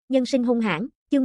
Nhân sinh hung hãn, chương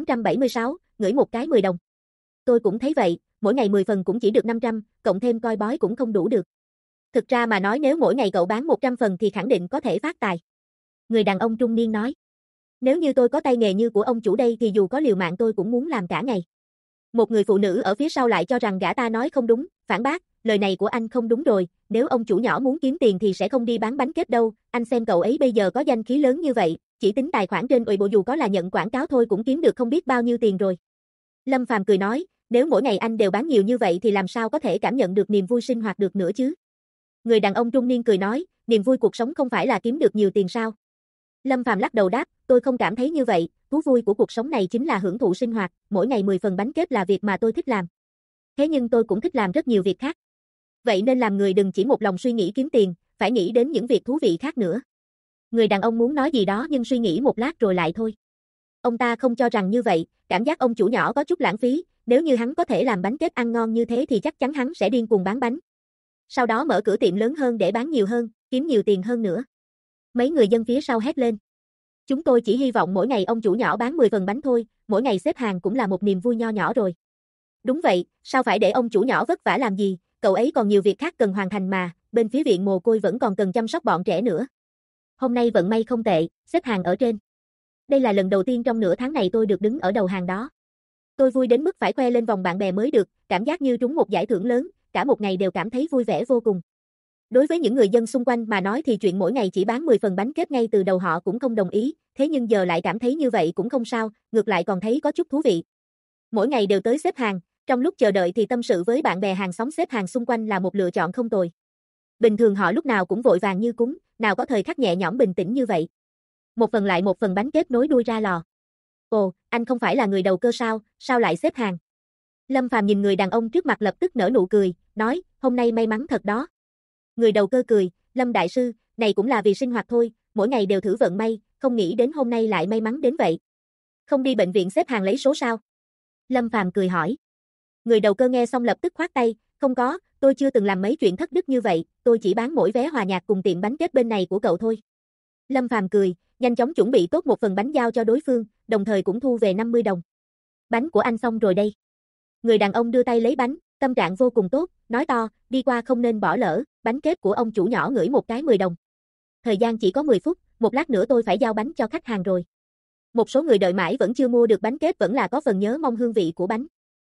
1876, ngửi một cái 10 đồng. Tôi cũng thấy vậy, mỗi ngày 10 phần cũng chỉ được 500, cộng thêm coi bói cũng không đủ được. Thực ra mà nói nếu mỗi ngày cậu bán 100 phần thì khẳng định có thể phát tài. Người đàn ông trung niên nói. Nếu như tôi có tay nghề như của ông chủ đây thì dù có liều mạng tôi cũng muốn làm cả ngày. Một người phụ nữ ở phía sau lại cho rằng gã ta nói không đúng, phản bác, lời này của anh không đúng rồi, nếu ông chủ nhỏ muốn kiếm tiền thì sẽ không đi bán bánh kết đâu, anh xem cậu ấy bây giờ có danh khí lớn như vậy, chỉ tính tài khoản trên Weibo dù có là nhận quảng cáo thôi cũng kiếm được không biết bao nhiêu tiền rồi. Lâm Phàm cười nói, nếu mỗi ngày anh đều bán nhiều như vậy thì làm sao có thể cảm nhận được niềm vui sinh hoạt được nữa chứ? Người đàn ông trung niên cười nói, niềm vui cuộc sống không phải là kiếm được nhiều tiền sao? Lâm Phàm lắc đầu đáp, tôi không cảm thấy như vậy, thú vui của cuộc sống này chính là hưởng thụ sinh hoạt, mỗi ngày 10 phần bánh kết là việc mà tôi thích làm. Thế nhưng tôi cũng thích làm rất nhiều việc khác. Vậy nên làm người đừng chỉ một lòng suy nghĩ kiếm tiền, phải nghĩ đến những việc thú vị khác nữa. Người đàn ông muốn nói gì đó nhưng suy nghĩ một lát rồi lại thôi. Ông ta không cho rằng như vậy, cảm giác ông chủ nhỏ có chút lãng phí, nếu như hắn có thể làm bánh kết ăn ngon như thế thì chắc chắn hắn sẽ điên cuồng bán bánh. Sau đó mở cửa tiệm lớn hơn để bán nhiều hơn, kiếm nhiều tiền hơn nữa. Mấy người dân phía sau hét lên. Chúng tôi chỉ hy vọng mỗi ngày ông chủ nhỏ bán 10 phần bánh thôi, mỗi ngày xếp hàng cũng là một niềm vui nho nhỏ rồi. Đúng vậy, sao phải để ông chủ nhỏ vất vả làm gì, cậu ấy còn nhiều việc khác cần hoàn thành mà, bên phía viện mồ côi vẫn còn cần chăm sóc bọn trẻ nữa. Hôm nay vận may không tệ, xếp hàng ở trên. Đây là lần đầu tiên trong nửa tháng này tôi được đứng ở đầu hàng đó. Tôi vui đến mức phải khoe lên vòng bạn bè mới được, cảm giác như trúng một giải thưởng lớn, cả một ngày đều cảm thấy vui vẻ vô cùng. Đối với những người dân xung quanh mà nói thì chuyện mỗi ngày chỉ bán 10 phần bánh kết ngay từ đầu họ cũng không đồng ý, thế nhưng giờ lại cảm thấy như vậy cũng không sao, ngược lại còn thấy có chút thú vị. Mỗi ngày đều tới xếp hàng, trong lúc chờ đợi thì tâm sự với bạn bè hàng xóm xếp hàng xung quanh là một lựa chọn không tồi. Bình thường họ lúc nào cũng vội vàng như cúng, nào có thời khắc nhẹ nhõm bình tĩnh như vậy. Một phần lại một phần bánh kết nối đuôi ra lò. Ồ, anh không phải là người đầu cơ sao lại xếp hàng? Lâm Phàm nhìn người đàn ông trước mặt lập tức nở nụ cười, nói, hôm nay may mắn thật đó. Người đầu cơ cười, Lâm đại sư, này cũng là vì sinh hoạt thôi, mỗi ngày đều thử vận may, không nghĩ đến hôm nay lại may mắn đến vậy. Không đi bệnh viện xếp hàng lấy số sao? Lâm Phàm cười hỏi. Người đầu cơ nghe xong lập tức khoát tay, không có, tôi chưa từng làm mấy chuyện thất đức như vậy, tôi chỉ bán mỗi vé hòa nhạc cùng tiệm bánh kết bên này của cậu thôi. Lâm Phàm cười, nhanh chóng chuẩn bị tốt một phần bánh giao cho đối phương, đồng thời cũng thu về 50 đồng. Bánh của anh xong rồi đây. Người đàn ông đưa tay lấy bánh, tâm trạng vô cùng tốt, nói to, đi qua không nên bỏ lỡ, bánh kết của ông chủ nhỏ ngửi một cái 10 đồng. Thời gian chỉ có 10 phút, một lát nữa tôi phải giao bánh cho khách hàng rồi. Một số người đợi mãi vẫn chưa mua được bánh kết vẫn là có phần nhớ mong hương vị của bánh.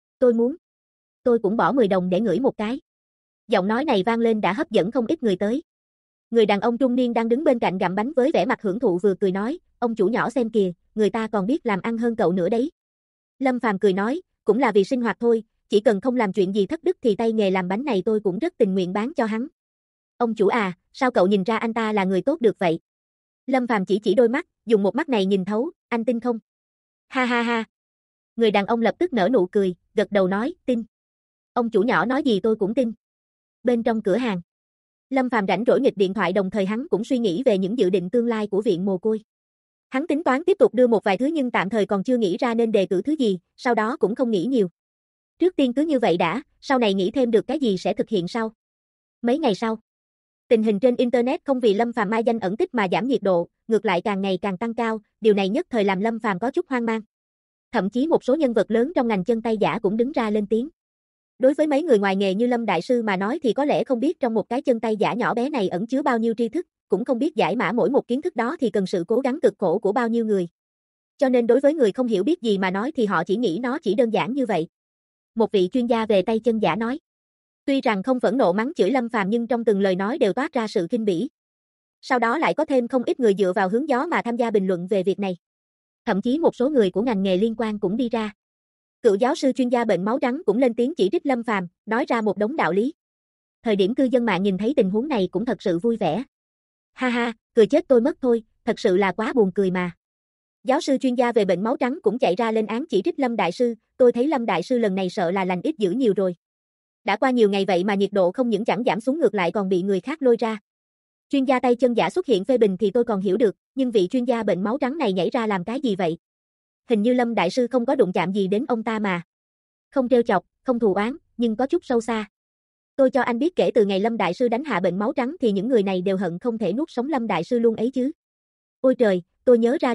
Tôi cũng bỏ 10 đồng để ngửi một cái. Giọng nói này vang lên đã hấp dẫn không ít người tới. Người đàn ông trung niên đang đứng bên cạnh gặm bánh với vẻ mặt hưởng thụ vừa cười nói, ông chủ nhỏ xem kìa, người ta còn biết làm ăn hơn cậu nữa đấy. Lâm Phàm cười nói, cũng là vì sinh hoạt thôi, chỉ cần không làm chuyện gì thất đức thì tay nghề làm bánh này tôi cũng rất tình nguyện bán cho hắn. Ông chủ à, sao cậu nhìn ra anh ta là người tốt được vậy? Lâm Phàm chỉ đôi mắt, dùng một mắt này nhìn thấu, anh tin không? Ha ha ha. Người đàn ông lập tức nở nụ cười, gật đầu nói, tin. Ông chủ nhỏ nói gì tôi cũng tin. Bên trong cửa hàng, Lâm Phàm rảnh rỗi nghịch điện thoại đồng thời hắn cũng suy nghĩ về những dự định tương lai của viện mồ côi. Hắn tính toán tiếp tục đưa một vài thứ nhưng tạm thời còn chưa nghĩ ra nên đề cử thứ gì, sau đó cũng không nghĩ nhiều. Trước tiên cứ như vậy đã, sau này nghĩ thêm được cái gì sẽ thực hiện sau. Mấy ngày sau, tình hình trên Internet không vì Lâm Phàm mai danh ẩn tích mà giảm nhiệt độ, ngược lại càng ngày càng tăng cao, điều này nhất thời làm Lâm Phàm có chút hoang mang. Thậm chí một số nhân vật lớn trong ngành chân tay giả cũng đứng ra lên tiếng. Đối với mấy người ngoài nghề như Lâm đại sư mà nói thì có lẽ không biết trong một cái chân tay giả nhỏ bé này ẩn chứa bao nhiêu tri thức, cũng không biết giải mã mỗi một kiến thức đó thì cần sự cố gắng cực khổ của bao nhiêu người. Cho nên đối với người không hiểu biết gì mà nói thì họ chỉ nghĩ nó chỉ đơn giản như vậy. Một vị chuyên gia về tay chân giả nói. Tuy rằng không phẫn nộ mắng chửi Lâm Phàm nhưng trong từng lời nói đều toát ra sự khinh bỉ. Sau đó lại có thêm không ít người dựa vào hướng gió mà tham gia bình luận về việc này. Thậm chí một số người của ngành nghề liên quan cũng đi ra. Cựu giáo sư chuyên gia bệnh máu trắng cũng lên tiếng chỉ trích Lâm Phàm, nói ra một đống đạo lý. Thời điểm cư dân mạng nhìn thấy tình huống này cũng thật sự vui vẻ. Ha ha, cười chết tôi mất thôi, thật sự là quá buồn cười mà. Giáo sư chuyên gia về bệnh máu trắng cũng chạy ra lên án chỉ trích Lâm đại sư, tôi thấy Lâm đại sư lần này sợ là lành ít dữ nhiều rồi. Đã qua nhiều ngày vậy mà nhiệt độ không những chẳng giảm xuống ngược lại còn bị người khác lôi ra. Chuyên gia tay chân giả xuất hiện phê bình thì tôi còn hiểu được, nhưng vị chuyên gia bệnh máu trắng này nhảy ra làm cái gì vậy? Hình như Lâm đại sư không có đụng chạm gì đến ông ta mà. Không trêu chọc, không thù oán, nhưng có chút sâu xa. Tôi cho anh biết kể từ ngày Lâm đại sư đánh hạ bệnh máu trắng thì những người này đều hận không thể nuốt sống Lâm đại sư luôn ấy chứ. Ôi trời, tôi nhớ ra rồi,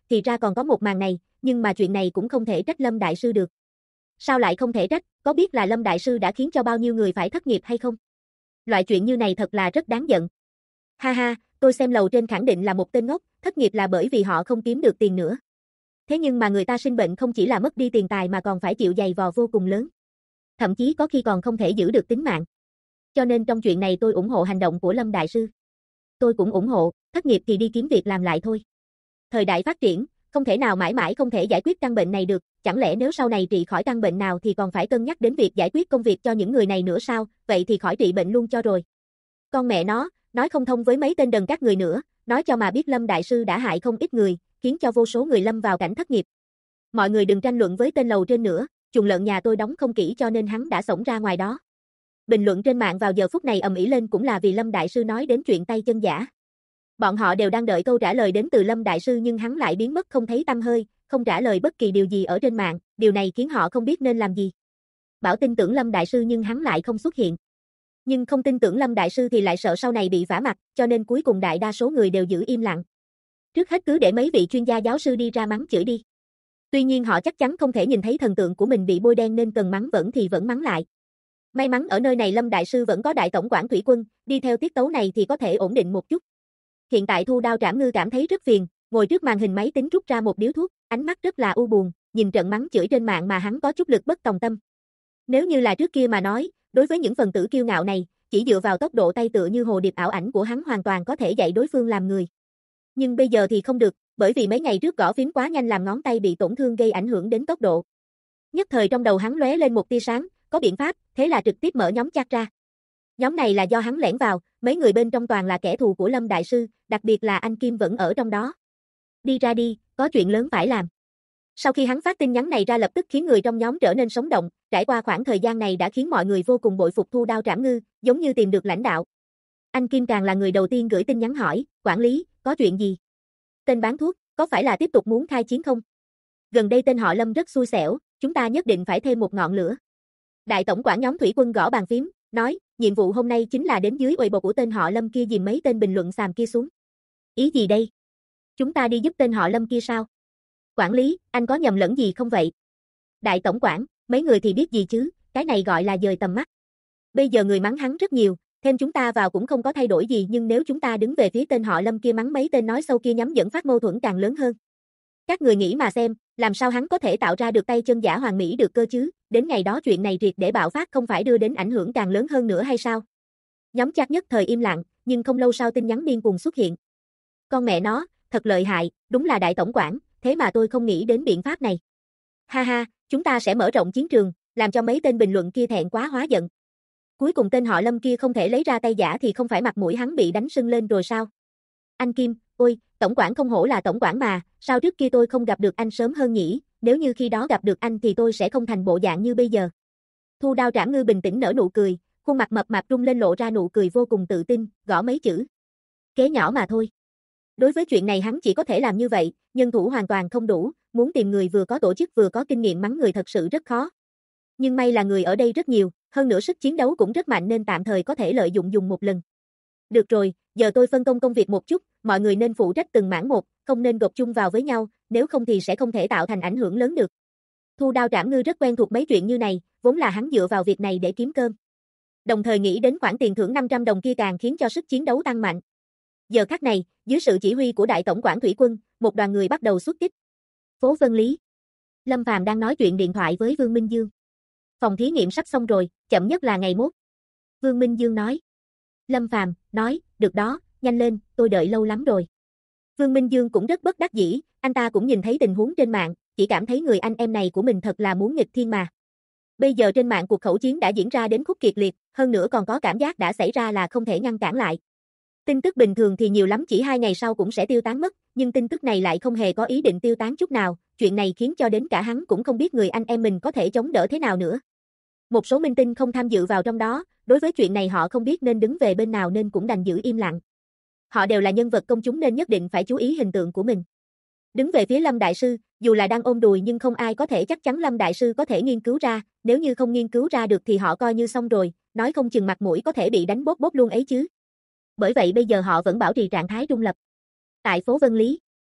thì ra còn có một màn này, nhưng mà chuyện này cũng không thể trách Lâm Đại Sư được. Sao lại không thể trách, có biết là Lâm Đại Sư đã khiến cho bao nhiêu người phải thất nghiệp hay không? Loại chuyện như này thật là rất đáng giận. Ha ha, tôi xem lầu trên khẳng định là một tên ngốc, thất nghiệp là bởi vì họ không kiếm được tiền nữa. Thế nhưng mà người ta sinh bệnh không chỉ là mất đi tiền tài mà còn phải chịu giày vò vô cùng lớn. Thậm chí có khi còn không thể giữ được tính mạng. Cho nên trong chuyện này tôi ủng hộ hành động của Lâm Đại Sư. Tôi cũng ủng hộ, thất nghiệp thì đi kiếm việc làm lại thôi. Thời đại phát triển, không thể nào mãi mãi không thể giải quyết căn bệnh này được, chẳng lẽ nếu sau này trị khỏi căn bệnh nào thì còn phải cân nhắc đến việc giải quyết công việc cho những người này nữa sao, vậy thì khỏi trị bệnh luôn cho rồi. Con mẹ nó, nói không thông với mấy tên đần các người nữa, nói cho mà biết Lâm Đại Sư đã hại không ít người, khiến cho vô số người lâm vào cảnh thất nghiệp. Mọi người đừng tranh luận với tên lầu trên nữa, chuồng lợn nhà tôi đóng không kỹ cho nên hắn đã xổng ra ngoài đó. Bình luận trên mạng vào giờ phút này ầm ĩ lên cũng là vì Lâm Đại Sư nói đến chuyện tay chân giả. Bọn họ đều đang đợi câu trả lời đến từ Lâm Đại Sư nhưng hắn lại biến mất không thấy tăm hơi, không trả lời bất kỳ điều gì ở trên mạng, điều này khiến họ không biết nên làm gì. Bảo tin tưởng Lâm Đại Sư nhưng hắn lại không xuất hiện. Nhưng không tin tưởng Lâm Đại Sư thì lại sợ sau này bị vả mặt, cho nên cuối cùng đại đa số người đều giữ im lặng. Trước hết cứ để mấy vị chuyên gia giáo sư đi ra mắng chửi đi. Tuy nhiên họ chắc chắn không thể nhìn thấy thần tượng của mình bị bôi đen nên cần mắng vẫn thì vẫn mắng lại. May mắn ở nơi này Lâm Đại Sư vẫn có đại tổng quản thủy quân, đi theo tiết tấu này thì có thể ổn định một chút. Hiện tại Thu Đao Trảm Ngư cảm thấy rất phiền, ngồi trước màn hình máy tính rút ra một điếu thuốc, ánh mắt rất là u buồn, nhìn trận mắng chửi trên mạng mà hắn có chút lực bất tòng tâm. Nếu như là trước kia mà nói, đối với những phần tử kiêu ngạo này, chỉ dựa vào tốc độ tay tựa như hồ điệp ảo ảnh của hắn hoàn toàn có thể dạy đối phương làm người. Nhưng bây giờ thì không được, bởi vì mấy ngày trước gõ phím quá nhanh làm ngón tay bị tổn thương gây ảnh hưởng đến tốc độ. Nhất thời trong đầu hắn lóe lên một tia sáng, có biện pháp, thế là trực tiếp mở nhóm chat ra. Nhóm này là do hắn lẻn vào, mấy người bên trong toàn là kẻ thù của Lâm Đại Sư, đặc biệt là anh Kim vẫn ở trong đó. Đi ra đi, có chuyện lớn phải làm. Sau khi hắn phát tin nhắn này ra lập tức khiến người trong nhóm trở nên sống động, trải qua khoảng thời gian này đã khiến mọi người vô cùng bội phục Thu Đao Trảm Ngư, giống như tìm được lãnh đạo. Anh Kim càng là người đầu tiên gửi tin nhắn hỏi, quản lý, có chuyện gì? Tên bán thuốc, có phải là tiếp tục muốn khai chiến không? Gần đây tên họ Lâm rất xui xẻo, chúng ta nhất định phải thêm một ngọn lửa. Đại tổng quản nhóm thủy quân gõ bàn phím, nói, nhiệm vụ hôm nay chính là đến dưới uầy bột của tên họ Lâm kia dìm mấy tên bình luận xàm kia xuống. Ý gì đây? Chúng ta đi giúp tên họ Lâm kia sao? Quản lý, anh có nhầm lẫn gì không vậy? Đại tổng quản, mấy người thì biết gì chứ, cái này gọi là dời tầm mắt. Bây giờ người mắng hắn rất nhiều, thêm chúng ta vào cũng không có thay đổi gì nhưng nếu chúng ta đứng về phía tên họ Lâm kia mắng mấy tên nói sâu kia nhắm dẫn phát mâu thuẫn càng lớn hơn. Các người nghĩ mà xem, làm sao hắn có thể tạo ra được tay chân giả hoàn mỹ được cơ chứ, đến ngày đó chuyện này triệt để bạo phát không phải đưa đến ảnh hưởng càng lớn hơn nữa hay sao? Nhóm chat nhất thời im lặng, nhưng không lâu sau tin nhắn điên cuồng xuất hiện. Con mẹ nó, thật lợi hại, đúng là đại tổng quản, thế mà tôi không nghĩ đến biện pháp này. Ha ha, chúng ta sẽ mở rộng chiến trường, làm cho mấy tên bình luận kia thẹn quá hóa giận. Cuối cùng tên họ Lâm kia không thể lấy ra tay giả thì không phải mặt mũi hắn bị đánh sưng lên rồi sao? Anh Kim, ôi, tổng quản không hổ là tổng quản mà, sao trước kia tôi không gặp được anh sớm hơn nhỉ, nếu như khi đó gặp được anh thì tôi sẽ không thành bộ dạng như bây giờ. Thu Đao Trảm Ngư bình tĩnh nở nụ cười, khuôn mặt mập mạp rung lên lộ ra nụ cười vô cùng tự tin, gõ mấy chữ. Kế nhỏ mà thôi. Đối với chuyện này hắn chỉ có thể làm như vậy, nhân thủ hoàn toàn không đủ, muốn tìm người vừa có tổ chức vừa có kinh nghiệm mắng người thật sự rất khó. Nhưng may là người ở đây rất nhiều, hơn nữa sức chiến đấu cũng rất mạnh nên tạm thời có thể lợi dụng dùng một lần. Được rồi, giờ tôi phân công công việc một chút, mọi người nên phụ trách từng mảng một, không nên gộp chung vào với nhau, nếu không thì sẽ không thể tạo thành ảnh hưởng lớn được. Thu Đao Trảm Ngư rất quen thuộc mấy chuyện như này, vốn là hắn dựa vào việc này để kiếm cơm. Đồng thời nghĩ đến khoản tiền thưởng 500 đồng kia càng khiến cho sức chiến đấu tăng mạnh. Giờ khắc này, dưới sự chỉ huy của đại tổng quản thủy quân, một đoàn người bắt đầu xuất kích. Phố Vân Lý. Lâm Phàm đang nói chuyện điện thoại với Vương Minh Dương. Phòng thí nghiệm sắp xong rồi, chậm nhất là ngày mốt. Vương Minh Dương nói. Lâm Phàm nói, được đó, nhanh lên, tôi đợi lâu lắm rồi. Vương Minh Dương cũng rất bất đắc dĩ, anh ta cũng nhìn thấy tình huống trên mạng, chỉ cảm thấy người anh em này của mình thật là muốn nghịch thiên mà. Bây giờ trên mạng cuộc khẩu chiến đã diễn ra đến khúc kiệt liệt, hơn nữa còn có cảm giác đã xảy ra là không thể ngăn cản lại. Tin tức bình thường thì nhiều lắm chỉ 2 ngày sau cũng sẽ tiêu tán mất, nhưng tin tức này lại không hề có ý định tiêu tán chút nào, chuyện này khiến cho đến cả hắn cũng không biết người anh em mình có thể chống đỡ thế nào nữa. Một số minh tinh không tham dự vào trong đó, đối với chuyện này họ không biết nên đứng về bên nào nên cũng đành giữ im lặng. Họ đều là nhân vật công chúng nên nhất định phải chú ý hình tượng của mình. Đứng về phía Lâm Đại Sư, dù là đang ôm đùi nhưng không ai có thể chắc chắn Lâm Đại Sư có thể nghiên cứu ra, nếu như không nghiên cứu ra được thì họ coi như xong rồi, nói không chừng mặt mũi có thể bị đánh bốp bốp luôn ấy chứ. Bởi vậy bây giờ họ vẫn bảo trì trạng thái trung lập. Tại phố Vân Lý,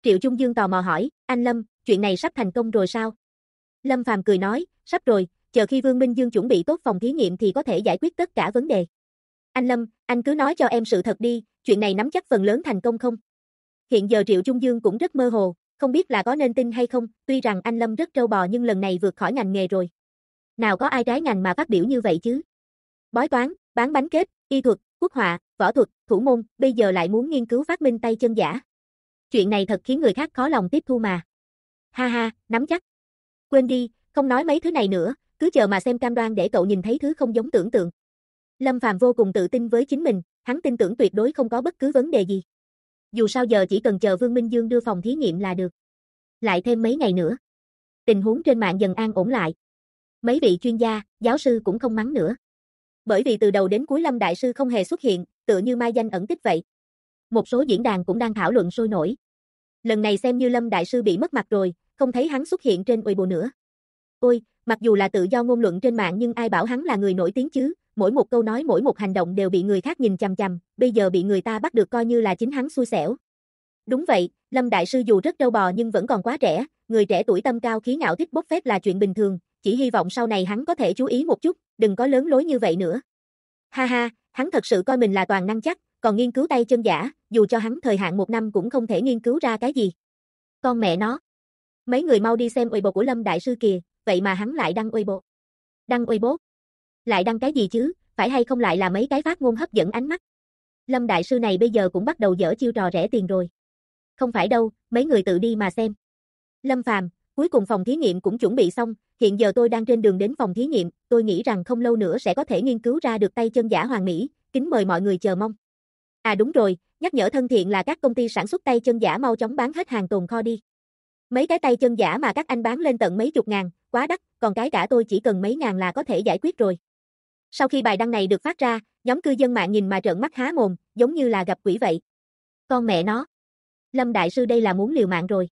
Triệu Trung Dương tò mò hỏi, anh Lâm, chuyện này sắp thành công rồi sao? Lâm Phàm cười nói, sắp rồi, chờ khi Vương Minh Dương chuẩn bị tốt phòng thí nghiệm thì có thể giải quyết tất cả vấn đề. Anh Lâm, anh cứ nói cho em sự thật đi, chuyện này nắm chắc phần lớn thành công không? Hiện giờ Triệu Trung Dương cũng rất mơ hồ, không biết là có nên tin hay không, tuy rằng anh Lâm rất trâu bò nhưng lần này vượt khỏi ngành nghề rồi. Nào có ai trái ngành mà phát biểu như vậy chứ? Bói toán, bán bánh kết, y thuật, quốc họa, võ thuật, thủ môn, bây giờ lại muốn nghiên cứu phát minh tay chân giả. Chuyện này thật khiến người khác khó lòng tiếp thu mà. Ha ha, nắm chắc. Quên đi, không nói mấy thứ này nữa, cứ chờ mà xem cam đoan để cậu nhìn thấy thứ không giống tưởng tượng. Lâm Phàm vô cùng tự tin với chính mình, hắn tin tưởng tuyệt đối không có bất cứ vấn đề gì. Dù sao giờ chỉ cần chờ Vương Minh Dương đưa phòng thí nghiệm là được. Lại thêm mấy ngày nữa. Tình huống trên mạng dần an ổn lại. Mấy vị chuyên gia, giáo sư cũng không mắng nữa. Bởi vì từ đầu đến cuối Lâm Đại Sư không hề xuất hiện, tựa như mai danh ẩn tích vậy. Một số diễn đàn cũng đang thảo luận sôi nổi. Lần này xem như Lâm Đại Sư bị mất mặt rồi, không thấy hắn xuất hiện trên Weibo nữa. Ôi, mặc dù là tự do ngôn luận trên mạng nhưng ai bảo hắn là người nổi tiếng chứ, mỗi một câu nói mỗi một hành động đều bị người khác nhìn chằm chằm, bây giờ bị người ta bắt được coi như là chính hắn xui xẻo. Đúng vậy, Lâm Đại Sư dù rất trâu bò nhưng vẫn còn quá trẻ, người trẻ tuổi tâm cao khí ngạo thích bốc phét là chuyện bình thường, chỉ hy vọng sau này hắn có thể chú ý một chút, đừng có lớn lối như vậy nữa. Ha ha, hắn thật sự coi mình là toàn năng chắc, còn nghiên cứu tay chân giả, dù cho hắn thời hạn 1 năm cũng không thể nghiên cứu ra cái gì. Con mẹ nó. Mấy người mau đi xem Weibo của Lâm Đại Sư kìa, vậy mà hắn lại đăng Weibo. Đăng Weibo? Lại đăng cái gì chứ, phải hay không lại là mấy cái phát ngôn hấp dẫn ánh mắt. Lâm Đại Sư này bây giờ cũng bắt đầu dở chiêu trò rẻ tiền rồi. Không phải đâu, mấy người tự đi mà xem. Lâm Phàm, cuối cùng phòng thí nghiệm cũng chuẩn bị xong, hiện giờ tôi đang trên đường đến phòng thí nghiệm, tôi nghĩ rằng không lâu nữa sẽ có thể nghiên cứu ra được tay chân giả hoàn mỹ, kính mời mọi người chờ mong. À đúng rồi, nhắc nhở thân thiện là các công ty sản xuất tay chân giả mau chóng bán hết hàng tồn kho đi. Mấy cái tay chân giả mà các anh bán lên tận mấy chục ngàn, quá đắt, còn cái cả tôi chỉ cần mấy ngàn là có thể giải quyết rồi. Sau khi bài đăng này được phát ra, nhóm cư dân mạng nhìn mà trợn mắt há mồm, giống như là gặp quỷ vậy. Con mẹ nó. Lâm Đại Sư đây là muốn liều mạng rồi.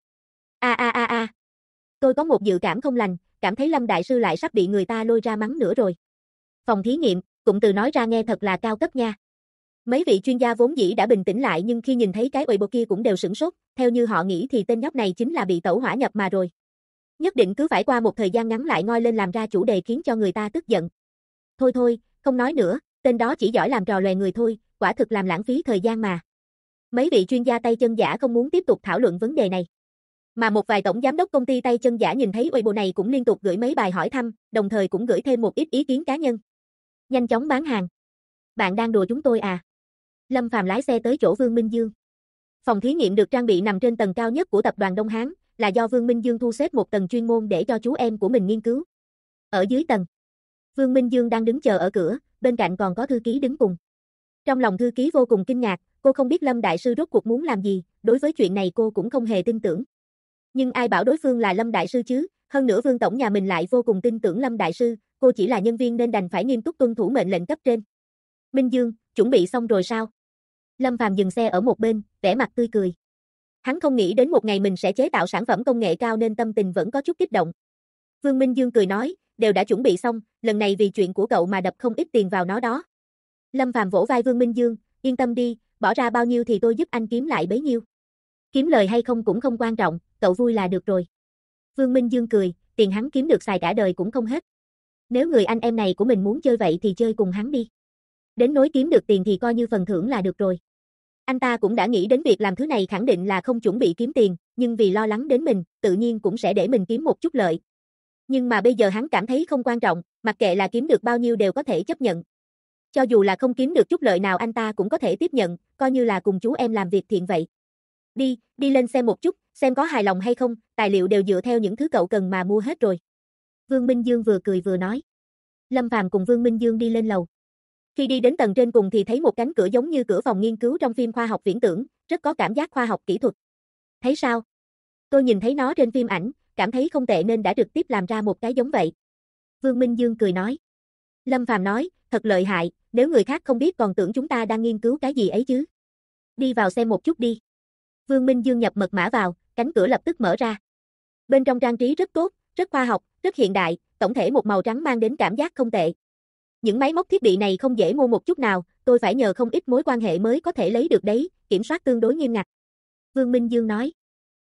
A. Tôi có một dự cảm không lành, cảm thấy Lâm Đại Sư lại sắp bị người ta lôi ra mắng nữa rồi. Phòng thí nghiệm, cụm từ nói ra nghe thật là cao cấp nha. Mấy vị chuyên gia vốn dĩ đã bình tĩnh lại nhưng khi nhìn thấy cái Weibo kia cũng đều sửng sốt, theo như họ nghĩ thì tên nhóc này chính là bị tẩu hỏa nhập mà rồi. Nhất định cứ phải qua một thời gian ngắn lại ngoi lên làm ra chủ đề khiến cho người ta tức giận. Thôi, không nói nữa, tên đó chỉ giỏi làm trò lòe người thôi, quả thực làm lãng phí thời gian mà. Mấy vị chuyên gia tay chân giả không muốn tiếp tục thảo luận vấn đề này. Mà một vài tổng giám đốc công ty tay chân giả nhìn thấy Weibo này cũng liên tục gửi mấy bài hỏi thăm, đồng thời cũng gửi thêm một ít ý kiến cá nhân. Nhanh chóng bán hàng. Bạn đang đùa chúng tôi à? Lâm Phàm lái xe tới chỗ Vương Minh Dương. Phòng thí nghiệm được trang bị nằm trên tầng cao nhất của tập đoàn Đông Hán, là do Vương Minh Dương thu xếp một tầng chuyên môn để cho chú em của mình nghiên cứu. Ở dưới tầng, Vương Minh Dương đang đứng chờ ở cửa, bên cạnh còn có thư ký đứng cùng. Trong lòng thư ký vô cùng kinh ngạc, cô không biết Lâm Đại Sư rốt cuộc muốn làm gì, đối với chuyện này cô cũng không hề tin tưởng. Nhưng ai bảo đối phương là Lâm Đại Sư chứ, hơn nữa Vương Tổng nhà mình lại vô cùng tin tưởng Lâm Đại Sư, cô chỉ là nhân viên nên đành phải nghiêm túc tuân thủ mệnh lệnh cấp trên. Minh Dương, chuẩn bị xong rồi sao? Lâm Phàm dừng xe ở một bên, vẻ mặt tươi cười. Hắn không nghĩ đến một ngày mình sẽ chế tạo sản phẩm công nghệ cao nên tâm tình vẫn có chút kích động. Vương Minh Dương cười nói, đều đã chuẩn bị xong, lần này vì chuyện của cậu mà đập không ít tiền vào nó đó. Lâm Phàm vỗ vai Vương Minh Dương, yên tâm đi, bỏ ra bao nhiêu thì tôi giúp anh kiếm lại bấy nhiêu. Kiếm lời hay không cũng không quan trọng, cậu vui là được rồi. Vương Minh Dương cười, tiền hắn kiếm được xài cả đời cũng không hết. Nếu người anh em này của mình muốn chơi vậy thì chơi cùng hắn đi. Đến nỗi kiếm được tiền thì coi như phần thưởng là được rồi. Anh ta cũng đã nghĩ đến việc làm thứ này khẳng định là không chuẩn bị kiếm tiền, nhưng vì lo lắng đến mình, tự nhiên cũng sẽ để mình kiếm một chút lợi. Nhưng mà bây giờ hắn cảm thấy không quan trọng, mặc kệ là kiếm được bao nhiêu đều có thể chấp nhận. Cho dù là không kiếm được chút lợi nào anh ta cũng có thể tiếp nhận, coi như là cùng chú em làm việc thiện vậy. Đi lên xem một chút, xem có hài lòng hay không, tài liệu đều dựa theo những thứ cậu cần mà mua hết rồi. Vương Minh Dương vừa cười vừa nói. Lâm Phàm cùng Vương Minh Dương đi lên lầu. Khi đi đến tầng trên cùng thì thấy một cánh cửa giống như cửa phòng nghiên cứu trong phim khoa học viễn tưởng, rất có cảm giác khoa học kỹ thuật. Thấy sao? Tôi nhìn thấy nó trên phim ảnh, cảm thấy không tệ nên đã trực tiếp làm ra một cái giống vậy. Vương Minh Dương cười nói. Lâm Phàm nói, thật lợi hại, nếu người khác không biết còn tưởng chúng ta đang nghiên cứu cái gì ấy chứ. Đi vào xem một chút đi. Vương Minh Dương nhập mật mã vào, cánh cửa lập tức mở ra. Bên trong trang trí rất tốt, rất khoa học, rất hiện đại, tổng thể một màu trắng mang đến cảm giác không tệ. Những máy móc thiết bị này không dễ mua một chút nào, tôi phải nhờ không ít mối quan hệ mới có thể lấy được đấy, kiểm soát tương đối nghiêm ngặt. Vương Minh Dương nói.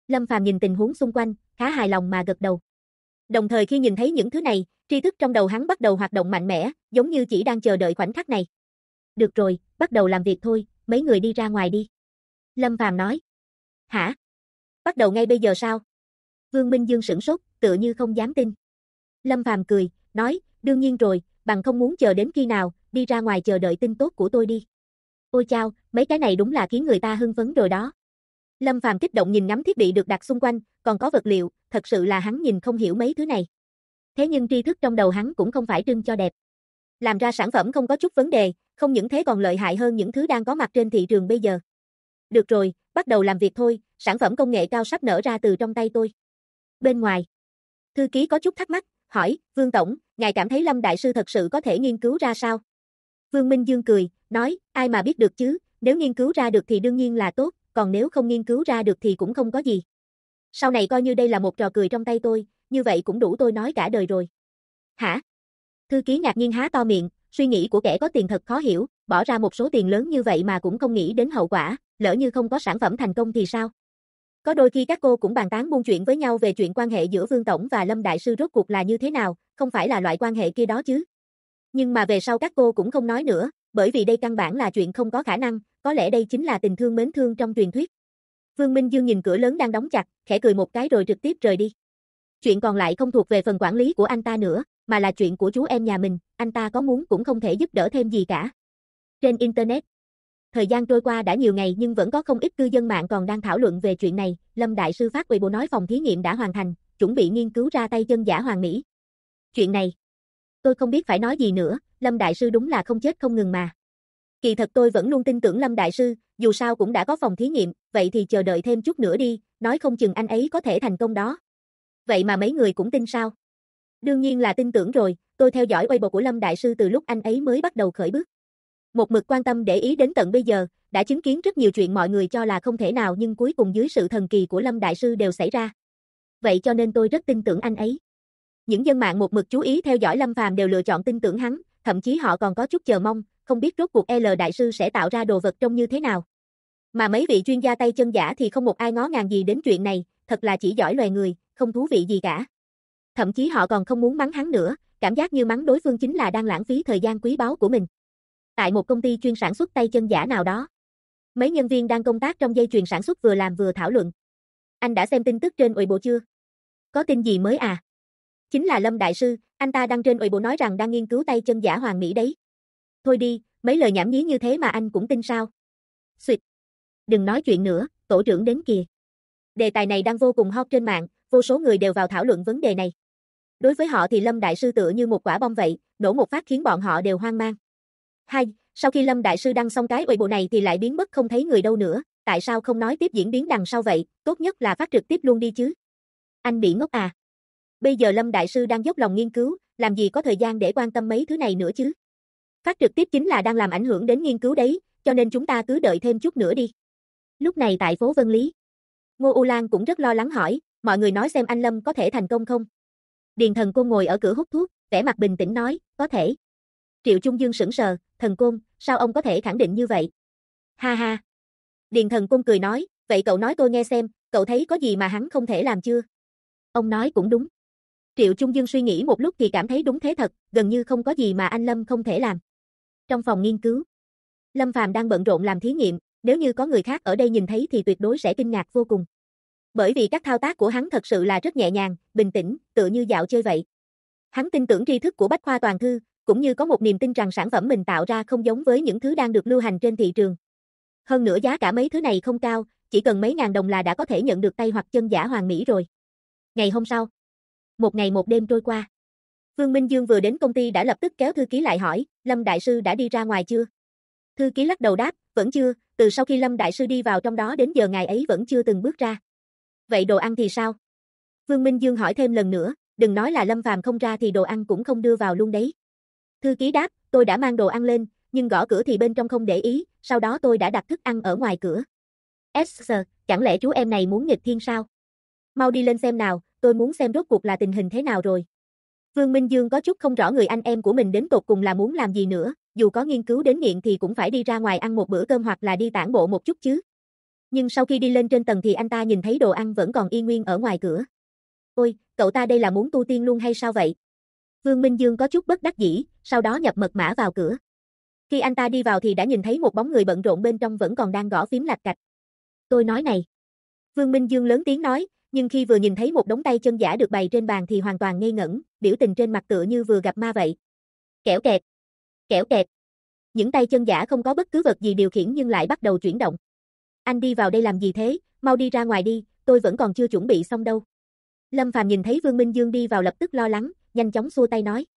Lâm Phàm nhìn tình huống xung quanh, khá hài lòng mà gật đầu. Đồng thời khi nhìn thấy những thứ này, tri thức trong đầu hắn bắt đầu hoạt động mạnh mẽ, giống như chỉ đang chờ đợi khoảnh khắc này. Được rồi, bắt đầu làm việc thôi, mấy người đi ra ngoài đi. Lâm Phàm nói. Hả? Bắt đầu ngay bây giờ sao? Vương Minh Dương sửng sốt, tựa như không dám tin. Lâm Phàm cười, nói, đương nhiên rồi, bằng không muốn chờ đến khi nào, đi ra ngoài chờ đợi tin tốt của tôi đi. Ôi chao, mấy cái này đúng là khiến người ta hưng phấn rồi đó. Lâm Phàm kích động nhìn ngắm thiết bị được đặt xung quanh, còn có vật liệu, thật sự là hắn nhìn không hiểu mấy thứ này. Thế nhưng tri thức trong đầu hắn cũng không phải trưng cho đẹp. Làm ra sản phẩm không có chút vấn đề, không những thế còn lợi hại hơn những thứ đang có mặt trên thị trường bây giờ. Được rồi, bắt đầu làm việc thôi, sản phẩm công nghệ cao sắp nở ra từ trong tay tôi. Bên ngoài, thư ký có chút thắc mắc, hỏi, Vương Tổng, ngài cảm thấy Lâm Đại Sư thật sự có thể nghiên cứu ra sao? Vương Minh Dương cười, nói, ai mà biết được chứ, nếu nghiên cứu ra được thì đương nhiên là tốt, còn nếu không nghiên cứu ra được thì cũng không có gì. Sau này coi như đây là một trò cười trong tay tôi, như vậy cũng đủ tôi nói cả đời rồi. Hả? Thư ký ngạc nhiên há to miệng, suy nghĩ của kẻ có tiền thật khó hiểu, bỏ ra một số tiền lớn như vậy mà cũng không nghĩ đến hậu quả, lỡ như không có sản phẩm thành công thì sao? Có đôi khi các cô cũng bàn tán buôn chuyện với nhau về chuyện quan hệ giữa Vương Tổng và Lâm Đại Sư rốt cuộc là như thế nào, không phải là loại quan hệ kia đó chứ. Nhưng mà về sau các cô cũng không nói nữa, bởi vì đây căn bản là chuyện không có khả năng, có lẽ đây chính là tình thương mến thương trong truyền thuyết. Vương Minh Dương nhìn cửa lớn đang đóng chặt, khẽ cười một cái rồi trực tiếp rời đi. Chuyện còn lại không thuộc về phần quản lý của anh ta nữa, mà là chuyện của chú em nhà mình, anh ta có muốn cũng không thể giúp đỡ thêm gì cả. Trên Internet, thời gian trôi qua đã nhiều ngày nhưng vẫn có không ít cư dân mạng còn đang thảo luận về chuyện này. Lâm Đại Sư phát Weibo nói phòng thí nghiệm đã hoàn thành, chuẩn bị nghiên cứu ra tay chân giả hoàn mỹ. Chuyện này, tôi không biết phải nói gì nữa, Lâm Đại Sư đúng là không chết không ngừng mà. Kỳ thật tôi vẫn luôn tin tưởng Lâm Đại Sư, dù sao cũng đã có phòng thí nghiệm, vậy thì chờ đợi thêm chút nữa đi, nói không chừng anh ấy có thể thành công đó. Vậy mà mấy người cũng tin sao? Đương nhiên là tin tưởng rồi, tôi theo dõi Weibo của Lâm Đại Sư từ lúc anh ấy mới bắt đầu khởi bước. Một mực quan tâm để ý đến tận bây giờ, đã chứng kiến rất nhiều chuyện mọi người cho là không thể nào nhưng cuối cùng dưới sự thần kỳ của Lâm Đại Sư đều xảy ra. Vậy cho nên tôi rất tin tưởng anh ấy. Những dân mạng một mực chú ý theo dõi Lâm Phàm đều lựa chọn tin tưởng hắn, thậm chí họ còn có chút chờ mong, không biết rốt cuộc L Đại Sư sẽ tạo ra đồ vật trông như thế nào. Mà mấy vị chuyên gia tay chân giả thì không một ai ngó ngàng gì đến chuyện này, thật là chỉ giỏi loài người, không thú vị gì cả. Thậm chí họ còn không muốn mắng hắn nữa, cảm giác như mắng đối phương chính là đang lãng phí thời gian quý báu của mình. Tại một công ty chuyên sản xuất tay chân giả nào đó, mấy nhân viên đang công tác trong dây chuyền sản xuất vừa làm vừa thảo luận. Anh đã xem tin tức trên Weibo chưa? Có tin gì mới à? Chính là Lâm Đại Sư, anh ta đăng trên Weibo nói rằng đang nghiên cứu tay chân giả hoàn mỹ đấy. Thôi đi, mấy lời nhảm nhí như thế mà anh cũng tin sao? Xuyệt. Đừng nói chuyện nữa, tổ trưởng đến kìa. Đề tài này đang vô cùng hot trên mạng, vô số người đều vào thảo luận vấn đề này. Đối với họ thì Lâm Đại Sư tựa như một quả bom vậy, nổ một phát khiến bọn họ đều hoang mang. Hai, sau khi Lâm Đại Sư đăng xong cái Weibo này thì lại biến mất không thấy người đâu nữa, tại sao không nói tiếp diễn biến đằng sau vậy, tốt nhất là phát trực tiếp luôn đi chứ. Anh bị ngốc à? Bây giờ Lâm Đại Sư đang dốc lòng nghiên cứu, làm gì có thời gian để quan tâm mấy thứ này nữa chứ. Phát trực tiếp chính là đang làm ảnh hưởng đến nghiên cứu đấy, cho nên chúng ta cứ đợi thêm chút nữa đi. Lúc này tại phố Vân Lý, Ngô U Lan cũng rất lo lắng hỏi, mọi người nói xem anh Lâm có thể thành công không? Điền Thần Côn ngồi ở cửa hút thuốc, vẻ mặt bình tĩnh nói, có thể. Triệu Trung Dương sững sờ, Thần Côn, sao ông có thể khẳng định như vậy? Ha ha. Điền Thần Côn cười nói, vậy cậu nói tôi nghe xem, cậu thấy có gì mà hắn không thể làm chưa? Ông nói cũng đúng. Triệu Trung Dương suy nghĩ một lúc thì cảm thấy đúng thế thật, gần như không có gì mà anh Lâm không thể làm. Trong phòng nghiên cứu, Lâm Phàm đang bận rộn làm thí nghiệm, nếu như có người khác ở đây nhìn thấy thì tuyệt đối sẽ kinh ngạc vô cùng. Bởi vì các thao tác của hắn thật sự là rất nhẹ nhàng, bình tĩnh, tựa như dạo chơi vậy. Hắn tin tưởng tri thức của Bách Khoa Toàn Thư, cũng như có một niềm tin rằng sản phẩm mình tạo ra không giống với những thứ đang được lưu hành trên thị trường. Hơn nữa giá cả mấy thứ này không cao, chỉ cần mấy ngàn đồng là đã có thể nhận được tay hoặc chân giả hoàn mỹ rồi. Ngày hôm sau, một ngày một đêm trôi qua. Vương Minh Dương vừa đến công ty đã lập tức kéo thư ký lại hỏi, Lâm Đại Sư đã đi ra ngoài chưa? Thư ký lắc đầu đáp, vẫn chưa, từ sau khi Lâm Đại Sư đi vào trong đó đến giờ ngày ấy vẫn chưa từng bước ra. Vậy đồ ăn thì sao? Vương Minh Dương hỏi thêm lần nữa, đừng nói là Lâm Phàm không ra thì đồ ăn cũng không đưa vào luôn đấy. Thư ký đáp, tôi đã mang đồ ăn lên, nhưng gõ cửa thì bên trong không để ý, sau đó tôi đã đặt thức ăn ở ngoài cửa. Chẳng lẽ chú em này muốn nghịch thiên sao? Mau đi lên xem nào, tôi muốn xem rốt cuộc là tình hình thế nào rồi. Vương Minh Dương có chút không rõ người anh em của mình đến tột cùng là muốn làm gì nữa, dù có nghiên cứu đến nghiện thì cũng phải đi ra ngoài ăn một bữa cơm hoặc là đi tản bộ một chút chứ. Nhưng sau khi đi lên trên tầng thì anh ta nhìn thấy đồ ăn vẫn còn y nguyên ở ngoài cửa. Ôi, cậu ta đây là muốn tu tiên luôn hay sao vậy? Vương Minh Dương có chút bất đắc dĩ, sau đó nhập mật mã vào cửa. Khi anh ta đi vào thì đã nhìn thấy một bóng người bận rộn bên trong vẫn còn đang gõ phím lạch cạch. Tôi nói này. Vương Minh Dương lớn tiếng nói, nhưng khi vừa nhìn thấy một đống tay chân giả được bày trên bàn thì hoàn toàn ngây ngẩn, biểu tình trên mặt tựa như vừa gặp ma vậy. Kẻo kẹt. Kẻo kẹt. Những tay chân giả không có bất cứ vật gì điều khiển nhưng lại bắt đầu chuyển động. Anh đi vào đây làm gì thế, mau đi ra ngoài đi, tôi vẫn còn chưa chuẩn bị xong đâu. Lâm Phàm nhìn thấy Vương Minh Dương đi vào lập tức lo lắng, nhanh chóng xua tay nói.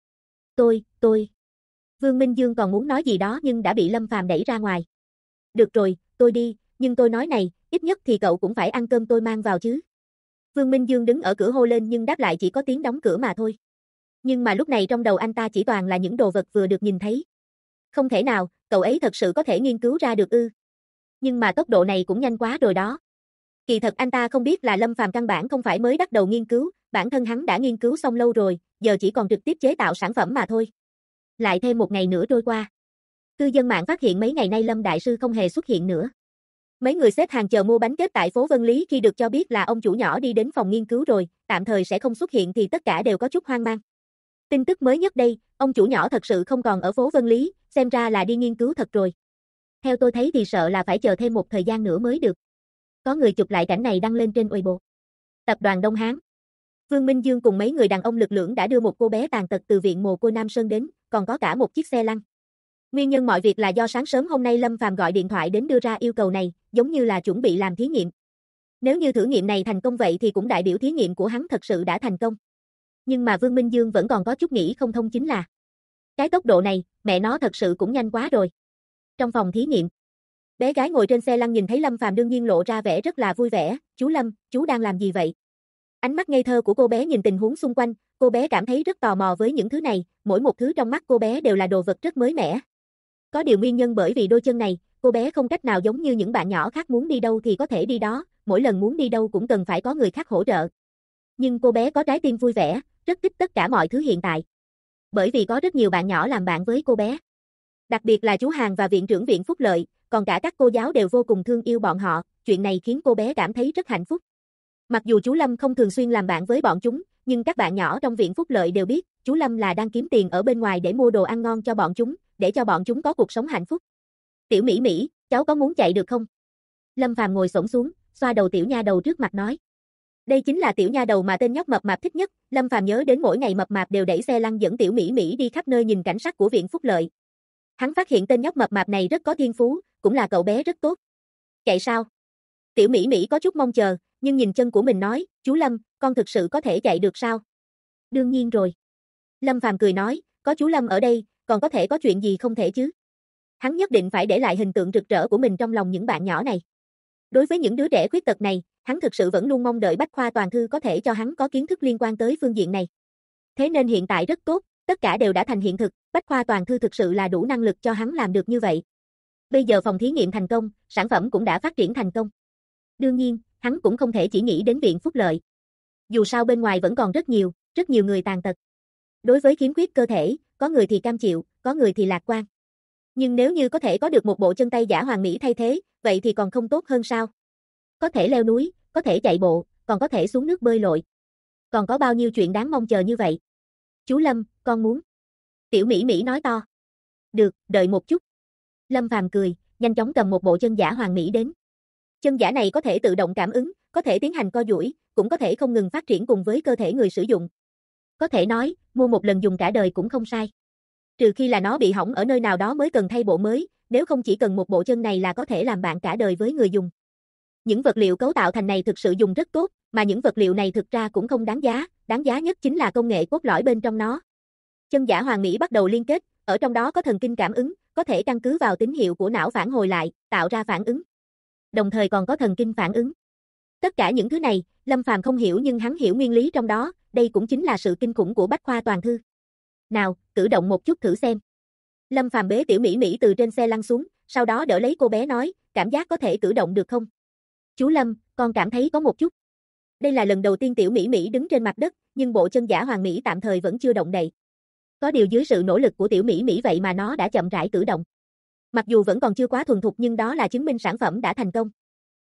Tôi. Vương Minh Dương còn muốn nói gì đó nhưng đã bị Lâm Phàm đẩy ra ngoài. Được rồi, tôi đi, nhưng tôi nói này, ít nhất thì cậu cũng phải ăn cơm tôi mang vào chứ. Vương Minh Dương đứng ở cửa hô lên nhưng đáp lại chỉ có tiếng đóng cửa mà thôi. Nhưng mà lúc này trong đầu anh ta chỉ toàn là những đồ vật vừa được nhìn thấy. Không thể nào, cậu ấy thật sự có thể nghiên cứu ra được ư. Nhưng mà tốc độ này cũng nhanh quá rồi đó. Kỳ thật anh ta không biết là Lâm Phàm căn bản không phải mới bắt đầu nghiên cứu, bản thân hắn đã nghiên cứu xong lâu rồi, giờ chỉ còn trực tiếp chế tạo sản phẩm mà thôi. Lại thêm một ngày nữa trôi qua. Cư dân mạng phát hiện mấy ngày nay Lâm Đại Sư không hề xuất hiện nữa. Mấy người xếp hàng chờ mua bánh kết tại phố Vân Lý khi được cho biết là ông chủ nhỏ đi đến phòng nghiên cứu rồi, tạm thời sẽ không xuất hiện thì tất cả đều có chút hoang mang. Tin tức mới nhất đây, ông chủ nhỏ thật sự không còn ở phố Vân Lý, xem ra là đi nghiên cứu thật rồi. Theo tôi thấy thì sợ là phải chờ thêm một thời gian nữa mới được. Có người chụp lại cảnh này đăng lên trên Weibo. Tập đoàn Đông Hán. Vương Minh Dương cùng mấy người đàn ông lực lưỡng đã đưa một cô bé tàn tật từ viện mồ côi Nam Sơn đến, còn có cả một chiếc xe lăn. Nguyên nhân mọi việc là do sáng sớm hôm nay Lâm Phàm gọi điện thoại đến đưa ra yêu cầu này, giống như là chuẩn bị làm thí nghiệm. Nếu như thử nghiệm này thành công vậy thì cũng đại biểu thí nghiệm của hắn thật sự đã thành công. Nhưng mà Vương Minh Dương vẫn còn có chút nghĩ không thông chính là cái tốc độ này, mẹ nó thật sự cũng nhanh quá rồi. Trong phòng thí nghiệm, bé gái ngồi trên xe lăn nhìn thấy Lâm Phàm đương nhiên lộ ra vẻ rất là vui vẻ, "Chú Lâm, chú đang làm gì vậy?" Ánh mắt ngây thơ của cô bé nhìn tình huống xung quanh, cô bé cảm thấy rất tò mò với những thứ này, mỗi một thứ trong mắt cô bé đều là đồ vật rất mới mẻ. Có điều nguyên nhân bởi vì đôi chân này, cô bé không cách nào giống như những bạn nhỏ khác muốn đi đâu thì có thể đi đó, mỗi lần muốn đi đâu cũng cần phải có người khác hỗ trợ. Nhưng cô bé có trái tim vui vẻ, rất thích tất cả mọi thứ hiện tại. Bởi vì có rất nhiều bạn nhỏ làm bạn với cô bé. Đặc biệt là chú Hàn và viện trưởng viện phúc lợi, còn cả các cô giáo đều vô cùng thương yêu bọn họ, chuyện này khiến cô bé cảm thấy rất hạnh phúc. Mặc dù chú Lâm không thường xuyên làm bạn với bọn chúng, nhưng các bạn nhỏ trong viện phúc lợi đều biết, chú Lâm là đang kiếm tiền ở bên ngoài để mua đồ ăn ngon cho bọn chúng, để cho bọn chúng có cuộc sống hạnh phúc. "Tiểu Mỹ Mỹ, cháu có muốn chạy được không?" Lâm Phàm ngồi xổm xuống, xoa đầu tiểu nha đầu trước mặt nói. Đây chính là tiểu nha đầu mà tên nhóc mập mạp thích nhất, Lâm Phàm nhớ đến mỗi ngày mập mạp đều đẩy xe lăn dẫn tiểu Mỹ Mỹ đi khắp nơi nhìn cảnh sắc của viện phúc lợi. Hắn phát hiện tên nhóc mập mạp này rất có thiên phú, cũng là cậu bé rất tốt. "Chạy sao?" Tiểu Mỹ Mỹ có chút mong chờ, nhưng nhìn chân của mình nói, "Chú Lâm, con thực sự có thể chạy được sao?" "Đương nhiên rồi." Lâm Phàm cười nói, "Có chú Lâm ở đây, còn có thể có chuyện gì không thể chứ?" Hắn nhất định phải để lại hình tượng rực rỡ của mình trong lòng những bạn nhỏ này. Đối với những đứa trẻ khuyết tật này, hắn thực sự vẫn luôn mong đợi Bách Khoa Toàn Thư có thể cho hắn có kiến thức liên quan tới phương diện này. Thế nên hiện tại rất tốt, tất cả đều đã thành hiện thực, Bách Khoa Toàn Thư thực sự là đủ năng lực cho hắn làm được như vậy. Bây giờ phòng thí nghiệm thành công, sản phẩm cũng đã phát triển thành công. Đương nhiên, hắn cũng không thể chỉ nghĩ đến viện phúc lợi. Dù sao bên ngoài vẫn còn rất nhiều người tàn tật. Đối với khiếm khuyết cơ thể, có người thì cam chịu, có người thì lạc quan. Nhưng nếu như có thể có được một bộ chân tay giả hoàn mỹ thay thế, vậy thì còn không tốt hơn sao? Có thể leo núi, có thể chạy bộ, còn có thể xuống nước bơi lội. Còn có bao nhiêu chuyện đáng mong chờ như vậy? "Chú Lâm, con muốn." Tiểu Mỹ Mỹ nói to. "Được, đợi một chút." Lâm Phàm cười, nhanh chóng cầm một bộ chân giả hoàn mỹ đến. Chân giả này có thể tự động cảm ứng, có thể tiến hành co duỗi, cũng có thể không ngừng phát triển cùng với cơ thể người sử dụng. Có thể nói, mua một lần dùng cả đời cũng không sai. Trừ khi là nó bị hỏng ở nơi nào đó mới cần thay bộ mới, nếu không chỉ cần một bộ chân này là có thể làm bạn cả đời với người dùng. Những vật liệu cấu tạo thành này thực sự dùng rất tốt, mà những vật liệu này thực ra cũng không đáng giá nhất chính là công nghệ cốt lõi bên trong nó. Chân giả hoàn mỹ bắt đầu liên kết, ở trong đó có thần kinh cảm ứng, có thể căn cứ vào tín hiệu của não phản hồi lại, tạo ra phản ứng. Đồng thời còn có thần kinh phản ứng. Tất cả những thứ này, Lâm Phàm không hiểu nhưng hắn hiểu nguyên lý trong đó, đây cũng chính là sự kinh khủng của Bách Khoa Toàn Thư. "Nào, cử động một chút thử xem." Lâm Phàm bế tiểu Mỹ Mỹ từ trên xe lăn xuống, sau đó đỡ lấy cô bé nói, "Cảm giác có thể cử động được không?" "Chú Lâm, con cảm thấy có một chút." Đây là lần đầu tiên tiểu Mỹ Mỹ đứng trên mặt đất, nhưng bộ chân giả hoàn mỹ tạm thời vẫn chưa động đậy. Có điều dưới sự nỗ lực của tiểu Mỹ Mỹ vậy mà nó đã chậm rãi cử động. Mặc dù vẫn còn chưa quá thuần thục nhưng đó là chứng minh sản phẩm đã thành công.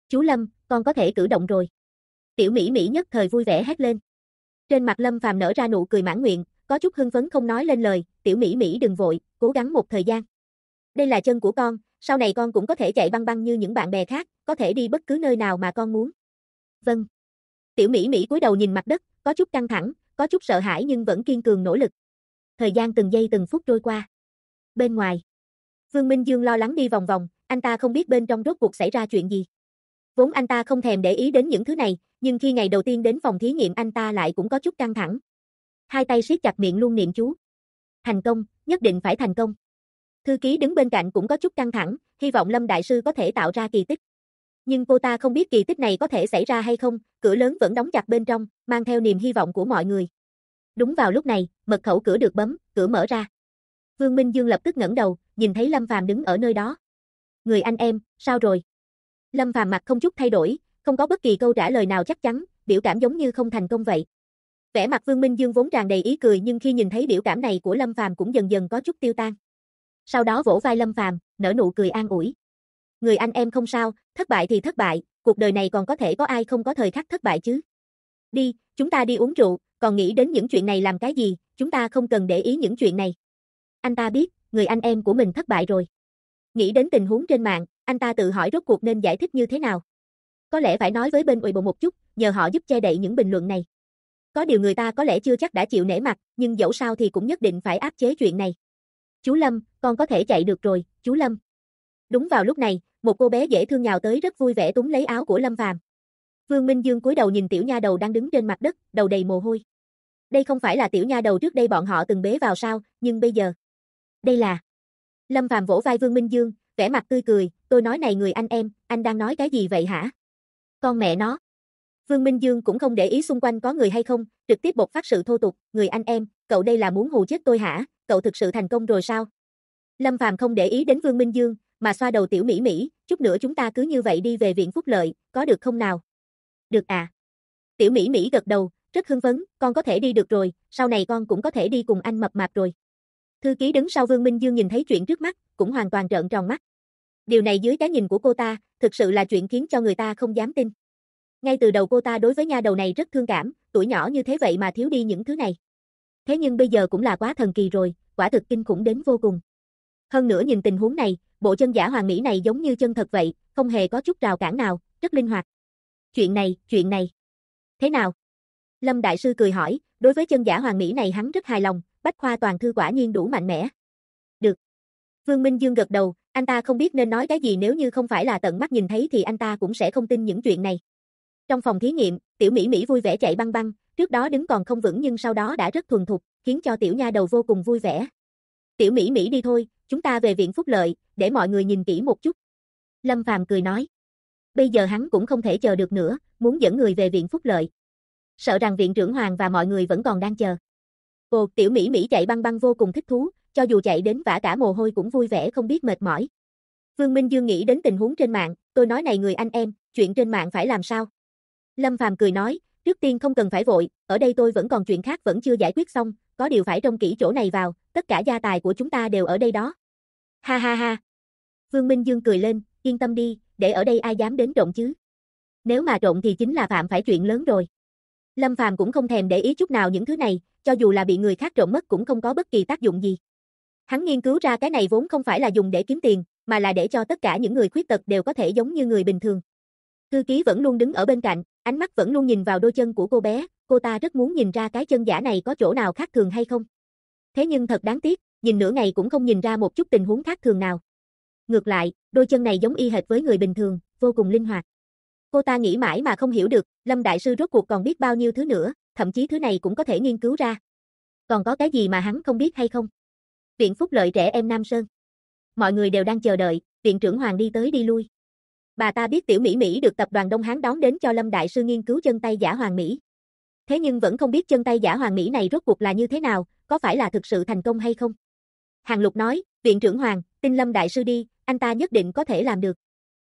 Chú Lâm, con có thể cử động rồi. Tiểu Mỹ Mỹ nhất thời vui vẻ hét lên. Trên mặt Lâm Phàm nở ra nụ cười mãn nguyện, có chút hưng phấn không nói lên lời, Tiểu Mỹ Mỹ đừng vội, cố gắng một thời gian. Đây là chân của con, sau này con cũng có thể chạy băng băng như những bạn bè khác, có thể đi bất cứ nơi nào mà con muốn. Vâng. Tiểu Mỹ Mỹ cúi đầu nhìn mặt đất, có chút căng thẳng, có chút sợ hãi nhưng vẫn kiên cường nỗ lực. Thời gian từng giây từng phút trôi qua. Bên ngoài, Vương Minh Dương lo lắng đi vòng vòng, anh ta không biết bên trong rốt cuộc xảy ra chuyện gì. Vốn anh ta không thèm để ý đến những thứ này, nhưng khi ngày đầu tiên đến phòng thí nghiệm anh ta lại cũng có chút căng thẳng. Hai tay siết chặt miệng luôn niệm chú. Thành công, nhất định phải thành công. Thư ký đứng bên cạnh cũng có chút căng thẳng, hy vọng Lâm Đại Sư có thể tạo ra kỳ tích. Nhưng cô ta không biết kỳ tích này có thể xảy ra hay không, cửa lớn vẫn đóng chặt bên trong, mang theo niềm hy vọng của mọi người. Đúng vào lúc này, mật khẩu cửa được bấm, cửa mở ra. Vương Minh Dương lập tức ngẩng đầu, nhìn thấy Lâm Phàm đứng ở nơi đó. Người anh em, sao rồi? Lâm Phàm mặt không chút thay đổi, không có bất kỳ câu trả lời nào chắc chắn, biểu cảm giống như không thành công vậy. Vẻ mặt Vương Minh Dương vốn tràn đầy ý cười nhưng khi nhìn thấy biểu cảm này của Lâm Phàm cũng dần dần có chút tiêu tan. Sau đó vỗ vai Lâm Phàm, nở nụ cười an ủi. Người anh em không sao, thất bại thì thất bại, cuộc đời này còn có thể có ai không có thời khắc thất bại chứ. Đi, chúng ta đi uống rượu, còn nghĩ đến những chuyện này làm cái gì, chúng ta không cần để ý những chuyện này. Anh ta biết, người anh em của mình thất bại rồi. Nghĩ đến tình huống trên mạng, anh ta tự hỏi rốt cuộc nên giải thích như thế nào. Có lẽ phải nói với bên Weibo một chút, nhờ họ giúp che đậy những bình luận này. Có điều người ta có lẽ chưa chắc đã chịu nể mặt, nhưng dẫu sao thì cũng nhất định phải áp chế chuyện này. Chú Lâm, con có thể chạy được rồi, chú Lâm. Đúng vào lúc này, một cô bé dễ thương nhào tới rất vui vẻ túm lấy áo của Lâm Phàm. Vương Minh Dương cúi đầu nhìn tiểu nha đầu đang đứng trên mặt đất, đầu đầy mồ hôi. Đây không phải là tiểu nha đầu trước đây bọn họ từng bế vào sao, nhưng bây giờ. Đây là. Lâm Phàm vỗ vai Vương Minh Dương, vẻ mặt tươi cười, tôi nói này người anh em, anh đang nói cái gì vậy hả? Con mẹ nó. Vương Minh Dương cũng không để ý xung quanh có người hay không, trực tiếp bộc phát sự thô tục, người anh em, cậu đây là muốn hù chết tôi hả, cậu thực sự thành công rồi sao? Lâm Phàm không để ý đến Vương Minh Dương, mà xoa đầu Tiểu Mỹ Mỹ, chút nữa chúng ta cứ như vậy đi về viện phúc lợi, có được không nào? Được à. Tiểu Mỹ Mỹ gật đầu, rất hưng phấn, con có thể đi được rồi, sau này con cũng có thể đi cùng anh mập mạp rồi. Thư ký đứng sau Vương Minh Dương nhìn thấy chuyện trước mắt, cũng hoàn toàn trợn tròn mắt. Điều này dưới cái nhìn của cô ta, thực sự là chuyện khiến cho người ta không dám tin. Ngay từ đầu cô ta đối với nha đầu này rất thương cảm, tuổi nhỏ như thế vậy mà thiếu đi những thứ này. Thế nhưng bây giờ cũng là quá thần kỳ rồi, quả thực kinh khủng đến vô cùng. Hơn nữa nhìn tình huống này, bộ chân giả hoàn mỹ này giống như chân thật vậy, không hề có chút rào cản nào, rất linh hoạt. Chuyện này. Thế nào? Lâm Đại Sư cười hỏi, đối với chân giả hoàn mỹ này hắn rất hài lòng, bách khoa toàn thư quả nhiên đủ mạnh mẽ. Được. Vương Minh Dương gật đầu, anh ta không biết nên nói cái gì nếu như không phải là tận mắt nhìn thấy thì anh ta cũng sẽ không tin những chuyện này. Trong phòng thí nghiệm, Tiểu Mỹ Mỹ vui vẻ chạy băng băng, trước đó đứng còn không vững nhưng sau đó đã rất thuần thục, khiến cho tiểu nha đầu vô cùng vui vẻ. Tiểu Mỹ Mỹ đi thôi, chúng ta về viện phúc lợi, để mọi người nhìn kỹ một chút. Lâm Phàm cười nói. Bây giờ hắn cũng không thể chờ được nữa, muốn dẫn người về viện phúc lợi. Sợ rằng viện trưởng Hoàng và mọi người vẫn còn đang chờ. Ồ, Tiểu Mỹ Mỹ chạy băng băng vô cùng thích thú, cho dù chạy đến vã cả mồ hôi cũng vui vẻ không biết mệt mỏi. Vương Minh Dương nghĩ đến tình huống trên mạng, tôi nói này người anh em, chuyện trên mạng phải làm sao? Lâm Phàm cười nói, trước tiên không cần phải vội, ở đây tôi vẫn còn chuyện khác vẫn chưa giải quyết xong, có điều phải trông kỹ chỗ này vào, tất cả gia tài của chúng ta đều ở đây đó. Ha ha ha. Vương Minh Dương cười lên, yên tâm đi, để ở đây ai dám đến trộm chứ? Nếu mà trộm thì chính là phạm phải chuyện lớn rồi. Lâm Phàm cũng không thèm để ý chút nào những thứ này, cho dù là bị người khác trộm mất cũng không có bất kỳ tác dụng gì. Hắn nghiên cứu ra cái này vốn không phải là dùng để kiếm tiền, mà là để cho tất cả những người khuyết tật đều có thể giống như người bình thường. Thư ký vẫn luôn đứng ở bên cạnh, ánh mắt vẫn luôn nhìn vào đôi chân của cô bé, cô ta rất muốn nhìn ra cái chân giả này có chỗ nào khác thường hay không. Thế nhưng thật đáng tiếc, nhìn nửa ngày cũng không nhìn ra một chút tình huống khác thường nào. Ngược lại, đôi chân này giống y hệt với người bình thường, vô cùng linh hoạt. Cô ta nghĩ mãi mà không hiểu được, Lâm Đại Sư rốt cuộc còn biết bao nhiêu thứ nữa, thậm chí thứ này cũng có thể nghiên cứu ra. Còn có cái gì mà hắn không biết hay không? Viện phúc lợi trẻ em Nam Sơn. Mọi người đều đang chờ đợi, viện trưởng Hoàng đi tới đi lui. Bà ta biết Tiểu Mỹ Mỹ được tập đoàn Đông Hán đón đến cho Lâm Đại Sư nghiên cứu chân tay giả hoàn mỹ. Thế nhưng vẫn không biết chân tay giả hoàn mỹ này rốt cuộc là như thế nào, có phải là thực sự thành công hay không? Hàng Lục nói, viện trưởng Hoàng, tin Lâm Đại Sư đi, anh ta nhất định có thể làm được.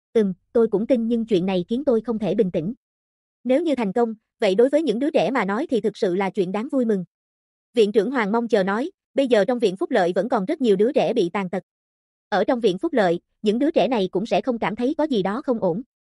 Tôi cũng tin nhưng chuyện này khiến tôi không thể bình tĩnh. Nếu như thành công, vậy đối với những đứa trẻ mà nói thì thực sự là chuyện đáng vui mừng. Viện trưởng Hoàng mong chờ nói, bây giờ trong viện phúc lợi vẫn còn rất nhiều đứa trẻ bị tàn tật. Ở trong viện phúc lợi, những đứa trẻ này cũng sẽ không cảm thấy có gì đó không ổn.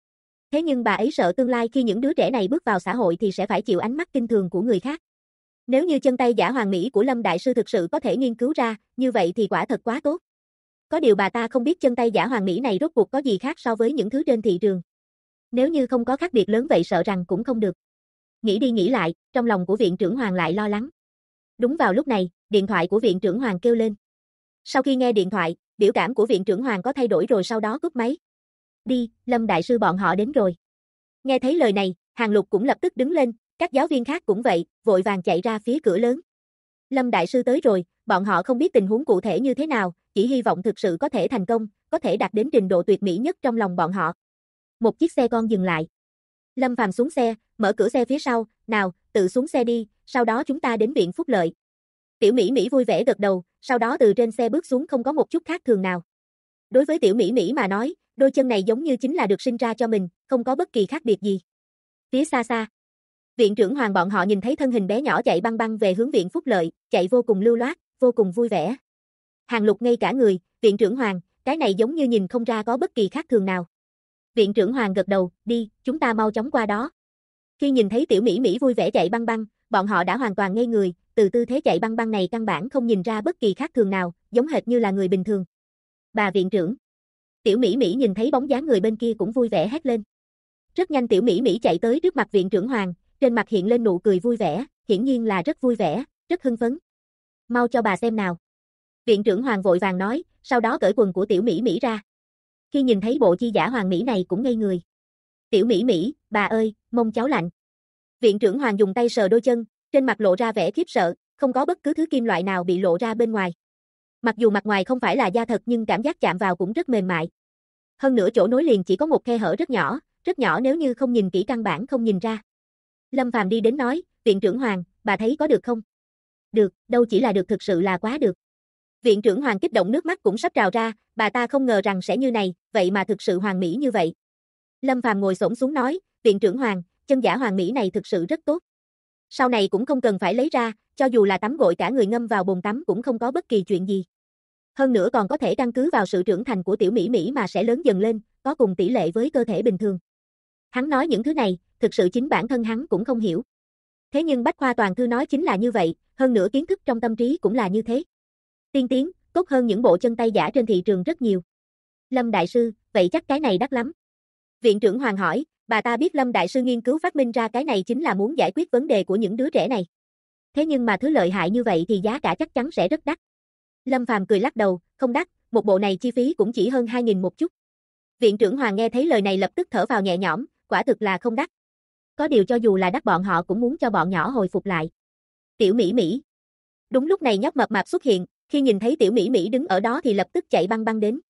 Thế nhưng bà ấy sợ tương lai khi những đứa trẻ này bước vào xã hội thì sẽ phải chịu ánh mắt kinh thường của người khác. Nếu như chân tay giả hoàn mỹ của Lâm Đại Sư thực sự có thể nghiên cứu ra, như vậy thì quả thật quá tốt. Có điều bà ta không biết chân tay giả hoàn mỹ này rốt cuộc có gì khác so với những thứ trên thị trường. Nếu như không có khác biệt lớn vậy sợ rằng cũng không được. Nghĩ đi nghĩ lại, trong lòng của viện trưởng Hoàng lại lo lắng. Đúng vào lúc này, điện thoại của viện trưởng Hoàng kêu lên. Sau khi nghe điện thoại, biểu cảm của viện trưởng Hoàng có thay đổi rồi sau đó cúp máy. Đi, Lâm Đại Sư bọn họ đến rồi. Nghe thấy lời này, Hàng Lục cũng lập tức đứng lên, các giáo viên khác cũng vậy, vội vàng chạy ra phía cửa lớn. Lâm Đại Sư tới rồi, bọn họ không biết tình huống cụ thể như thế nào, chỉ hy vọng thực sự có thể thành công, có thể đạt đến trình độ tuyệt mỹ nhất trong lòng bọn họ. Một chiếc xe con dừng lại. Lâm Phàm xuống xe, mở cửa xe phía sau, nào, tự xuống xe đi, sau đó chúng ta đến viện phúc lợi. Tiểu Mỹ Mỹ vui vẻ gật đầu, sau đó từ trên xe bước xuống không có một chút khác thường nào. Đối với Tiểu Mỹ Mỹ mà nói, đôi chân này giống như chính là được sinh ra cho mình, không có bất kỳ khác biệt gì. Phía xa xa, viện trưởng Hoàng bọn họ nhìn thấy thân hình bé nhỏ chạy băng băng về hướng viện phúc lợi, chạy vô cùng lưu loát, vô cùng vui vẻ. Hàng Lục ngây cả người, viện trưởng Hoàng, cái này giống như nhìn không ra có bất kỳ khác thường nào. Viện trưởng Hoàng gật đầu, đi, chúng ta mau chóng qua đó. Khi nhìn thấy Tiểu Mỹ Mỹ vui vẻ chạy băng băng, bọn họ đã hoàn toàn ngây người, từ tư thế chạy băng băng này căn bản không nhìn ra bất kỳ khác thường nào, giống hệt như là người bình thường. Bà viện trưởng. Tiểu Mỹ Mỹ nhìn thấy bóng dáng người bên kia cũng vui vẻ hét lên. Rất nhanh Tiểu Mỹ Mỹ chạy tới trước mặt viện trưởng Hoàng, trên mặt hiện lên nụ cười vui vẻ, hiển nhiên là rất vui vẻ, rất hưng phấn. Mau cho bà xem nào. Viện trưởng Hoàng vội vàng nói, sau đó cởi quần của Tiểu Mỹ Mỹ ra. Khi nhìn thấy bộ chi giả hoàng mỹ này cũng ngây người. Tiểu Mỹ Mỹ, bà ơi, mông cháu lạnh. Viện trưởng Hoàng dùng tay sờ đôi chân, trên mặt lộ ra vẻ khiếp sợ, không có bất cứ thứ kim loại nào bị lộ ra bên ngoài. Mặc dù mặt ngoài không phải là da thật nhưng cảm giác chạm vào cũng rất mềm mại. Hơn nữa chỗ nối liền chỉ có một khe hở rất nhỏ nếu như không nhìn kỹ căn bản không nhìn ra. Lâm Phàm đi đến nói, viện trưởng Hoàng, bà thấy có được không? Được, đâu chỉ là được thực sự là quá được. Viện trưởng Hoàng kích động nước mắt cũng sắp trào ra, bà ta không ngờ rằng sẽ như này, vậy mà thực sự hoàn mỹ như vậy. Lâm Phàm ngồi xổm xuống nói, viện trưởng Hoàng, chân giả hoàn mỹ này thực sự rất tốt. Sau này cũng không cần phải lấy ra, cho dù là tắm gội cả người ngâm vào bồn tắm cũng không có bất kỳ chuyện gì. Hơn nữa còn có thể căn cứ vào sự trưởng thành của Tiểu Mỹ Mỹ mà sẽ lớn dần lên, có cùng tỷ lệ với cơ thể bình thường. Hắn nói những thứ này, thực sự chính bản thân hắn cũng không hiểu. Thế nhưng Bách Khoa Toàn Thư nói chính là như vậy, hơn nữa kiến thức trong tâm trí cũng là như thế. Tiên tiến, tốt hơn những bộ chân tay giả trên thị trường rất nhiều. Lâm Đại Sư, vậy chắc cái này đắt lắm. Viện trưởng Hoàng hỏi, bà ta biết Lâm Đại Sư nghiên cứu phát minh ra cái này chính là muốn giải quyết vấn đề của những đứa trẻ này. Thế nhưng mà thứ lợi hại như vậy thì giá cả chắc chắn sẽ rất đắt. Lâm Phàm cười lắc đầu, không đắt, một bộ này chi phí cũng chỉ hơn 2.000 một chút. Viện trưởng Hoàng nghe thấy lời này lập tức thở phào nhẹ nhõm, quả thực là không đắt. Có điều cho dù là đắt bọn họ cũng muốn cho bọn nhỏ hồi phục lại. Tiểu Mỹ Mỹ. Đúng lúc này nhóc mập mạp xuất hiện, khi nhìn thấy Tiểu Mỹ Mỹ đứng ở đó thì lập tức chạy băng băng đến.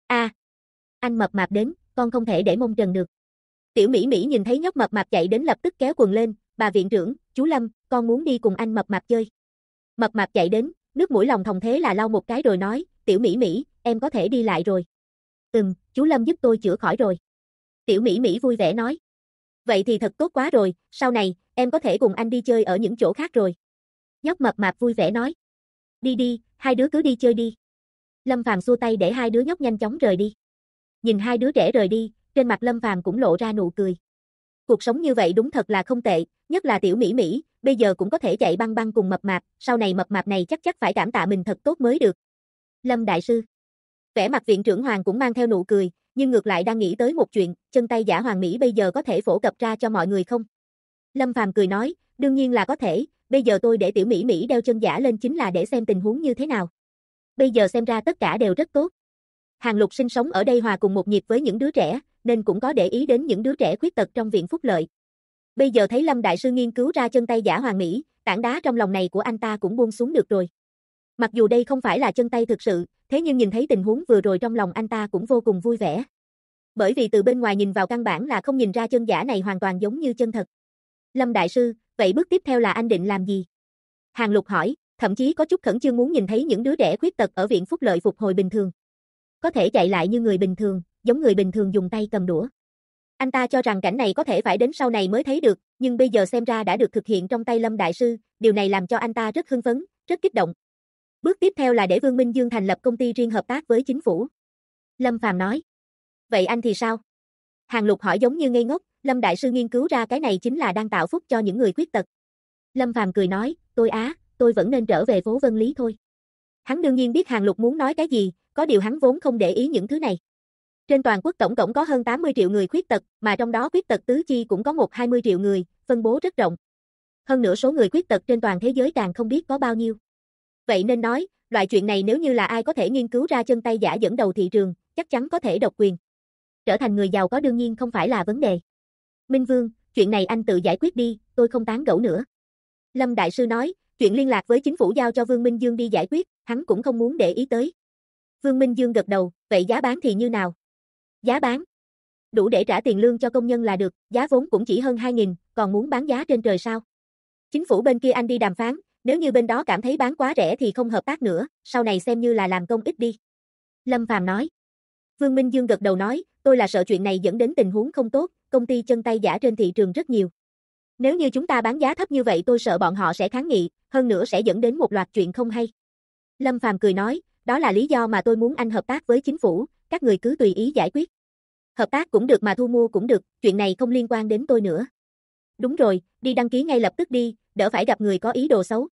Anh mập mạp đến, con không thể để mông trần được. Tiểu Mỹ Mỹ nhìn thấy nhóc mập mạp chạy đến lập tức kéo quần lên, bà viện trưởng, chú Lâm, con muốn đi cùng anh mập mạp chơi. Mập mạp chạy đến, nước mũi lòng thòng thế là lau một cái rồi nói, Tiểu Mỹ Mỹ, em có thể đi lại rồi. Chú Lâm giúp tôi chữa khỏi rồi. Tiểu Mỹ Mỹ vui vẻ nói. Vậy thì thật tốt quá rồi, sau này, em có thể cùng anh đi chơi ở những chỗ khác rồi. Nhóc mập mạp vui vẻ nói. Đi đi, hai đứa cứ đi chơi đi. Lâm Phàm xua tay để hai đứa nhóc nhanh chóng rời đi. Nhìn hai đứa trẻ rời đi, trên mặt Lâm Phàm cũng lộ ra nụ cười. Cuộc sống như vậy đúng thật là không tệ, nhất là Tiểu Mỹ Mỹ, bây giờ cũng có thể chạy băng băng cùng mập mạp, sau này mập mạp này chắc phải cảm tạ mình thật tốt mới được. Lâm Đại Sư. Vẻ mặt viện trưởng Hoàng cũng mang theo nụ cười, nhưng ngược lại đang nghĩ tới một chuyện, chân tay giả hoàng mỹ bây giờ có thể phổ cập ra cho mọi người không? Lâm Phàm cười nói, đương nhiên là có thể, bây giờ tôi để Tiểu Mỹ Mỹ đeo chân giả lên chính là để xem tình huống như thế nào. Bây giờ xem ra tất cả đều rất tốt. Hàng Lục sinh sống ở đây hòa cùng một nhịp với những đứa trẻ, nên cũng có để ý đến những đứa trẻ khuyết tật trong viện phúc lợi. Bây giờ thấy Lâm Đại Sư nghiên cứu ra chân tay giả hoàng mỹ, tảng đá trong lòng này của anh ta cũng buông xuống được rồi. Mặc dù đây không phải là chân tay thực sự, thế nhưng nhìn thấy tình huống vừa rồi trong lòng anh ta cũng vô cùng vui vẻ. Bởi vì từ bên ngoài nhìn vào căn bản là không nhìn ra chân giả này hoàn toàn giống như chân thật. Lâm Đại Sư, vậy bước tiếp theo là anh định làm gì? Hàng Lục hỏi, thậm chí có chút khẩn trương muốn nhìn thấy những đứa trẻ khuyết tật ở viện phúc lợi phục hồi bình thường. Có thể chạy lại như người bình thường, giống người bình thường dùng tay cầm đũa. Anh ta cho rằng cảnh này có thể phải đến sau này mới thấy được, nhưng bây giờ xem ra đã được thực hiện trong tay Lâm Đại Sư, điều này làm cho anh ta rất hưng phấn, rất kích động. Bước tiếp theo là để Vương Minh Dương thành lập công ty riêng hợp tác với chính phủ. Lâm Phàm nói. Vậy anh thì sao? Hàng Lục hỏi giống như ngây ngốc, Lâm đại sư nghiên cứu ra cái này chính là đang tạo phúc cho những người khuyết tật. Lâm Phàm cười nói, tôi vẫn nên trở về phố Vân Lý thôi. Hắn đương nhiên biết Hàng Lục muốn nói cái gì, có điều hắn vốn không để ý những thứ này. Trên toàn quốc tổng cộng có hơn 80 triệu người khuyết tật, mà trong đó khuyết tật tứ chi cũng có 20 triệu người, phân bố rất rộng. Hơn nữa số người khuyết tật trên toàn thế giới càng không biết có bao nhiêu. Vậy nên nói, loại chuyện này nếu như là ai có thể nghiên cứu ra chân tay giả dẫn đầu thị trường, chắc chắn có thể độc quyền. Trở thành người giàu có đương nhiên không phải là vấn đề. Minh Vương, chuyện này anh tự giải quyết đi, tôi không tán gẫu nữa. Lâm Đại Sư nói, chuyện liên lạc với chính phủ giao cho Vương Minh Dương đi giải quyết, hắn cũng không muốn để ý tới. Vương Minh Dương gật đầu, vậy giá bán thì như nào? Giá bán? Đủ để trả tiền lương cho công nhân là được, giá vốn cũng chỉ hơn 2.000, còn muốn bán giá trên trời sao? Chính phủ bên kia anh đi đàm phán, nếu như bên đó cảm thấy bán quá rẻ thì không hợp tác nữa, sau này xem như là làm công ích đi. Lâm Phàm nói. Vương Minh Dương gật đầu nói, tôi là sợ chuyện này dẫn đến tình huống không tốt, công ty chân tay giả trên thị trường rất nhiều. Nếu như chúng ta bán giá thấp như vậy tôi sợ bọn họ sẽ kháng nghị, hơn nữa sẽ dẫn đến một loạt chuyện không hay. Lâm Phàm cười nói, đó là lý do mà tôi muốn anh hợp tác với chính phủ, các người cứ tùy ý giải quyết. Hợp tác cũng được mà thu mua cũng được, chuyện này không liên quan đến tôi nữa. Đúng rồi, đi đăng ký ngay lập tức đi, đỡ phải gặp người có ý đồ xấu.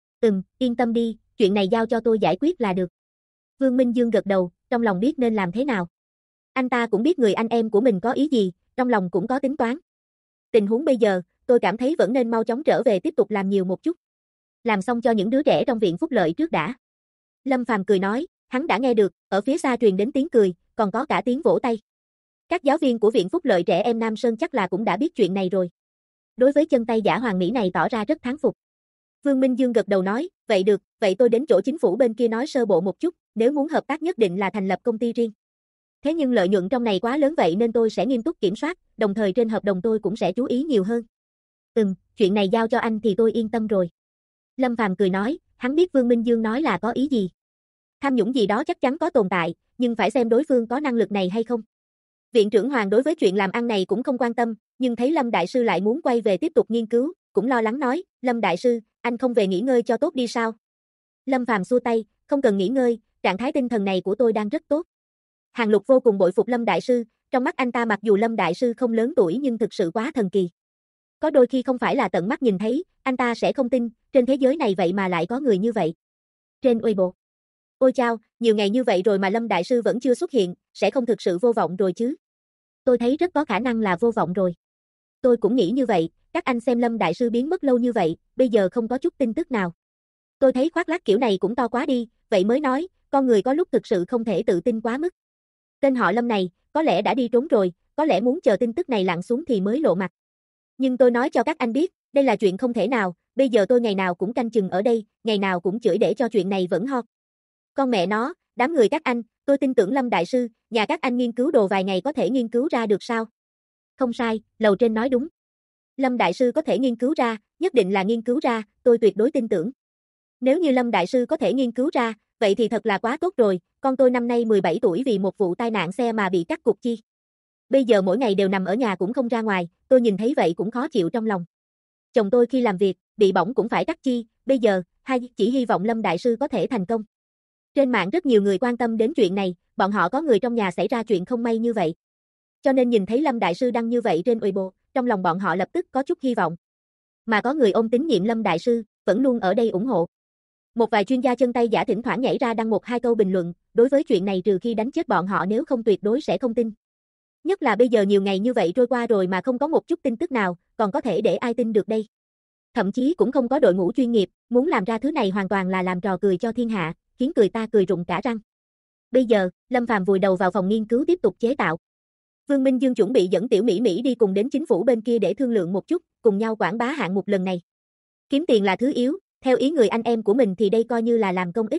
Yên tâm đi, chuyện này giao cho tôi giải quyết là được. Vương Minh Dương gật đầu, trong lòng biết nên làm thế nào. Anh ta cũng biết người anh em của mình có ý gì, trong lòng cũng có tính toán. Tình huống bây giờ, tôi cảm thấy vẫn nên mau chóng trở về tiếp tục làm nhiều một chút. Làm xong cho những đứa trẻ trong viện phúc lợi trước đã. Lâm Phàm cười nói, hắn đã nghe được, ở phía xa truyền đến tiếng cười, còn có cả tiếng vỗ tay. Các giáo viên của viện phúc lợi trẻ em Nam Sơn chắc là cũng đã biết chuyện này rồi. Đối với chân tay giả hoàng mỹ này tỏ ra rất thán phục. Vương Minh Dương gật đầu nói, vậy được, vậy tôi đến chỗ chính phủ bên kia nói sơ bộ một chút, nếu muốn hợp tác nhất định là thành lập công ty riêng. Thế nhưng lợi nhuận trong này quá lớn vậy nên tôi sẽ nghiêm túc kiểm soát, đồng thời trên hợp đồng tôi cũng sẽ chú ý nhiều hơn. Chuyện này giao cho anh thì tôi yên tâm rồi. Lâm Phàm cười nói, hắn biết Vương Minh Dương nói là có ý gì. Tham nhũng gì đó chắc chắn có tồn tại, nhưng phải xem đối phương có năng lực này hay không. Viện trưởng Hoàng đối với chuyện làm ăn này cũng không quan tâm, nhưng thấy Lâm Đại Sư lại muốn quay về tiếp tục nghiên cứu, cũng lo lắng nói, Lâm Đại Sư, anh không về nghỉ ngơi cho tốt đi sao? Lâm Phàm xua tay, không cần nghỉ ngơi, trạng thái tinh thần này của tôi đang rất tốt. Hàng Lục vô cùng bội phục Lâm Đại Sư, trong mắt anh ta mặc dù Lâm Đại Sư không lớn tuổi nhưng thực sự quá thần kỳ. Có đôi khi không phải là tận mắt nhìn thấy, anh ta sẽ không tin, trên thế giới này vậy mà lại có người như vậy. Trên Weibo. Ôi chao, nhiều ngày như vậy rồi mà Lâm Đại Sư vẫn chưa xuất hiện, sẽ không thực sự vô vọng rồi chứ? Tôi thấy rất có khả năng là vô vọng rồi. Tôi cũng nghĩ như vậy, các anh xem Lâm Đại Sư biến mất lâu như vậy, bây giờ không có chút tin tức nào. Tôi thấy khoác lác kiểu này cũng to quá đi, vậy mới nói, con người có lúc thực sự không thể tự tin quá mức. Tên họ Lâm này, có lẽ đã đi trốn rồi, có lẽ muốn chờ tin tức này lặn xuống thì mới lộ mặt. Nhưng tôi nói cho các anh biết, đây là chuyện không thể nào, bây giờ tôi ngày nào cũng canh chừng ở đây, ngày nào cũng chửi để cho chuyện này vẫn hot. Con mẹ nó, đám người các anh, tôi tin tưởng Lâm Đại Sư, nhà các anh nghiên cứu đồ vài ngày có thể nghiên cứu ra được sao? Không sai, lầu trên nói đúng. Lâm Đại Sư có thể nghiên cứu ra, nhất định là nghiên cứu ra, tôi tuyệt đối tin tưởng. Nếu như Lâm Đại Sư có thể nghiên cứu ra, vậy thì thật là quá tốt rồi, con tôi năm nay 17 tuổi vì một vụ tai nạn xe mà bị cắt cụt chi. Bây giờ mỗi ngày đều nằm ở nhà cũng không ra ngoài, tôi nhìn thấy vậy cũng khó chịu trong lòng. Chồng tôi khi làm việc, bị bỏng cũng phải cắt chi, bây giờ, chỉ hy vọng Lâm Đại Sư có thể thành công. Trên mạng rất nhiều người quan tâm đến chuyện này, bọn họ có người trong nhà xảy ra chuyện không may như vậy. Cho nên nhìn thấy Lâm Đại Sư đăng như vậy trên Weibo, trong lòng bọn họ lập tức có chút hy vọng. Mà có người ôm tín nhiệm Lâm Đại Sư, vẫn luôn ở đây ủng hộ. Một vài chuyên gia chân tay giả thỉnh thoảng nhảy ra đăng một hai câu bình luận, đối với chuyện này trừ khi đánh chết bọn họ nếu không tuyệt đối sẽ không tin. Nhất là bây giờ nhiều ngày như vậy trôi qua rồi mà không có một chút tin tức nào, còn có thể để ai tin được đây. Thậm chí cũng không có đội ngũ chuyên nghiệp, muốn làm ra thứ này hoàn toàn là làm trò cười cho thiên hạ, khiến người ta cười rụng cả răng. Bây giờ, Lâm Phàm vùi đầu vào phòng nghiên cứu tiếp tục chế tạo. Vương Minh Dương chuẩn bị dẫn Tiểu Mỹ Mỹ đi cùng đến chính phủ bên kia để thương lượng một chút, cùng nhau quảng bá hạng mục lần này. Kiếm tiền là thứ yếu, theo ý người anh em của mình thì đây coi như là làm công ích.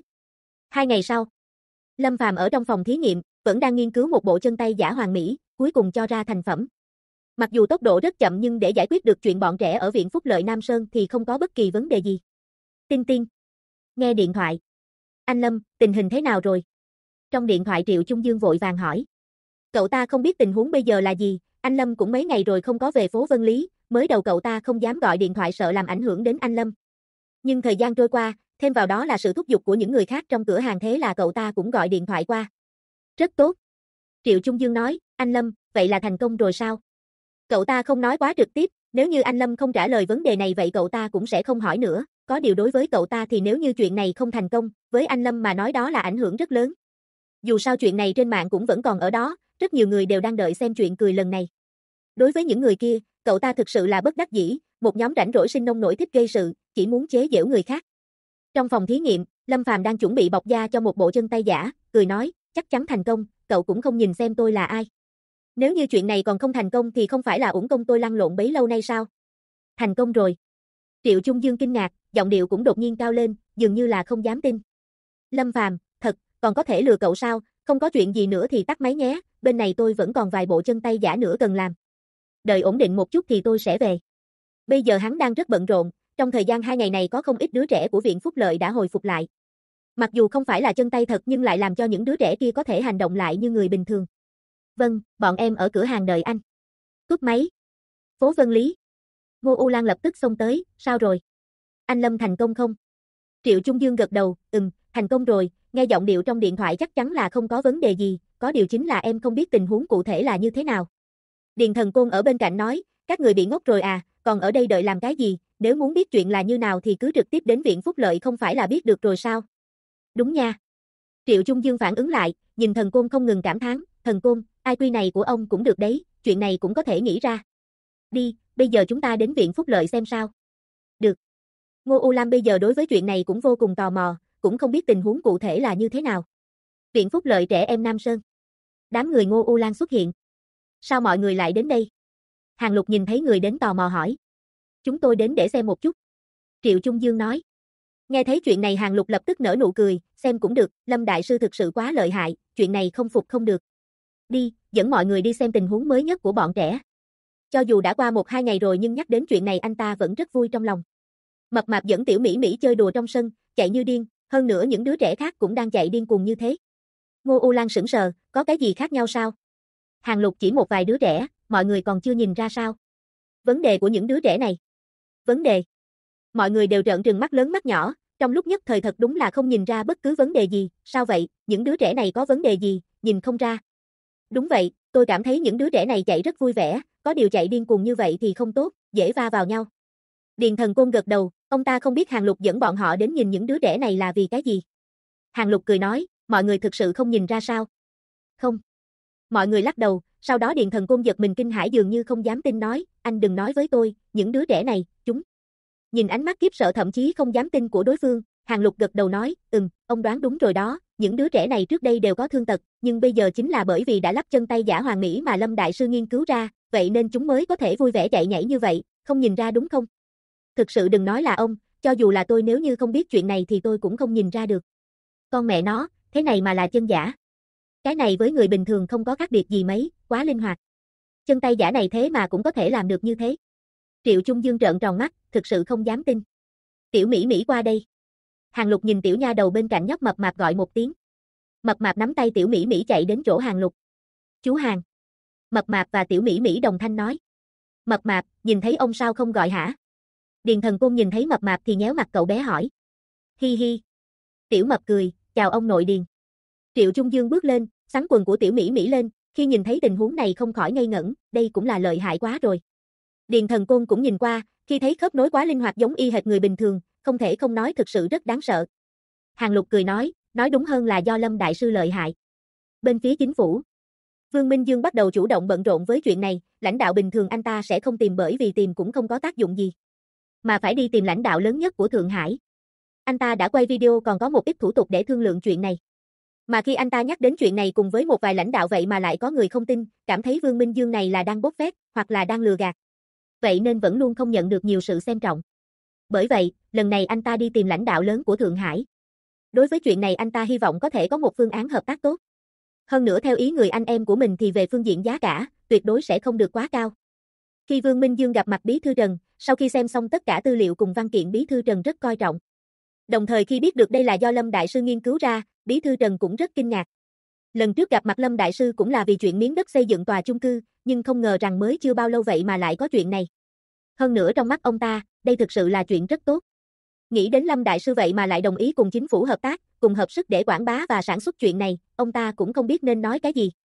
2 ngày sau, Lâm Phàm ở trong phòng thí nghiệm, vẫn đang nghiên cứu một bộ chân tay giả hoàn mỹ, cuối cùng cho ra thành phẩm. Mặc dù tốc độ rất chậm nhưng để giải quyết được chuyện bọn trẻ ở viện phúc lợi Nam Sơn thì không có bất kỳ vấn đề gì. Tinh tinh. Nghe điện thoại. Anh Lâm, tình hình thế nào rồi? Trong điện thoại Triệu Trung Dương vội vàng hỏi. Cậu ta không biết tình huống bây giờ là gì, anh Lâm cũng mấy ngày rồi không có về phố Vân Lý, mới đầu cậu ta không dám gọi điện thoại sợ làm ảnh hưởng đến anh Lâm. Nhưng thời gian trôi qua, thêm vào đó là sự thúc giục của những người khác trong cửa hàng thế là cậu ta cũng gọi điện thoại qua. Rất tốt. Triệu Trung Dương nói, anh Lâm, vậy là thành công rồi sao? Cậu ta không nói quá trực tiếp, nếu như anh Lâm không trả lời vấn đề này vậy cậu ta cũng sẽ không hỏi nữa, có điều đối với cậu ta thì nếu như chuyện này không thành công, với anh Lâm mà nói đó là ảnh hưởng rất lớn. Dù sao chuyện này trên mạng cũng vẫn còn ở đó, rất nhiều người đều đang đợi xem chuyện cười lần này. Đối với những người kia, cậu ta thực sự là bất đắc dĩ, một nhóm rảnh rỗi sinh nông nổi thích gây sự, chỉ muốn chế giễu người khác. Trong phòng thí nghiệm, Lâm Phàm đang chuẩn bị bọc da cho một bộ chân tay giả, cười nói, chắc chắn thành công, cậu cũng không nhìn xem tôi là ai. Nếu như chuyện này còn không thành công thì không phải là uổng công tôi lăn lộn bấy lâu nay sao? Thành công rồi. Triệu Trung Dương kinh ngạc, giọng điệu cũng đột nhiên cao lên, dường như là không dám tin. Lâm Phàm, thật, còn có thể lừa cậu sao, không có chuyện gì nữa thì tắt máy nhé, bên này tôi vẫn còn vài bộ chân tay giả nữa cần làm. Đợi ổn định một chút thì tôi sẽ về. Bây giờ hắn đang rất bận rộn, trong thời gian 2 ngày này có không ít đứa trẻ của viện Phúc Lợi đã hồi phục lại. Mặc dù không phải là chân tay thật nhưng lại làm cho những đứa trẻ kia có thể hành động lại như người bình thường. Vâng, bọn em ở cửa hàng đợi anh. Cúp máy. Phố Vân Lý. Ngô U Lan lập tức xông tới, sao rồi? Anh Lâm thành công không? Triệu Trung Dương gật đầu, thành công rồi, nghe giọng điệu trong điện thoại chắc chắn là không có vấn đề gì, có điều chính là em không biết tình huống cụ thể là như thế nào. Điền Thần Côn ở bên cạnh nói, các người bị ngốc rồi à, còn ở đây đợi làm cái gì, nếu muốn biết chuyện là như nào thì cứ trực tiếp đến viện Phúc Lợi không phải là biết được rồi sao? Đúng nha. Triệu Trung Dương phản ứng lại, nhìn Thần Côn không ngừng cảm thán, Thần Côn, IQ này của ông cũng được đấy, chuyện này cũng có thể nghĩ ra. Đi, bây giờ chúng ta đến viện Phúc Lợi xem sao. Được. Ngô U Lam bây giờ đối với chuyện này cũng vô cùng tò mò, cũng không biết tình huống cụ thể là như thế nào. Viện Phúc Lợi trẻ em Nam Sơn. Đám người Ngô U Lan xuất hiện. Sao mọi người lại đến đây? Hàng Lục nhìn thấy người đến tò mò hỏi. Chúng tôi đến để xem một chút. Triệu Trung Dương nói. Nghe thấy chuyện này Hàng Lục lập tức nở nụ cười, xem cũng được, Lâm Đại Sư thực sự quá lợi hại, chuyện này không phục không được. Đi, dẫn mọi người đi xem tình huống mới nhất của bọn trẻ. Cho dù đã qua 1-2 ngày rồi nhưng nhắc đến chuyện này anh ta vẫn rất vui trong lòng. Mập Mạp dẫn Tiểu Mỹ Mỹ chơi đùa trong sân, chạy như điên, hơn nữa những đứa trẻ khác cũng đang chạy điên cuồng như thế. Ngô U Lan sững sờ, có cái gì khác nhau sao? Hàng Lục chỉ một vài đứa trẻ, mọi người còn chưa nhìn ra sao? Vấn đề của những đứa trẻ này. Vấn đề. Mọi người đều trợn trừng mắt lớn mắt nhỏ, trong lúc nhất thời thật đúng là không nhìn ra bất cứ vấn đề gì, sao vậy, những đứa trẻ này có vấn đề gì, nhìn không ra. Đúng vậy, tôi cảm thấy những đứa trẻ này chạy rất vui vẻ, có điều chạy điên cuồng như vậy thì không tốt, dễ va vào nhau. Điền Thần Côn gật đầu, ông ta không biết Hàng Lục dẫn bọn họ đến nhìn những đứa trẻ này là vì cái gì. Hàng Lục cười nói, mọi người thực sự không nhìn ra sao? Không. Mọi người lắc đầu, sau đó Điền Thần Côn giật mình kinh hãi dường như không dám tin nói, anh đừng nói với tôi, những đứa trẻ này, chúng. Nhìn ánh mắt khiếp sợ thậm chí không dám tin của đối phương, Hàng Lục gật đầu nói, ông đoán đúng rồi đó, những đứa trẻ này trước đây đều có thương tật, nhưng bây giờ chính là bởi vì đã lắp chân tay giả hoàn mỹ mà Lâm Đại Sư nghiên cứu ra, vậy nên chúng mới có thể vui vẻ chạy nhảy như vậy, không nhìn ra đúng không? Thực sự đừng nói là ông, cho dù là tôi nếu như không biết chuyện này thì tôi cũng không nhìn ra được. Con mẹ nó, thế này mà là chân giả. Cái này với người bình thường không có khác biệt gì mấy, quá linh hoạt. Chân tay giả này thế mà cũng có thể làm được như thế. Triệu Trung Dương trợn tròn mắt, thực sự không dám tin. Tiểu Mỹ Mỹ qua đây. Hàng Lục nhìn tiểu nha đầu bên cạnh nhóc Mập Mạp gọi một tiếng. Mập Mạp nắm tay Tiểu Mỹ Mỹ chạy đến chỗ Hàng Lục. Chú Hàng. Mập Mạp và Tiểu Mỹ Mỹ đồng thanh nói. Mập Mạp, nhìn thấy ông sao không gọi hả? Điền Thần Côn nhìn thấy Mập Mạp thì nhéo mặt cậu bé hỏi. Hi hi. Tiểu Mập cười, chào ông nội Điền. Triệu Trung Dương bước lên, xắn quần của Tiểu Mỹ Mỹ lên, khi nhìn thấy tình huống này không khỏi ngây ngẩn, đây cũng là lợi hại quá rồi. Điền Thần Côn cũng nhìn qua, khi thấy khớp nối quá linh hoạt giống y hệt người bình thường, không thể không nói thực sự rất đáng sợ. Hàng Lục cười nói đúng hơn là do Lâm Đại Sư lợi hại. Bên phía chính phủ, Vương Minh Dương bắt đầu chủ động bận rộn với chuyện này, lãnh đạo bình thường anh ta sẽ không tìm bởi vì tìm cũng không có tác dụng gì. Mà phải đi tìm lãnh đạo lớn nhất của Thượng Hải. Anh ta đã quay video còn có một ít thủ tục để thương lượng chuyện này. Mà khi anh ta nhắc đến chuyện này cùng với một vài lãnh đạo vậy mà lại có người không tin, cảm thấy Vương Minh Dương này là đang bốc phét, hoặc là đang lừa gạt. Vậy nên vẫn luôn không nhận được nhiều sự xem trọng. Bởi vậy, lần này anh ta đi tìm lãnh đạo lớn của Thượng Hải. Đối với chuyện này anh ta hy vọng có thể có một phương án hợp tác tốt. Hơn nữa theo ý người anh em của mình thì về phương diện giá cả, tuyệt đối sẽ không được quá cao. Khi Vương Minh Dương gặp mặt Bí thư Trần, sau khi xem xong tất cả tư liệu cùng văn kiện Bí thư Trần rất coi trọng. Đồng thời khi biết được đây là do Lâm Đại Sư nghiên cứu ra, Bí thư Trần cũng rất kinh ngạc. Lần trước gặp mặt Lâm Đại Sư cũng là vì chuyện miếng đất xây dựng tòa chung cư, nhưng không ngờ rằng mới chưa bao lâu vậy mà lại có chuyện này. Hơn nữa trong mắt ông ta, đây thực sự là chuyện rất tốt. Nghĩ đến Lâm Đại Sư vậy mà lại đồng ý cùng chính phủ hợp tác, cùng hợp sức để quảng bá và sản xuất chuyện này, ông ta cũng không biết nên nói cái gì.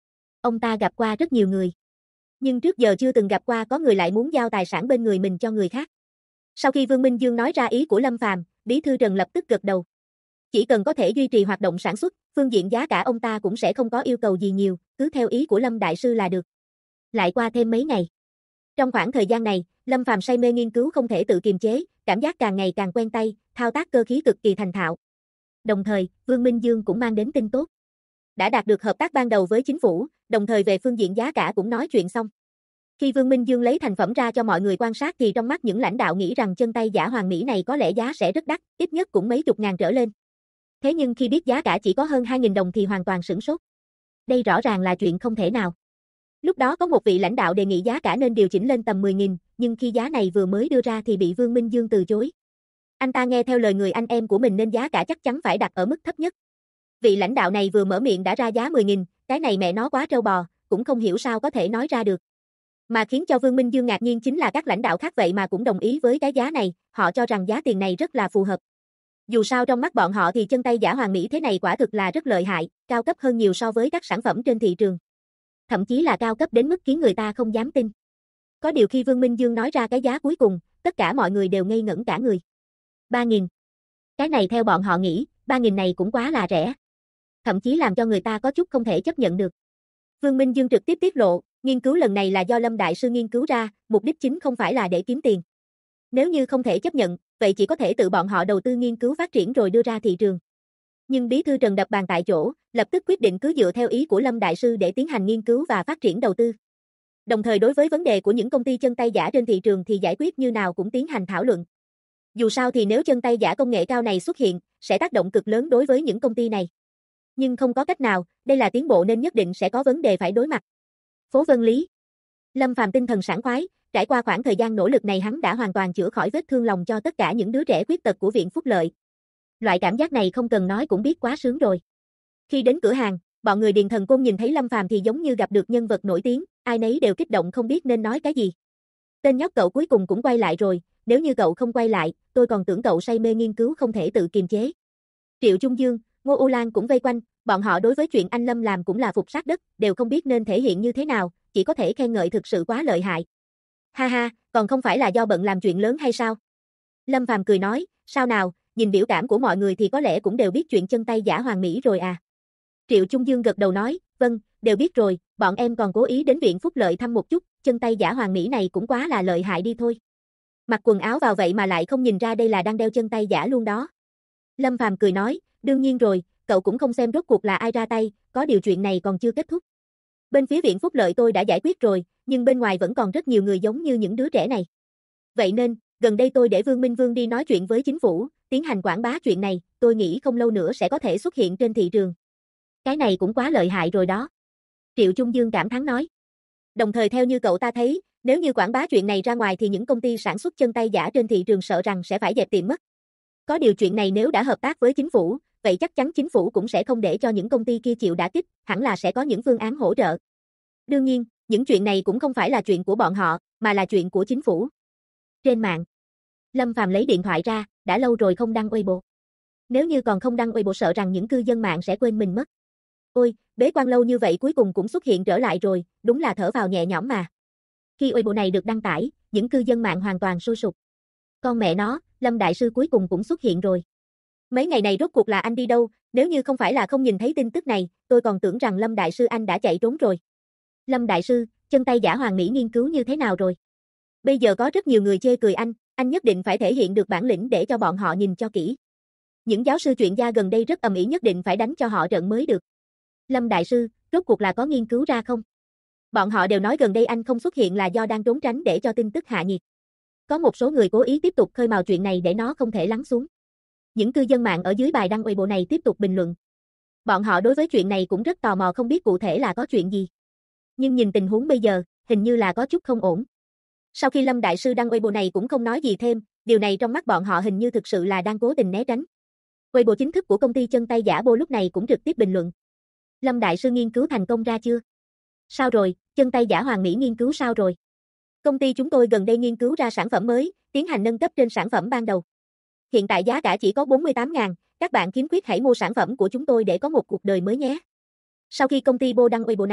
ông ta gặp qua rất nhiều người. Nhưng trước giờ chưa từng gặp qua có người lại muốn giao tài sản bên người mình cho người khác. Sau khi Vương Minh Dương nói ra ý của Lâm Phàm, Bí thư Trần lập tức gật đầu. Chỉ cần có thể duy trì hoạt động sản xuất, phương diện giá cả ông ta cũng sẽ không có yêu cầu gì nhiều, cứ theo ý của Lâm Đại Sư là được. Lại qua thêm mấy ngày. Trong khoảng thời gian này, Lâm Phàm say mê nghiên cứu không thể tự kiềm chế, cảm giác càng ngày càng quen tay, thao tác cơ khí cực kỳ thành thạo. Đồng thời, Vương Minh Dương cũng mang đến tin tốt. Đã đạt được hợp tác ban đầu với chính phủ, đồng thời về phương diện giá cả cũng nói chuyện xong. Khi Vương Minh Dương lấy thành phẩm ra cho mọi người quan sát thì trong mắt những lãnh đạo nghĩ rằng chân tay giả hoàn mỹ này có lẽ giá sẽ rất đắt, ít nhất cũng mấy chục ngàn trở lên. Thế nhưng khi biết giá cả chỉ có hơn 2.000 đồng thì hoàn toàn sửng sốt. Đây rõ ràng là chuyện không thể nào. Lúc đó có một vị lãnh đạo đề nghị giá cả nên điều chỉnh lên tầm 10.000, nhưng khi giá này vừa mới đưa ra thì bị Vương Minh Dương từ chối. Anh ta nghe theo lời người anh em của mình nên giá cả chắc chắn phải đặt ở mức thấp nhất. Vị lãnh đạo này vừa mở miệng đã ra giá 10.000, cái này mẹ nó quá trâu bò, cũng không hiểu sao có thể nói ra được. Mà khiến cho Vương Minh Dương ngạc nhiên chính là các lãnh đạo khác vậy mà cũng đồng ý với cái giá này, họ cho rằng giá tiền này rất là phù hợp. Dù sao trong mắt bọn họ thì chân tay giả hoàn mỹ thế này quả thực là rất lợi hại, cao cấp hơn nhiều so với các sản phẩm trên thị trường. Thậm chí là cao cấp đến mức khiến người ta không dám tin. Có điều khi Vương Minh Dương nói ra cái giá cuối cùng, tất cả mọi người đều ngây ngẩn cả người. 3.000. Cái này theo bọn họ nghĩ, 3.000 này cũng quá là rẻ. Thậm chí làm cho người ta có chút không thể chấp nhận được. Vương Minh Dương trực tiếp tiết lộ, nghiên cứu lần này là do Lâm Đại Sư nghiên cứu ra, mục đích chính không phải là để kiếm tiền. Nếu như không thể chấp nhận, vậy chỉ có thể tự bọn họ đầu tư nghiên cứu phát triển rồi đưa ra thị trường. Nhưng Bí thư Trần đập bàn tại chỗ, lập tức quyết định cứ dựa theo ý của Lâm Đại Sư để tiến hành nghiên cứu và phát triển đầu tư. Đồng thời đối với vấn đề của những công ty chân tay giả trên thị trường thì giải quyết như nào cũng tiến hành thảo luận. Dù sao thì nếu chân tay giả công nghệ cao này xuất hiện, sẽ tác động cực lớn đối với những công ty này. Nhưng không có cách nào, đây là tiến bộ nên nhất định sẽ có vấn đề phải đối mặt. Phố Vân Lý. Lâm Phàm tinh thần sảng khoái, trải qua khoảng thời gian nỗ lực này hắn đã hoàn toàn chữa khỏi vết thương lòng cho tất cả những đứa trẻ khuyết tật của Viện Phúc Lợi. Loại cảm giác này không cần nói cũng biết quá sướng rồi. Khi đến cửa hàng, bọn người Điền Thần Côn nhìn thấy Lâm Phàm thì giống như gặp được nhân vật nổi tiếng, ai nấy đều kích động không biết nên nói cái gì. Tên nhóc cậu cuối cùng cũng quay lại rồi, nếu như cậu không quay lại, tôi còn tưởng cậu say mê nghiên cứu không thể tự kiềm chế. Triệu Trung Dương, Ngô U Lan cũng vây quanh, bọn họ đối với chuyện anh Lâm làm cũng là phục sát đất, đều không biết nên thể hiện như thế nào, chỉ có thể khen ngợi thực sự quá lợi hại. Ha ha, còn không phải là do bận làm chuyện lớn hay sao? Lâm Phàm cười nói, sao nào, nhìn biểu cảm của mọi người thì có lẽ cũng đều biết chuyện chân tay giả hoàn mỹ rồi à. Triệu Trung Dương gật đầu nói, vâng, đều biết rồi, bọn em còn cố ý đến Viện Phúc Lợi thăm một chút, chân tay giả hoàn mỹ này cũng quá là lợi hại đi thôi. Mặc quần áo vào vậy mà lại không nhìn ra đây là đang đeo chân tay giả luôn đó. Lâm Phàm cười nói, đương nhiên rồi, cậu cũng không xem rốt cuộc là ai ra tay, có điều chuyện này còn chưa kết thúc. Bên phía Viện Phúc Lợi tôi đã giải quyết rồi, nhưng bên ngoài vẫn còn rất nhiều người giống như những đứa trẻ này. Vậy nên, gần đây tôi để Vương Minh Vương đi nói chuyện với chính phủ, tiến hành quảng bá chuyện này, tôi nghĩ không lâu nữa sẽ có thể xuất hiện trên thị trường. Cái này cũng quá lợi hại rồi đó. Triệu Trung Dương cảm thán nói. Đồng thời theo như cậu ta thấy, nếu như quảng bá chuyện này ra ngoài thì những công ty sản xuất chân tay giả trên thị trường sợ rằng sẽ phải dẹp tiệm mất. Có điều chuyện này nếu đã hợp tác với chính phủ, vậy chắc chắn chính phủ cũng sẽ không để cho những công ty kia chịu đả kích, hẳn là sẽ có những phương án hỗ trợ. Đương nhiên, những chuyện này cũng không phải là chuyện của bọn họ, mà là chuyện của chính phủ. Trên mạng, Lâm Phàm lấy điện thoại ra, đã lâu rồi không đăng Weibo. Nếu như còn không đăng Weibo sợ rằng những cư dân mạng sẽ quên mình mất. Ôi, bế quan lâu như vậy cuối cùng cũng xuất hiện trở lại rồi, đúng là thở vào nhẹ nhõm mà. Khi Weibo này được đăng tải, những cư dân mạng hoàn toàn sôi sục. Con mẹ nó, Lâm Đại Sư cuối cùng cũng xuất hiện rồi. Mấy ngày này rốt cuộc là anh đi đâu, nếu như không phải là không nhìn thấy tin tức này, tôi còn tưởng rằng Lâm Đại Sư anh đã chạy trốn rồi. Lâm Đại Sư, chân tay giả hoàn mỹ nghiên cứu như thế nào rồi? Bây giờ có rất nhiều người chê cười anh nhất định phải thể hiện được bản lĩnh để cho bọn họ nhìn cho kỹ. Những giáo sư chuyên gia gần đây rất ầm ĩ nhất định phải đánh cho họ trận mới được. Lâm Đại Sư, rốt cuộc là có nghiên cứu ra không? Bọn họ đều nói gần đây anh không xuất hiện là do đang trốn tránh để cho tin tức hạ nhiệt. Có một số người cố ý tiếp tục khơi mào chuyện này để nó không thể lắng xuống. Những cư dân mạng ở dưới bài đăng Weibo này tiếp tục bình luận. Bọn họ đối với chuyện này cũng rất tò mò không biết cụ thể là có chuyện gì. Nhưng nhìn tình huống bây giờ, hình như là có chút không ổn. Sau khi Lâm Đại Sư đăng Weibo này cũng không nói gì thêm, điều này trong mắt bọn họ hình như thực sự là đang cố tình né tránh. Weibo chính thức của công ty chân tay giả Bô lúc này cũng trực tiếp bình luận. Lâm Đại Sư nghiên cứu thành công ra chưa? Sao rồi, chân tay giả hoàn mỹ nghiên cứu sao rồi? Công ty chúng tôi gần đây nghiên cứu ra sản phẩm mới, tiến hành nâng cấp trên sản phẩm ban đầu. Hiện tại giá cả chỉ có 48.000, các bạn kiếm khuyết hãy mua sản phẩm của chúng tôi để có một cuộc đời mới nhé. Sau khi công ty Bô đăng Weibo này,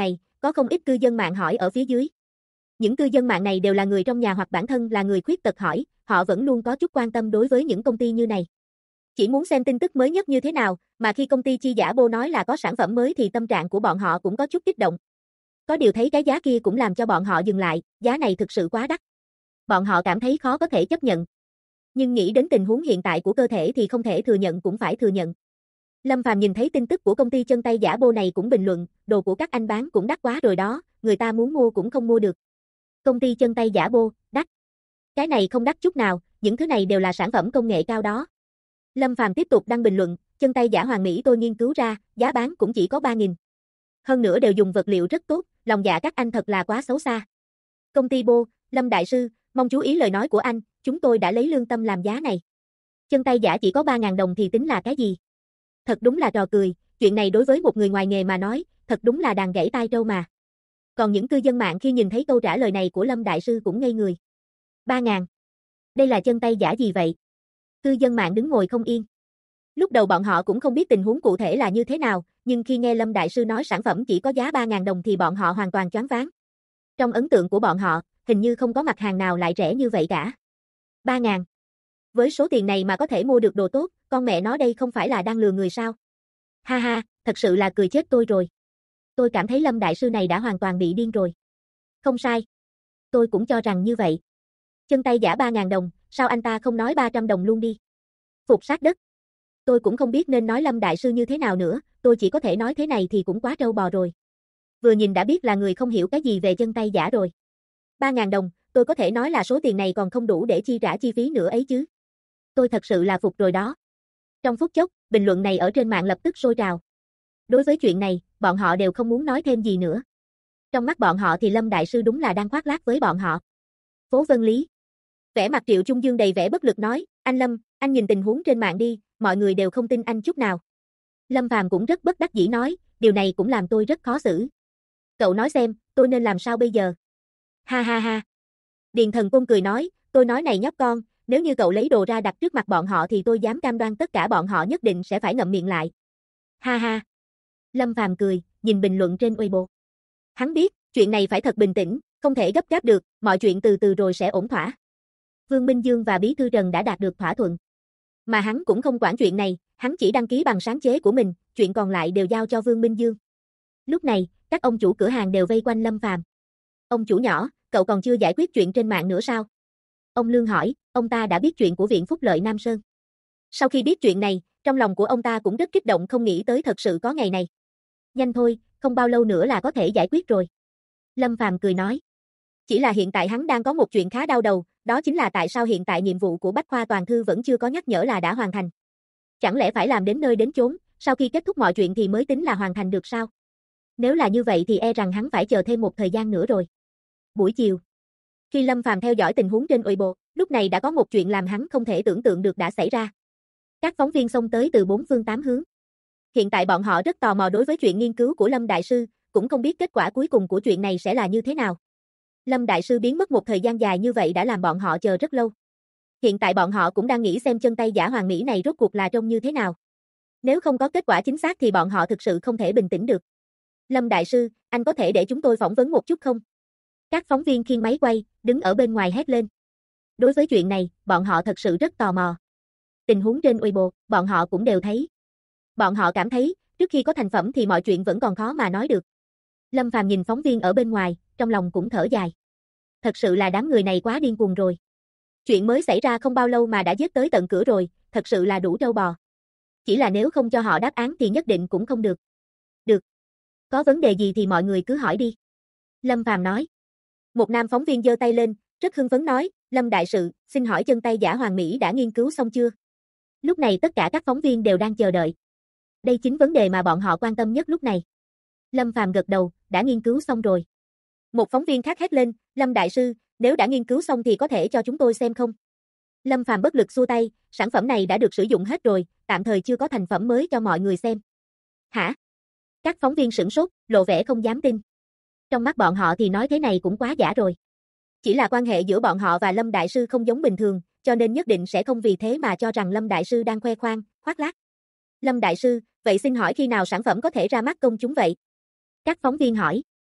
có không ít cư dân mạng hỏi ở phía dưới. Những cư dân mạng này đều là người trong nhà hoặc bản thân là người khuyết tật hỏi, họ vẫn luôn có chút quan tâm đối với những công ty như này. Chỉ muốn xem tin tức mới nhất như thế nào, mà khi công ty chi giả bô nói là có sản phẩm mới thì tâm trạng của bọn họ cũng có chút kích động. Có điều thấy cái giá kia cũng làm cho bọn họ dừng lại, giá này thực sự quá đắt. Bọn họ cảm thấy khó có thể chấp nhận. Nhưng nghĩ đến tình huống hiện tại của cơ thể thì không thể thừa nhận cũng phải thừa nhận. Lâm Phàm nhìn thấy tin tức của công ty chân tay giả bô này cũng bình luận, đồ của các anh bán cũng đắt quá rồi đó, người ta muốn mua cũng không mua được. Công ty chân tay giả bô, đắt. Cái này không đắt chút nào, những thứ này đều là sản phẩm công nghệ cao đó. Lâm Phàm tiếp tục đăng bình luận, chân tay giả hoàn mỹ tôi nghiên cứu ra, giá bán cũng chỉ có 3.000. Hơn nữa đều dùng vật liệu rất tốt, lòng dạ các anh thật là quá xấu xa. Công ty bô, Lâm Đại Sư, mong chú ý lời nói của anh, chúng tôi đã lấy lương tâm làm giá này. Chân tay giả chỉ có 3.000 đồng thì tính là cái gì? Thật đúng là trò cười, chuyện này đối với một người ngoài nghề mà nói, thật đúng là đàn gãy tai trâu mà. Còn những cư dân mạng khi nhìn thấy câu trả lời này của Lâm Đại Sư cũng ngây người. 3.000. Đây là chân tay giả gì vậy? Cư dân mạng đứng ngồi không yên. Lúc đầu bọn họ cũng không biết tình huống cụ thể là như thế nào, nhưng khi nghe Lâm Đại Sư nói sản phẩm chỉ có giá 3.000 đồng thì bọn họ hoàn toàn choáng váng. Trong ấn tượng của bọn họ, hình như không có mặt hàng nào lại rẻ như vậy cả. 3.000. Với số tiền này mà có thể mua được đồ tốt, con mẹ nó đây không phải là đang lừa người sao? Ha ha, thật sự là cười chết tôi rồi. Tôi cảm thấy Lâm Đại Sư này đã hoàn toàn bị điên rồi. Không sai. Tôi cũng cho rằng như vậy. Chân tay giả 3.000 đồng, sao anh ta không nói 300 đồng luôn đi? Phục sát đất. Tôi cũng không biết nên nói Lâm Đại Sư như thế nào nữa, tôi chỉ có thể nói thế này thì cũng quá trâu bò rồi. Vừa nhìn đã biết là người không hiểu cái gì về chân tay giả rồi. 3.000 đồng, tôi có thể nói là số tiền này còn không đủ để chi trả chi phí nữa ấy chứ. Tôi thật sự là phục rồi đó. Trong phút chốc, bình luận này ở trên mạng lập tức sôi trào. Đối với chuyện này, bọn họ đều không muốn nói thêm gì nữa. Trong mắt bọn họ thì Lâm Đại Sư đúng là đang khoác lác với bọn họ. Phố Vân Lý. Vẻ mặt Triệu Trung Dương đầy vẻ bất lực nói, anh Lâm, anh nhìn tình huống trên mạng đi, mọi người đều không tin anh chút nào. Lâm Phàm cũng rất bất đắc dĩ nói, điều này cũng làm tôi rất khó xử. Cậu nói xem, tôi nên làm sao bây giờ? Ha ha ha. Điền Thần Côn cười nói, tôi nói này nhóc con, nếu như cậu lấy đồ ra đặt trước mặt bọn họ thì tôi dám cam đoan tất cả bọn họ nhất định sẽ phải ngậm miệng lại. Ha ha. Lâm Phàm cười, nhìn bình luận trên Weibo. Hắn biết, chuyện này phải thật bình tĩnh, không thể gấp gáp được, mọi chuyện từ từ rồi sẽ ổn thỏa. Vương Minh Dương và Bí thư Trần đã đạt được thỏa thuận. Mà hắn cũng không quản chuyện này, hắn chỉ đăng ký bằng sáng chế của mình, chuyện còn lại đều giao cho Vương Minh Dương. Lúc này, các ông chủ cửa hàng đều vây quanh Lâm Phàm. Ông chủ nhỏ, cậu còn chưa giải quyết chuyện trên mạng nữa sao? Ông Lương hỏi, ông ta đã biết chuyện của Viện Phúc Lợi Nam Sơn. Sau khi biết chuyện này, trong lòng của ông ta cũng rất kích động không nghĩ tới thật sự có ngày này. Nhanh thôi, không bao lâu nữa là có thể giải quyết rồi. Lâm Phàm cười nói. Chỉ là hiện tại hắn đang có một chuyện khá đau đầu, đó chính là tại sao hiện tại nhiệm vụ của Bách Khoa Toàn Thư vẫn chưa có nhắc nhở là đã hoàn thành. Chẳng lẽ phải làm đến nơi đến chốn, sau khi kết thúc mọi chuyện thì mới tính là hoàn thành được sao? Nếu là như vậy thì e rằng hắn phải chờ thêm một thời gian nữa rồi. Buổi chiều, khi Lâm Phàm theo dõi tình huống trên Weibo, lúc này đã có một chuyện làm hắn không thể tưởng tượng được đã xảy ra. Các phóng viên xông tới từ bốn phương tám hướng. Hiện tại bọn họ rất tò mò đối với chuyện nghiên cứu của Lâm Đại Sư, cũng không biết kết quả cuối cùng của chuyện này sẽ là như thế nào. Lâm Đại Sư biến mất một thời gian dài như vậy đã làm bọn họ chờ rất lâu. Hiện tại bọn họ cũng đang nghĩ xem chân tay giả hoàn mỹ này rốt cuộc là trông như thế nào. Nếu không có kết quả chính xác thì bọn họ thực sự không thể bình tĩnh được. Lâm Đại Sư, anh có thể để chúng tôi phỏng vấn một chút không? Các phóng viên khiêng máy quay, đứng ở bên ngoài hét lên. Đối với chuyện này, bọn họ thật sự rất tò mò. Tình huống trên Weibo, bọn họ cũng đều thấy. Bọn họ cảm thấy, trước khi có thành phẩm thì mọi chuyện vẫn còn khó mà nói được. Lâm Phàm nhìn phóng viên ở bên ngoài, trong lòng cũng thở dài. Thật sự là đám người này quá điên cuồng rồi. Chuyện mới xảy ra không bao lâu mà đã giết tới tận cửa rồi, thật sự là đủ trâu bò. Chỉ là nếu không cho họ đáp án thì nhất định cũng không được. Được. Có vấn đề gì thì mọi người cứ hỏi đi. Lâm Phàm nói. Một nam phóng viên giơ tay lên, rất hưng phấn nói, Lâm Đại Sự, xin hỏi chân tay giả hoàn mỹ đã nghiên cứu xong chưa? Lúc này tất cả các phóng viên đều đang chờ đợi. Đây chính vấn đề mà bọn họ quan tâm nhất lúc này. Lâm Phàm gật đầu, đã nghiên cứu xong rồi. Một phóng viên khác hét lên, Lâm Đại Sư, nếu đã nghiên cứu xong thì có thể cho chúng tôi xem không? Lâm Phàm bất lực xua tay, sản phẩm này đã được sử dụng hết rồi, tạm thời chưa có thành phẩm mới cho mọi người xem. Hả? Các phóng viên sửng sốt, lộ vẻ không dám tin. Trong mắt bọn họ thì nói thế này cũng quá giả rồi. Chỉ là quan hệ giữa bọn họ và Lâm Đại Sư không giống bình thường, cho nên nhất định sẽ không vì thế mà cho rằng Lâm Đại Sư đang khoe khoang, khoác lác. Lâm Đại Sư, vậy xin hỏi khi nào sản phẩm có thể ra mắt công chúng vậy? Các phóng viên hỏi.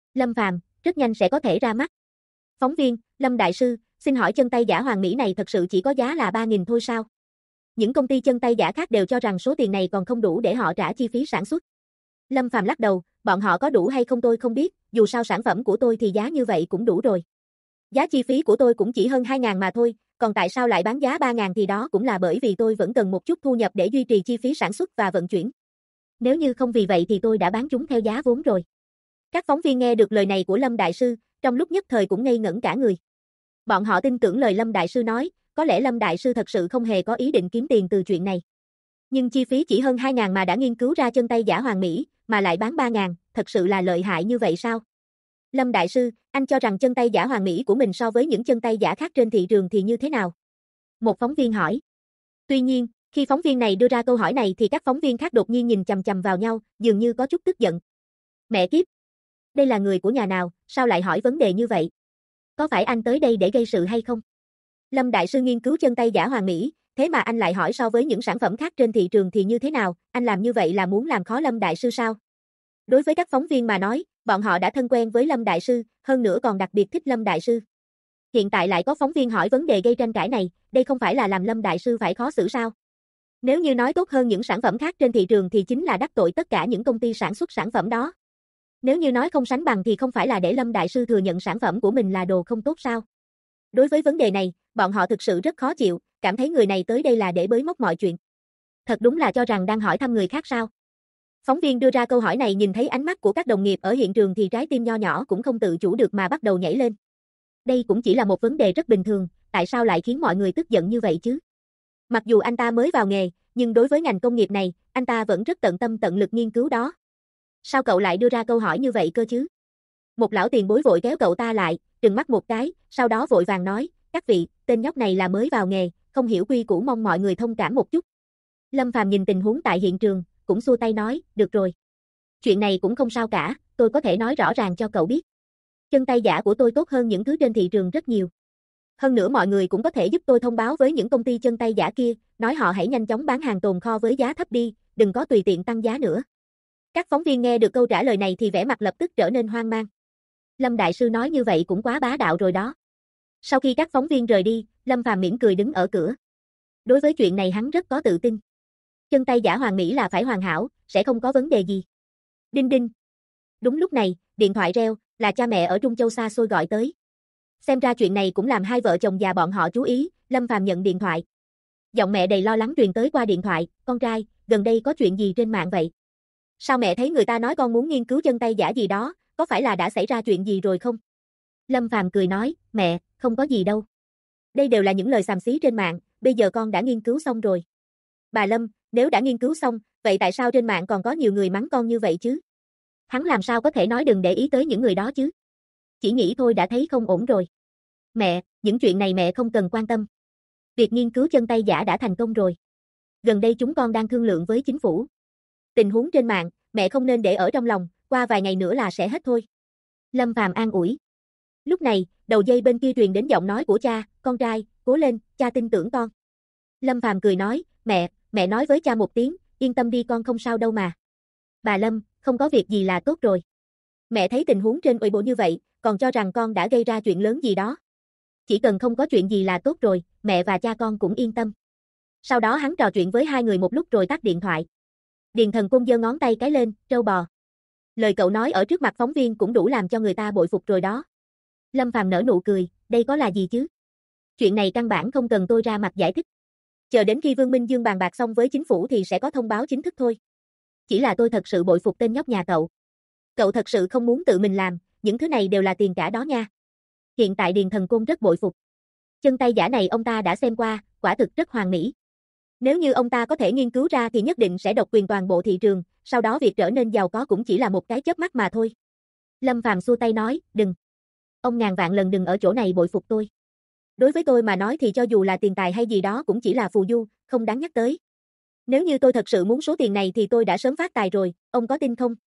Lâm Phàm, rất nhanh sẽ có thể ra mắt. Phóng viên, Lâm Đại Sư, xin hỏi chân tay giả hoàn mỹ này thật sự chỉ có giá là 3.000 thôi sao? Những công ty chân tay giả khác đều cho rằng số tiền này còn không đủ để họ trả chi phí sản xuất. Lâm Phàm lắc đầu, bọn họ có đủ hay không tôi không biết, dù sao sản phẩm của tôi thì giá như vậy cũng đủ rồi. Giá chi phí của tôi cũng chỉ hơn 2.000 mà thôi, còn tại sao lại bán giá 3.000 thì đó cũng là bởi vì tôi vẫn cần một chút thu nhập để duy trì chi phí sản xuất và vận chuyển. Nếu như không vì vậy thì tôi đã bán chúng theo giá vốn rồi. Các phóng viên nghe được lời này của Lâm Đại Sư, trong lúc nhất thời cũng ngây ngẩn cả người. Bọn họ tin tưởng lời Lâm Đại Sư nói, có lẽ Lâm Đại Sư thật sự không hề có ý định kiếm tiền từ chuyện này. Nhưng chi phí chỉ hơn 2.000 mà đã nghiên cứu ra chân tay giả hoàn mỹ, mà lại bán 3.000, thật sự là lợi hại như vậy sao? Lâm Đại Sư, anh cho rằng chân tay giả hoàn mỹ của mình so với những chân tay giả khác trên thị trường thì như thế nào? Một phóng viên hỏi. Tuy nhiên, khi phóng viên này đưa ra câu hỏi này thì các phóng viên khác đột nhiên nhìn chằm chằm vào nhau, dường như có chút tức giận. Mẹ kiếp! Đây là người của nhà nào, sao lại hỏi vấn đề như vậy? Có phải anh tới đây để gây sự hay không? Lâm Đại Sư nghiên cứu chân tay giả hoàn mỹ, thế mà anh lại hỏi so với những sản phẩm khác trên thị trường thì như thế nào, anh làm như vậy là muốn làm khó Lâm Đại Sư sao? Đối với các phóng viên mà nói, bọn họ đã thân quen với Lâm Đại Sư, hơn nữa còn đặc biệt thích Lâm Đại Sư. Hiện tại lại có phóng viên hỏi vấn đề gây tranh cãi này, đây không phải là làm Lâm Đại Sư phải khó xử sao? Nếu như nói tốt hơn những sản phẩm khác trên thị trường thì chính là đắc tội tất cả những công ty sản xuất sản phẩm đó. Nếu như nói không sánh bằng thì không phải là để Lâm Đại Sư thừa nhận sản phẩm của mình là đồ không tốt sao? Đối với vấn đề này, bọn họ thực sự rất khó chịu, cảm thấy người này tới đây là để bới móc mọi chuyện. Thật đúng là cho rằng đang hỏi thăm người khác sao? Phóng viên đưa ra câu hỏi này nhìn thấy ánh mắt của các đồng nghiệp ở hiện trường thì trái tim nho nhỏ cũng không tự chủ được mà bắt đầu nhảy lên. Đây cũng chỉ là một vấn đề rất bình thường, tại sao lại khiến mọi người tức giận như vậy chứ? Mặc dù anh ta mới vào nghề, nhưng đối với ngành công nghiệp này, anh ta vẫn rất tận tâm tận lực nghiên cứu đó. Sao cậu lại đưa ra câu hỏi như vậy cơ chứ? Một lão tiền bối vội kéo cậu ta lại, trừng mắt một cái, sau đó vội vàng nói, các vị, tên nhóc này là mới vào nghề, không hiểu quy củ mong mọi người thông cảm một chút. Lâm Phàm nhìn tình huống tại hiện trường, cũng xua tay nói, được rồi. Chuyện này cũng không sao cả, tôi có thể nói rõ ràng cho cậu biết. Chân tay giả của tôi tốt hơn những thứ trên thị trường rất nhiều. Hơn nữa mọi người cũng có thể giúp tôi thông báo với những công ty chân tay giả kia, nói họ hãy nhanh chóng bán hàng tồn kho với giá thấp đi, đừng có tùy tiện tăng giá nữa. Các phóng viên nghe được câu trả lời này thì vẻ mặt lập tức trở nên hoang mang. Lâm Đại Sư nói như vậy cũng quá bá đạo rồi đó. Sau khi các phóng viên rời đi, Lâm Phàm mỉm cười đứng ở cửa. Đối với chuyện này hắn rất có tự tin. Chân tay giả hoàn mỹ là phải hoàn hảo, sẽ không có vấn đề gì. Đinh đinh. Đúng lúc này, điện thoại reo, là cha mẹ ở Trung Châu xa xôi gọi tới. Xem ra chuyện này cũng làm hai vợ chồng già bọn họ chú ý, Lâm Phàm nhận điện thoại. Giọng mẹ đầy lo lắng truyền tới qua điện thoại, con trai, gần đây có chuyện gì trên mạng vậy? Sao mẹ thấy người ta nói con muốn nghiên cứu chân tay giả gì đó, có phải là đã xảy ra chuyện gì rồi không? Lâm Phàm cười nói, mẹ, không có gì đâu. Đây đều là những lời xàm xí trên mạng, bây giờ con đã nghiên cứu xong rồi. Bà Lâm, nếu đã nghiên cứu xong, vậy tại sao trên mạng còn có nhiều người mắng con như vậy chứ? Hắn làm sao có thể nói đừng để ý tới những người đó chứ? Chỉ nghĩ thôi đã thấy không ổn rồi. Mẹ, những chuyện này mẹ không cần quan tâm. Việc nghiên cứu chân tay giả đã thành công rồi. Gần đây chúng con đang thương lượng với chính phủ. Tình huống trên mạng, mẹ không nên để ở trong lòng, qua vài ngày nữa là sẽ hết thôi. Lâm Phàm an ủi. Lúc này, đầu dây bên kia truyền đến giọng nói của cha, con trai, cố lên, cha tin tưởng con. Lâm Phàm cười nói, mẹ nói với cha một tiếng, yên tâm đi con không sao đâu mà. Bà Lâm, không có việc gì là tốt rồi. Mẹ thấy tình huống trên Weibo như vậy, còn cho rằng con đã gây ra chuyện lớn gì đó. Chỉ cần không có chuyện gì là tốt rồi, mẹ và cha con cũng yên tâm. Sau đó hắn trò chuyện với hai người một lúc rồi tắt điện thoại. Điền Thần Côn giơ ngón tay cái lên, trâu bò. Lời cậu nói ở trước mặt phóng viên cũng đủ làm cho người ta bội phục rồi đó. Lâm Phàm nở nụ cười, đây có là gì chứ? Chuyện này căn bản không cần tôi ra mặt giải thích. Chờ đến khi Vương Minh Dương bàn bạc xong với chính phủ thì sẽ có thông báo chính thức thôi. Chỉ là tôi thật sự bội phục tên nhóc nhà cậu. Cậu thật sự không muốn tự mình làm, những thứ này đều là tiền cả đó nha. Hiện tại Điền Thần Côn rất bội phục. Chân tay giả này ông ta đã xem qua, quả thực rất hoàn mỹ. Nếu như ông ta có thể nghiên cứu ra thì nhất định sẽ độc quyền toàn bộ thị trường, sau đó việc trở nên giàu có cũng chỉ là một cái chớp mắt mà thôi. Lâm Phàm xua tay nói, đừng. Ông ngàn vạn lần đừng ở chỗ này bội phục tôi. Đối với tôi mà nói thì cho dù là tiền tài hay gì đó cũng chỉ là phù du, không đáng nhắc tới. Nếu như tôi thật sự muốn số tiền này thì tôi đã sớm phát tài rồi, ông có tin không?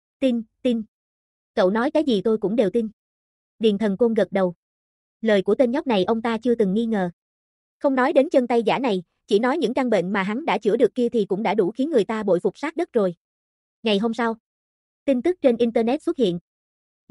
Tin. Cậu nói cái gì tôi cũng đều tin. Điền Thần Côn gật đầu. Lời của tên nhóc này ông ta chưa từng nghi ngờ. Không nói đến chân tay giả này, chỉ nói những căn bệnh mà hắn đã chữa được kia thì cũng đã đủ khiến người ta bội phục sát đất rồi. Ngày hôm sau, tin tức trên Internet xuất hiện.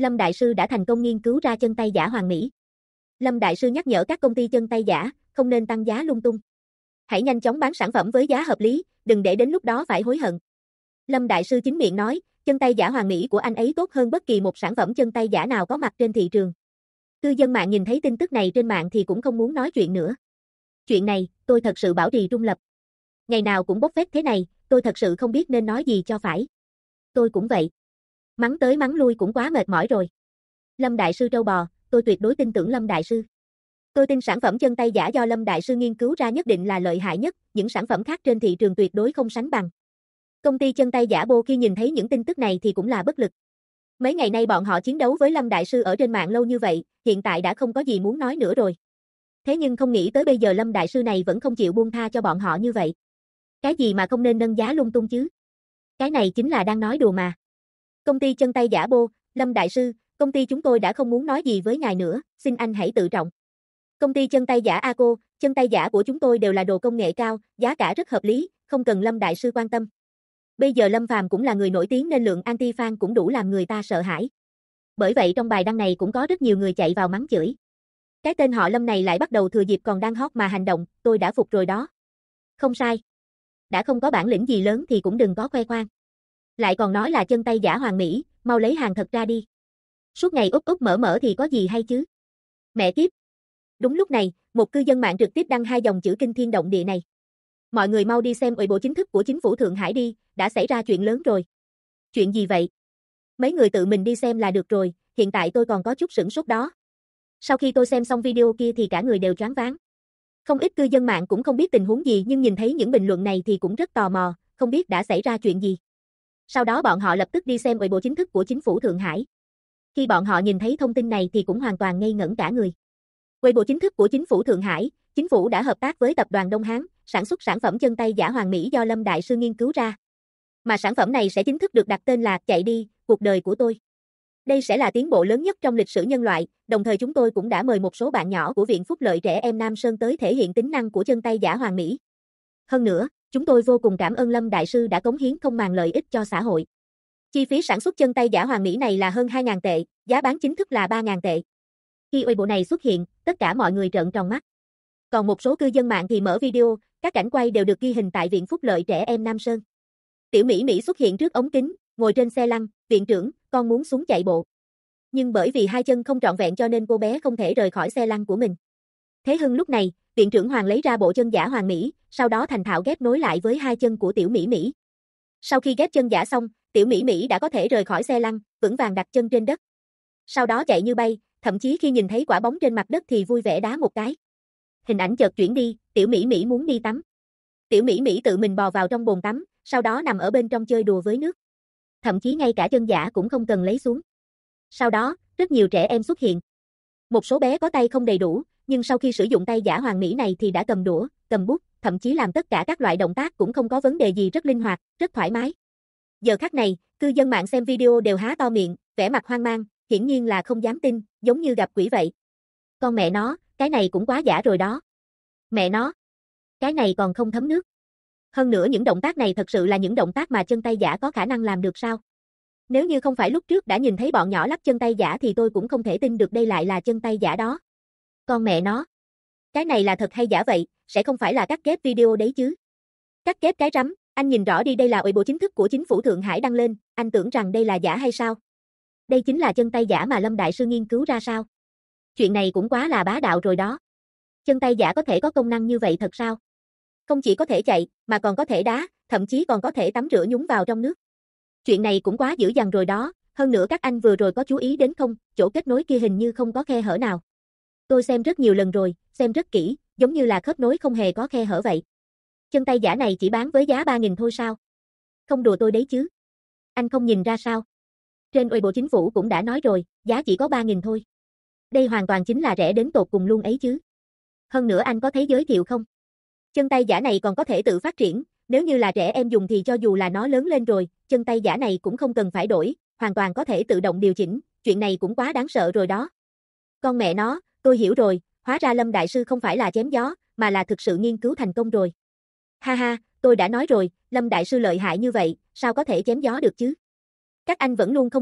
Lâm Đại Sư đã thành công nghiên cứu ra chân tay giả hoàn mỹ. Lâm Đại Sư nhắc nhở các công ty chân tay giả, không nên tăng giá lung tung. Hãy nhanh chóng bán sản phẩm với giá hợp lý, đừng để đến lúc đó phải hối hận. Lâm Đại Sư chính miệng nói, chân tay giả hoàn mỹ của anh ấy tốt hơn bất kỳ một sản phẩm chân tay giả nào có mặt trên thị trường. Cư dân mạng nhìn thấy tin tức này trên mạng thì cũng không muốn nói chuyện nữa. Chuyện này, tôi thật sự bảo trì trung lập. Ngày nào cũng bốc phét thế này, tôi thật sự không biết nên nói gì cho phải. Tôi cũng vậy. Mắng tới mắng lui cũng quá mệt mỏi rồi. Lâm Đại Sư trâu bò, tôi tuyệt đối tin tưởng Lâm Đại Sư. Tôi tin sản phẩm chân tay giả do Lâm Đại Sư nghiên cứu ra nhất định là lợi hại nhất, những sản phẩm khác trên thị trường tuyệt đối không sánh bằng. Công ty chân tay giả Bô khi nhìn thấy những tin tức này thì cũng là bất lực. Mấy ngày nay bọn họ chiến đấu với Lâm Đại Sư ở trên mạng lâu như vậy, hiện tại đã không có gì muốn nói nữa rồi. Thế nhưng không nghĩ tới bây giờ Lâm Đại Sư này vẫn không chịu buông tha cho bọn họ như vậy. Cái gì mà không nên nâng giá lung tung chứ? Cái này chính là đang nói đùa mà. Công ty chân tay giả Bô, Lâm Đại Sư, công ty chúng tôi đã không muốn nói gì với ngài nữa, xin anh hãy tự trọng. Công ty chân tay giả Aco, chân tay giả của chúng tôi đều là đồ công nghệ cao, giá cả rất hợp lý, không cần Lâm Đại Sư quan tâm. Bây giờ Lâm Phàm cũng là người nổi tiếng nên lượng anti-fan cũng đủ làm người ta sợ hãi. Bởi vậy trong bài đăng này cũng có rất nhiều người chạy vào mắng chửi. Cái tên họ Lâm này lại bắt đầu thừa dịp còn đang hot mà hành động, tôi đã phục rồi đó. Không sai. Đã không có bản lĩnh gì lớn thì cũng đừng có khoe khoang. Lại còn nói là chân tay giả hoàn mỹ, mau lấy hàng thật ra đi. Suốt ngày úp úp mở thì có gì hay chứ? Mẹ kiếp. Đúng lúc này, một cư dân mạng trực tiếp đăng 2 dòng chữ kinh thiên động địa này. Mọi người mau đi xem Weibo chính thức của chính phủ Thượng Hải đi, đã xảy ra chuyện lớn rồi. Chuyện gì vậy? Mấy người tự mình đi xem là được rồi, hiện tại tôi còn có chút sửng sốt đó. Sau khi tôi xem xong video kia thì cả người đều choáng váng. Không ít cư dân mạng cũng không biết tình huống gì nhưng nhìn thấy những bình luận này thì cũng rất tò mò, không biết đã xảy ra chuyện gì. Sau đó bọn họ lập tức đi xem Weibo chính thức của chính phủ Thượng Hải. Khi bọn họ nhìn thấy thông tin này thì cũng hoàn toàn ngây ngẩn cả người. Weibo chính thức của chính phủ Thượng Hải, chính phủ đã hợp tác với tập đoàn Đông Hán, sản xuất sản phẩm chân tay giả hoàn mỹ do Lâm Đại Sư nghiên cứu ra. Mà sản phẩm này sẽ chính thức được đặt tên là Chạy đi, cuộc đời của tôi. Đây sẽ là tiến bộ lớn nhất trong lịch sử nhân loại, đồng thời chúng tôi cũng đã mời một số bạn nhỏ của Viện Phúc lợi trẻ em Nam Sơn tới thể hiện tính năng của chân tay giả hoàn mỹ. Hơn nữa, chúng tôi vô cùng cảm ơn Lâm Đại Sư đã cống hiến không màng lợi ích cho xã hội. Chi phí sản xuất chân tay giả hoàn mỹ này là hơn 2.000 tệ, giá bán chính thức là 3.000 tệ. Khi Weibo này xuất hiện, tất cả mọi người trợn tròn mắt. Còn một số cư dân mạng thì mở video, các cảnh quay đều được ghi hình tại Viện Phúc lợi trẻ em Nam Sơn. Tiểu Mỹ Mỹ xuất hiện trước ống kính, ngồi trên xe lăn, viện trưởng, con muốn xuống chạy bộ. Nhưng bởi vì hai chân không trọn vẹn cho nên cô bé không thể rời khỏi xe lăn của mình. Thế Hưng lúc này, viện trưởng Hoàng lấy ra bộ chân giả hoàn mỹ, sau đó thành thạo ghép nối lại với hai chân của Tiểu Mỹ Mỹ. Sau khi ghép chân giả xong, Tiểu Mỹ Mỹ đã có thể rời khỏi xe lăn, vững vàng đặt chân trên đất. Sau đó chạy như bay, thậm chí khi nhìn thấy quả bóng trên mặt đất thì vui vẻ đá một cái. Hình ảnh chợt chuyển đi, Tiểu Mỹ Mỹ muốn đi tắm. Tiểu Mỹ Mỹ tự mình bò vào trong bồn tắm, sau đó nằm ở bên trong chơi đùa với nước. Thậm chí ngay cả chân giả cũng không cần lấy xuống. Sau đó, rất nhiều trẻ em xuất hiện. Một số bé có tay không đầy đủ, nhưng sau khi sử dụng tay giả hoàn mỹ này thì đã cầm đũa, cầm bút, thậm chí làm tất cả các loại động tác cũng không có vấn đề gì, rất linh hoạt, rất thoải mái. Giờ khắc này, cư dân mạng xem video đều há to miệng, vẻ mặt hoang mang, hiển nhiên là không dám tin, giống như gặp quỷ vậy. Con mẹ nó, cái này cũng quá giả rồi đó. Mẹ nó, cái này còn không thấm nước. Hơn nữa những động tác này thật sự là những động tác mà chân tay giả có khả năng làm được sao? Nếu như không phải lúc trước đã nhìn thấy bọn nhỏ lắp chân tay giả thì tôi cũng không thể tin được đây lại là chân tay giả đó. Con mẹ nó. Cái này là thật hay giả vậy, sẽ không phải là cắt ghép video đấy chứ? Cắt ghép cái rắm, anh nhìn rõ đi, đây là Weibo chính thức của chính phủ Thượng Hải đăng lên, anh tưởng rằng đây là giả hay sao? Đây chính là chân tay giả mà Lâm Đại Sư nghiên cứu ra sao? Chuyện này cũng quá là bá đạo rồi đó. Chân tay giả có thể có công năng như vậy thật sao? Không chỉ có thể chạy, mà còn có thể đá, thậm chí còn có thể tắm rửa nhúng vào trong nước. Chuyện này cũng quá dữ dằn rồi đó, hơn nữa các anh vừa rồi có chú ý đến không, chỗ kết nối kia hình như không có khe hở nào. Tôi xem rất nhiều lần rồi, xem rất kỹ, giống như là khớp nối không hề có khe hở vậy. Chân tay giả này chỉ bán với giá 3.000 thôi sao? Không đùa tôi đấy chứ. Anh không nhìn ra sao? Trên Weibo chính phủ cũng đã nói rồi, giá chỉ có 3.000 thôi. Đây hoàn toàn chính là rẻ đến tột cùng luôn ấy chứ. Hơn nữa anh có thấy giới thiệu không? Chân tay giả này còn có thể tự phát triển, nếu như là trẻ em dùng thì cho dù là nó lớn lên rồi, chân tay giả này cũng không cần phải đổi, hoàn toàn có thể tự động điều chỉnh, chuyện này cũng quá đáng sợ rồi đó. Con mẹ nó, tôi hiểu rồi, hóa ra Lâm Đại Sư không phải là chém gió, mà là thực sự nghiên cứu thành công rồi. Ha ha, tôi đã nói rồi, Lâm Đại Sư lợi hại như vậy, sao có thể chém gió được chứ? Các anh vẫn luôn không tin,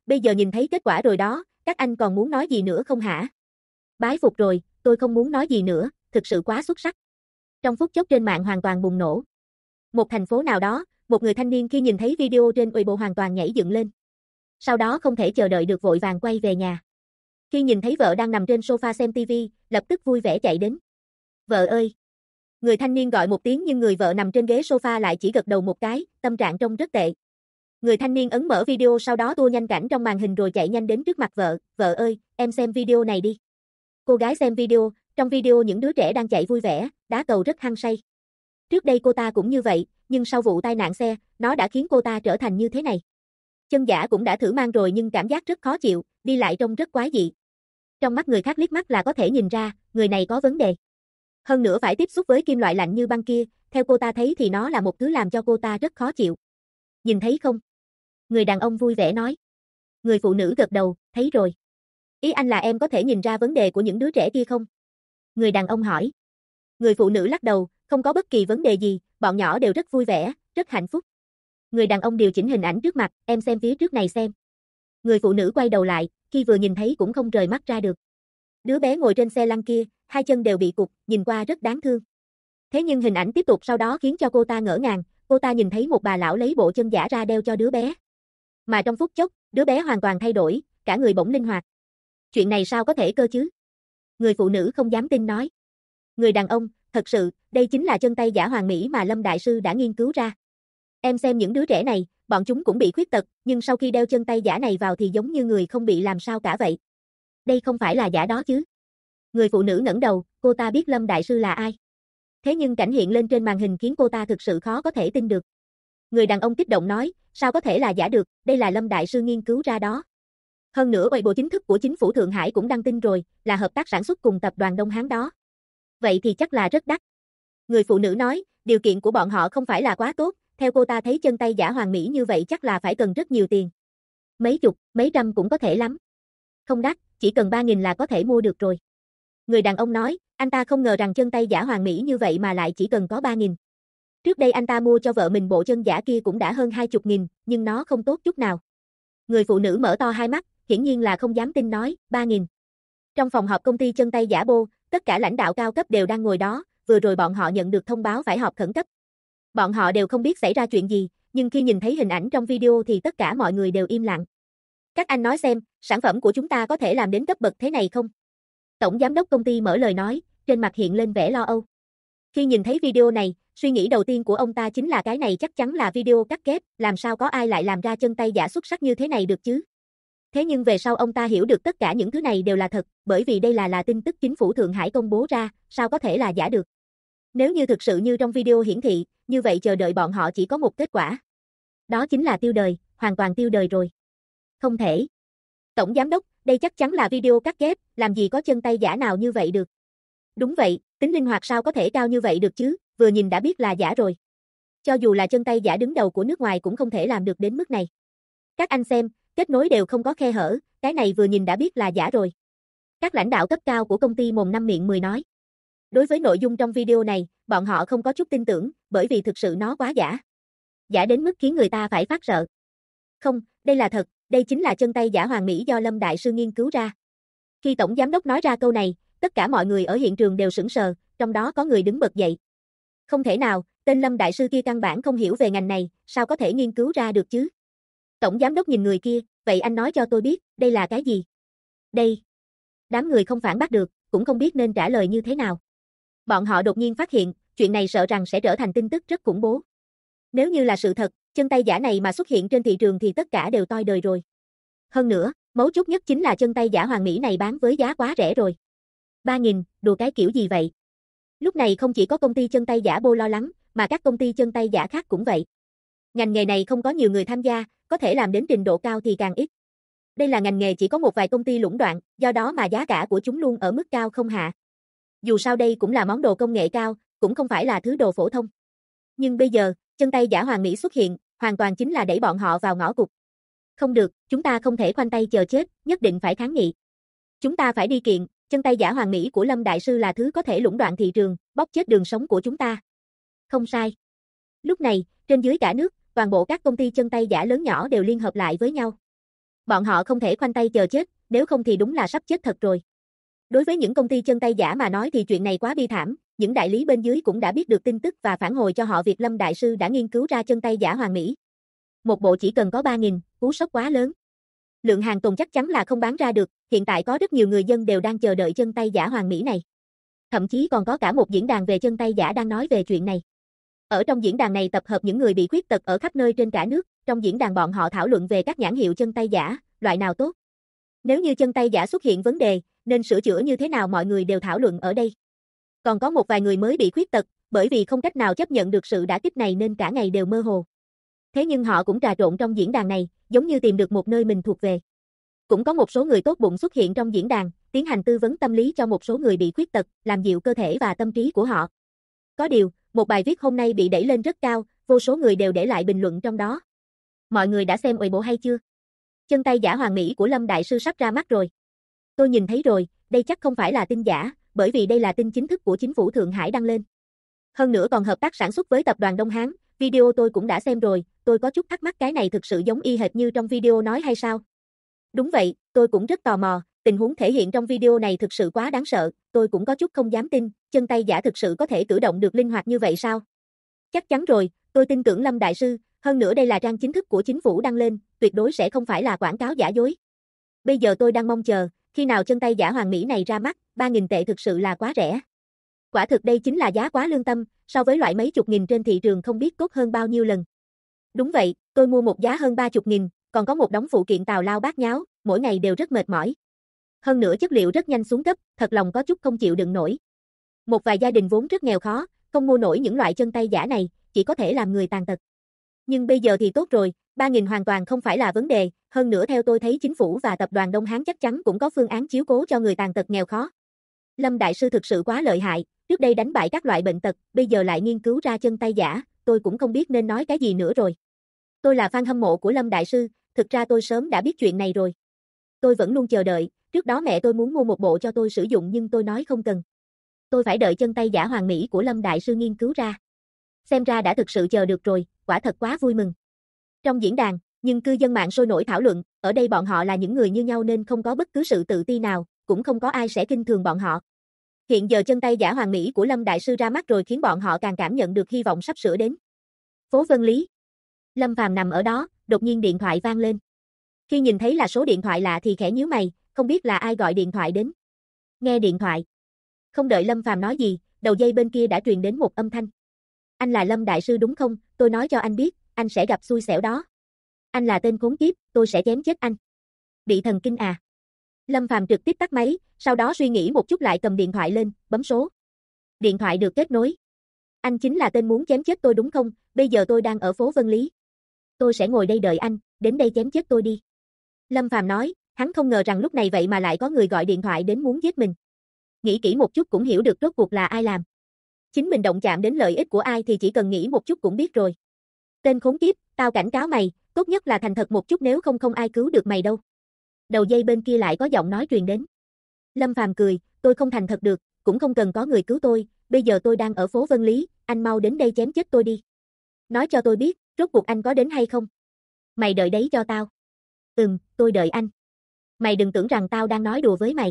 Bây giờ nhìn thấy kết quả rồi đó, các anh còn muốn nói gì nữa không hả? Bái phục rồi, tôi không muốn nói gì nữa, thực sự quá xuất sắc. Trong phút chốc trên mạng hoàn toàn bùng nổ. Một thành phố nào đó, một người thanh niên khi nhìn thấy video trên Weibo hoàn toàn nhảy dựng lên. Sau đó không thể chờ đợi được vội vàng quay về nhà. Khi nhìn thấy vợ đang nằm trên sofa xem TV, lập tức vui vẻ chạy đến. Vợ ơi! Người thanh niên gọi một tiếng nhưng người vợ nằm trên ghế sofa lại chỉ gật đầu một cái, tâm trạng trông rất tệ. Người thanh niên ấn mở video sau đó tua nhanh cảnh trong màn hình rồi chạy nhanh đến trước mặt vợ. Vợ ơi, em xem video này đi. Cô gái xem video, trong video những đứa trẻ đang chạy vui vẻ, đá cầu rất hăng say. Trước đây cô ta cũng như vậy, nhưng sau vụ tai nạn xe, nó đã khiến cô ta trở thành như thế này. Chân giả cũng đã thử mang rồi nhưng cảm giác rất khó chịu, đi lại trông rất quái dị. Trong mắt người khác liếc mắt là có thể nhìn ra, người này có vấn đề. Hơn nữa phải tiếp xúc với kim loại lạnh như băng kia, theo cô ta thấy thì nó là một thứ làm cho cô ta rất khó chịu. Nhìn thấy không? Người đàn ông vui vẻ nói. Người phụ nữ gật đầu, thấy rồi. Ý anh là em có thể nhìn ra vấn đề của những đứa trẻ kia không? Người đàn ông hỏi. Người phụ nữ lắc đầu, không có bất kỳ vấn đề gì, bọn nhỏ đều rất vui vẻ, rất hạnh phúc. Người đàn ông điều chỉnh hình ảnh trước mặt, em xem phía trước này xem. Người phụ nữ quay đầu lại, khi vừa nhìn thấy cũng không rời mắt ra được. Đứa bé ngồi trên xe lăn kia, hai chân đều bị cụt, nhìn qua rất đáng thương. Thế nhưng hình ảnh tiếp tục sau đó khiến cho cô ta ngỡ ngàng, cô ta nhìn thấy một bà lão lấy bộ chân giả ra đeo cho đứa bé. Mà trong phút chốc, đứa bé hoàn toàn thay đổi, cả người bỗng linh hoạt. Chuyện này sao có thể cơ chứ? Người phụ nữ không dám tin nói. Người đàn ông, thật sự, đây chính là chân tay giả hoàn mỹ mà Lâm Đại Sư đã nghiên cứu ra. Em xem những đứa trẻ này, bọn chúng cũng bị khuyết tật, nhưng sau khi đeo chân tay giả này vào thì giống như người không bị làm sao cả vậy. Đây không phải là giả đó chứ? Người phụ nữ ngẩng đầu, cô ta biết Lâm Đại Sư là ai. Thế nhưng cảnh hiện lên trên màn hình khiến cô ta thực sự khó có thể tin được. Người đàn ông kích động nói, sao có thể là giả được, đây là Lâm Đại Sư nghiên cứu ra đó. Hơn nữa Weibo chính thức của chính phủ Thượng Hải cũng đăng tin rồi, là hợp tác sản xuất cùng tập đoàn Đông Hán đó. Vậy thì chắc là rất đắt. Người phụ nữ nói, điều kiện của bọn họ không phải là quá tốt, theo cô ta thấy chân tay giả hoàn mỹ như vậy chắc là phải cần rất nhiều tiền. Mấy chục, mấy trăm cũng có thể lắm. Không đắt, chỉ cần 3.000 là có thể mua được rồi. Người đàn ông nói, anh ta không ngờ rằng chân tay giả hoàn mỹ như vậy mà lại chỉ cần có 3.000. Trước đây anh ta mua cho vợ mình bộ chân giả kia cũng đã hơn 20.000, nhưng nó không tốt chút nào. Người phụ nữ mở to hai mắt, hiển nhiên là không dám tin nói, 3.000. Trong phòng họp công ty chân tay giả Bô, tất cả lãnh đạo cao cấp đều đang ngồi đó, vừa rồi bọn họ nhận được thông báo phải họp khẩn cấp. Bọn họ đều không biết xảy ra chuyện gì, nhưng khi nhìn thấy hình ảnh trong video thì tất cả mọi người đều im lặng. Các anh nói xem, sản phẩm của chúng ta có thể làm đến cấp bậc thế này không? Tổng giám đốc công ty mở lời nói, trên mặt hiện lên vẻ lo âu. Khi nhìn thấy video này, suy nghĩ đầu tiên của ông ta chính là cái này chắc chắn là video cắt ghép, làm sao có ai lại làm ra chân tay giả xuất sắc như thế này được chứ? Thế nhưng về sau ông ta hiểu được tất cả những thứ này đều là thật, bởi vì đây là tin tức chính phủ Thượng Hải công bố ra, sao có thể là giả được? Nếu như thực sự như trong video hiển thị, như vậy chờ đợi bọn họ chỉ có một kết quả. Đó chính là tiêu đời, hoàn toàn tiêu đời rồi. Không thể. Tổng giám đốc, đây chắc chắn là video cắt ghép, làm gì có chân tay giả nào như vậy được. Đúng vậy, tính linh hoạt sao có thể cao như vậy được chứ, vừa nhìn đã biết là giả rồi. Cho dù là chân tay giả đứng đầu của nước ngoài cũng không thể làm được đến mức này. Các anh xem, kết nối đều không có khe hở, cái này vừa nhìn đã biết là giả rồi. Các lãnh đạo cấp cao của công ty mồm năm miệng 10 nói. Đối với nội dung trong video này, bọn họ không có chút tin tưởng, bởi vì thực sự nó quá giả. Giả đến mức khiến người ta phải phát sợ. Không, đây là thật, đây chính là chân tay giả hoàn mỹ do Lâm Đại Sư nghiên cứu ra. Khi Tổng Giám đốc nói ra câu này, tất cả mọi người ở hiện trường đều sững sờ, trong đó có người đứng bật dậy. Không thể nào, tên Lâm Đại Sư kia căn bản không hiểu về ngành này, sao có thể nghiên cứu ra được chứ? Tổng Giám đốc nhìn người kia, vậy anh nói cho tôi biết, đây là cái gì? Đây. Đám người không phản bác được, cũng không biết nên trả lời như thế nào. Bọn họ đột nhiên phát hiện, chuyện này sợ rằng sẽ trở thành tin tức rất khủng bố. Nếu như là sự thật, chân tay giả này mà xuất hiện trên thị trường thì tất cả đều toi đời rồi. Hơn nữa, mấu chốt nhất chính là chân tay giả hoàn mỹ này bán với giá quá rẻ rồi. 3.000, đùa cái kiểu gì vậy? Lúc này không chỉ có công ty chân tay giả Bô lo lắng, mà các công ty chân tay giả khác cũng vậy. Ngành nghề này không có nhiều người tham gia, có thể làm đến trình độ cao thì càng ít. Đây là ngành nghề chỉ có một vài công ty lũng đoạn, do đó mà giá cả của chúng luôn ở mức cao không hạ. Dù sao đây cũng là món đồ công nghệ cao, cũng không phải là thứ đồ phổ thông. Nhưng bây giờ, chân tay giả hoàn mỹ xuất hiện, hoàn toàn chính là đẩy bọn họ vào ngõ cụt. Không được, chúng ta không thể khoanh tay chờ chết, nhất định phải kháng nghị. Chúng ta phải đi kiện, chân tay giả hoàn mỹ của Lâm Đại Sư là thứ có thể lũng đoạn thị trường, bóp chết đường sống của chúng ta. Không sai. Lúc này, trên dưới cả nước, toàn bộ các công ty chân tay giả lớn nhỏ đều liên hợp lại với nhau. Bọn họ không thể khoanh tay chờ chết, nếu không thì đúng là sắp chết thật rồi. Đối với những công ty chân tay giả mà nói thì chuyện này quá bi thảm, những đại lý bên dưới cũng đã biết được tin tức và phản hồi cho họ việc Lâm Đại Sư đã nghiên cứu ra chân tay giả hoàn mỹ. Một bộ chỉ cần có 3.000, cú sốc quá lớn. Lượng hàng tồn chắc chắn là không bán ra được, hiện tại có rất nhiều người dân đều đang chờ đợi chân tay giả hoàn mỹ này. Thậm chí còn có cả một diễn đàn về chân tay giả đang nói về chuyện này. Ở trong diễn đàn này tập hợp những người bị khuyết tật ở khắp nơi trên cả nước, trong diễn đàn bọn họ thảo luận về các nhãn hiệu chân tay giả, loại nào tốt. Nếu như chân tay giả xuất hiện vấn đề, nên sửa chữa như thế nào mọi người đều thảo luận ở đây. Còn có một vài người mới bị khuyết tật, bởi vì không cách nào chấp nhận được sự đả kích này nên cả ngày đều mơ hồ. Thế nhưng họ cũng trà trộn trong diễn đàn này, giống như tìm được một nơi mình thuộc về. Cũng có một số người tốt bụng xuất hiện trong diễn đàn, tiến hành tư vấn tâm lý cho một số người bị khuyết tật, làm dịu cơ thể và tâm trí của họ. Có điều, một bài viết hôm nay bị đẩy lên rất cao, vô số người đều để lại bình luận trong đó. Mọi người đã xem bộ hay chưa? Chân tay giả hoàn mỹ của Lâm Đại Sư sắp ra mắt rồi. Tôi nhìn thấy rồi, đây chắc không phải là tin giả, bởi vì đây là tin chính thức của chính phủ Thượng Hải đăng lên. Hơn nữa còn hợp tác sản xuất với tập đoàn Đông Hán, video tôi cũng đã xem rồi, tôi có chút thắc mắc cái này thực sự giống y hệt như trong video nói hay sao? Đúng vậy, tôi cũng rất tò mò, tình huống thể hiện trong video này thực sự quá đáng sợ, tôi cũng có chút không dám tin, chân tay giả thực sự có thể cử động được linh hoạt như vậy sao? Chắc chắn rồi, tôi tin tưởng Lâm Đại Sư, hơn nữa đây là trang chính thức của chính phủ đăng lên, tuyệt đối sẽ không phải là quảng cáo giả dối. Bây giờ tôi đang mong chờ, khi nào chân tay giả hoàn mỹ này ra mắt, 3.000 tệ thực sự là quá rẻ. Quả thực đây chính là giá quá lương tâm, so với loại mấy chục nghìn trên thị trường không biết tốt hơn bao nhiêu lần. Đúng vậy, tôi mua một giá hơn 30.000, còn có một đống phụ kiện tào lao bát nháo, mỗi ngày đều rất mệt mỏi. Hơn nữa chất liệu rất nhanh xuống cấp, thật lòng có chút không chịu đựng nổi. Một vài gia đình vốn rất nghèo khó, không mua nổi những loại chân tay giả này, chỉ có thể làm người tàn tật. Nhưng bây giờ thì tốt rồi, 3.000 hoàn toàn không phải là vấn đề, hơn nữa theo tôi thấy chính phủ và tập đoàn Đông Hán chắc chắn cũng có phương án chiếu cố cho người tàn tật nghèo khó. Lâm Đại Sư thực sự quá lợi hại, trước đây đánh bại các loại bệnh tật, bây giờ lại nghiên cứu ra chân tay giả, tôi cũng không biết nên nói cái gì nữa rồi. Tôi là fan hâm mộ của Lâm Đại Sư, thực ra tôi sớm đã biết chuyện này rồi. Tôi vẫn luôn chờ đợi, trước đó mẹ tôi muốn mua một bộ cho tôi sử dụng nhưng tôi nói không cần. Tôi phải đợi chân tay giả hoàn mỹ của Lâm Đại Sư nghiên cứu ra. Xem ra đã thực sự chờ được rồi, quả thật quá vui mừng. Trong diễn đàn, nhưng cư dân mạng sôi nổi thảo luận, ở đây bọn họ là những người như nhau nên không có bất cứ sự tự ti nào, cũng không có ai sẽ khinh thường bọn họ. Hiện giờ chân tay giả hoàn mỹ của Lâm Đại Sư ra mắt rồi khiến bọn họ càng cảm nhận được hy vọng sắp sửa đến. Phố Vân Lý. Lâm Phàm nằm ở đó, đột nhiên điện thoại vang lên. Khi nhìn thấy là số điện thoại lạ thì khẽ nhíu mày, không biết là ai gọi điện thoại đến. Nghe điện thoại. Không đợi Lâm Phàm nói gì, đầu dây bên kia đã truyền đến một âm thanh. Anh là Lâm Đại Sư đúng không? Tôi nói cho anh biết, anh sẽ gặp xui xẻo đó. Anh là tên khốn kiếp, tôi sẽ chém chết anh. Bị thần kinh à? Lâm Phàm trực tiếp tắt máy, sau đó suy nghĩ một chút lại cầm điện thoại lên, bấm số. Điện thoại được kết nối. Anh chính là tên muốn chém chết tôi đúng không? Bây giờ tôi đang ở phố Vân Lý. Tôi sẽ ngồi đây đợi anh, đến đây chém chết tôi đi. Lâm Phàm nói, hắn không ngờ rằng lúc này vậy mà lại có người gọi điện thoại đến muốn giết mình. Nghĩ kỹ một chút cũng hiểu được rốt cuộc là ai làm. Chính mình động chạm đến lợi ích của ai thì chỉ cần nghĩ một chút cũng biết rồi. Tên khốn kiếp, tao cảnh cáo mày, tốt nhất là thành thật một chút nếu không ai cứu được mày đâu. Đầu dây bên kia lại có giọng nói truyền đến. Lâm Phàm cười, tôi không thành thật được, cũng không cần có người cứu tôi, bây giờ tôi đang ở phố Vân Lý, anh mau đến đây chém chết tôi đi. Nói cho tôi biết, rốt cuộc anh có đến hay không? Mày đợi đấy cho tao. Tôi đợi anh. Mày đừng tưởng rằng tao đang nói đùa với mày.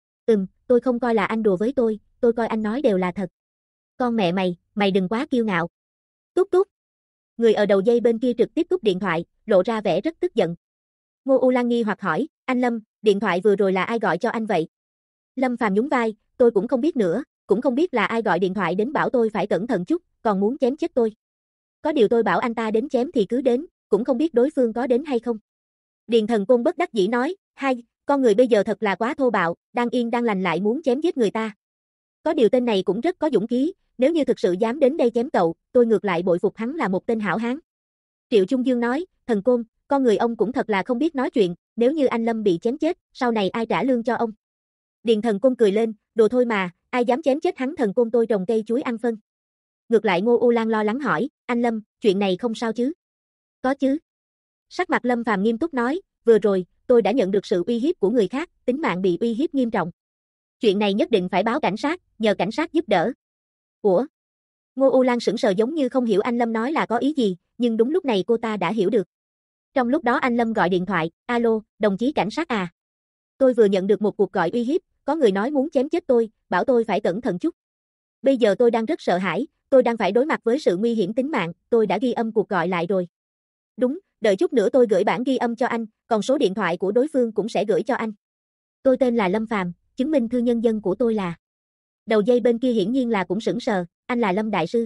Tôi không coi là anh đùa với tôi coi anh nói đều là thật. Con mẹ mày đừng quá kiêu ngạo. Tút tút. Người ở đầu dây bên kia trực tiếp cúp điện thoại, lộ ra vẻ rất tức giận. Ngô U Lan nghi hoặc hỏi, anh Lâm, điện thoại vừa rồi là ai gọi cho anh vậy? Lâm Phàm nhún vai, tôi cũng không biết nữa, cũng không biết là ai gọi điện thoại đến bảo tôi phải cẩn thận chút, còn muốn chém chết tôi. Có điều tôi bảo anh ta đến chém thì cứ đến, cũng không biết đối phương có đến hay không. Điền Thần Côn bất đắc dĩ nói, con người bây giờ thật là quá thô bạo, đang yên đang lành lại muốn chém giết người ta. Có điều tên này cũng rất có dũng khí, nếu như thực sự dám đến đây chém cậu, tôi ngược lại bội phục hắn là một tên hảo hán. Triệu Trung Dương nói, Thần Côn, con người ông cũng thật là không biết nói chuyện, nếu như anh Lâm bị chém chết, sau này ai trả lương cho ông? Điền Thần Côn cười lên, đồ thôi mà, ai dám chém chết hắn Thần Côn tôi trồng cây chuối ăn phân. Ngược lại Ngô U Lan lo lắng hỏi, anh Lâm, chuyện này không sao chứ? Có chứ. Sắc mặt Lâm Phàm nghiêm túc nói, vừa rồi, tôi đã nhận được sự uy hiếp của người khác, tính mạng bị uy hiếp nghiêm trọng. Chuyện này nhất định phải báo cảnh sát, nhờ cảnh sát giúp đỡ. Ủa? Ngô U Lan sững sờ giống như không hiểu anh Lâm nói là có ý gì, nhưng đúng lúc này cô ta đã hiểu được. Trong lúc đó anh Lâm gọi điện thoại, alo, đồng chí cảnh sát à. Tôi vừa nhận được một cuộc gọi uy hiếp, có người nói muốn chém chết tôi, bảo tôi phải cẩn thận chút. Bây giờ tôi đang rất sợ hãi, tôi đang phải đối mặt với sự nguy hiểm tính mạng, tôi đã ghi âm cuộc gọi lại rồi. Đúng, đợi chút nữa tôi gửi bản ghi âm cho anh, còn số điện thoại của đối phương cũng sẽ gửi cho anh. Tôi tên là Lâm Phàm, chứng minh thư nhân dân của tôi là. Đầu dây bên kia hiển nhiên là cũng sững sờ, anh là Lâm đại sư.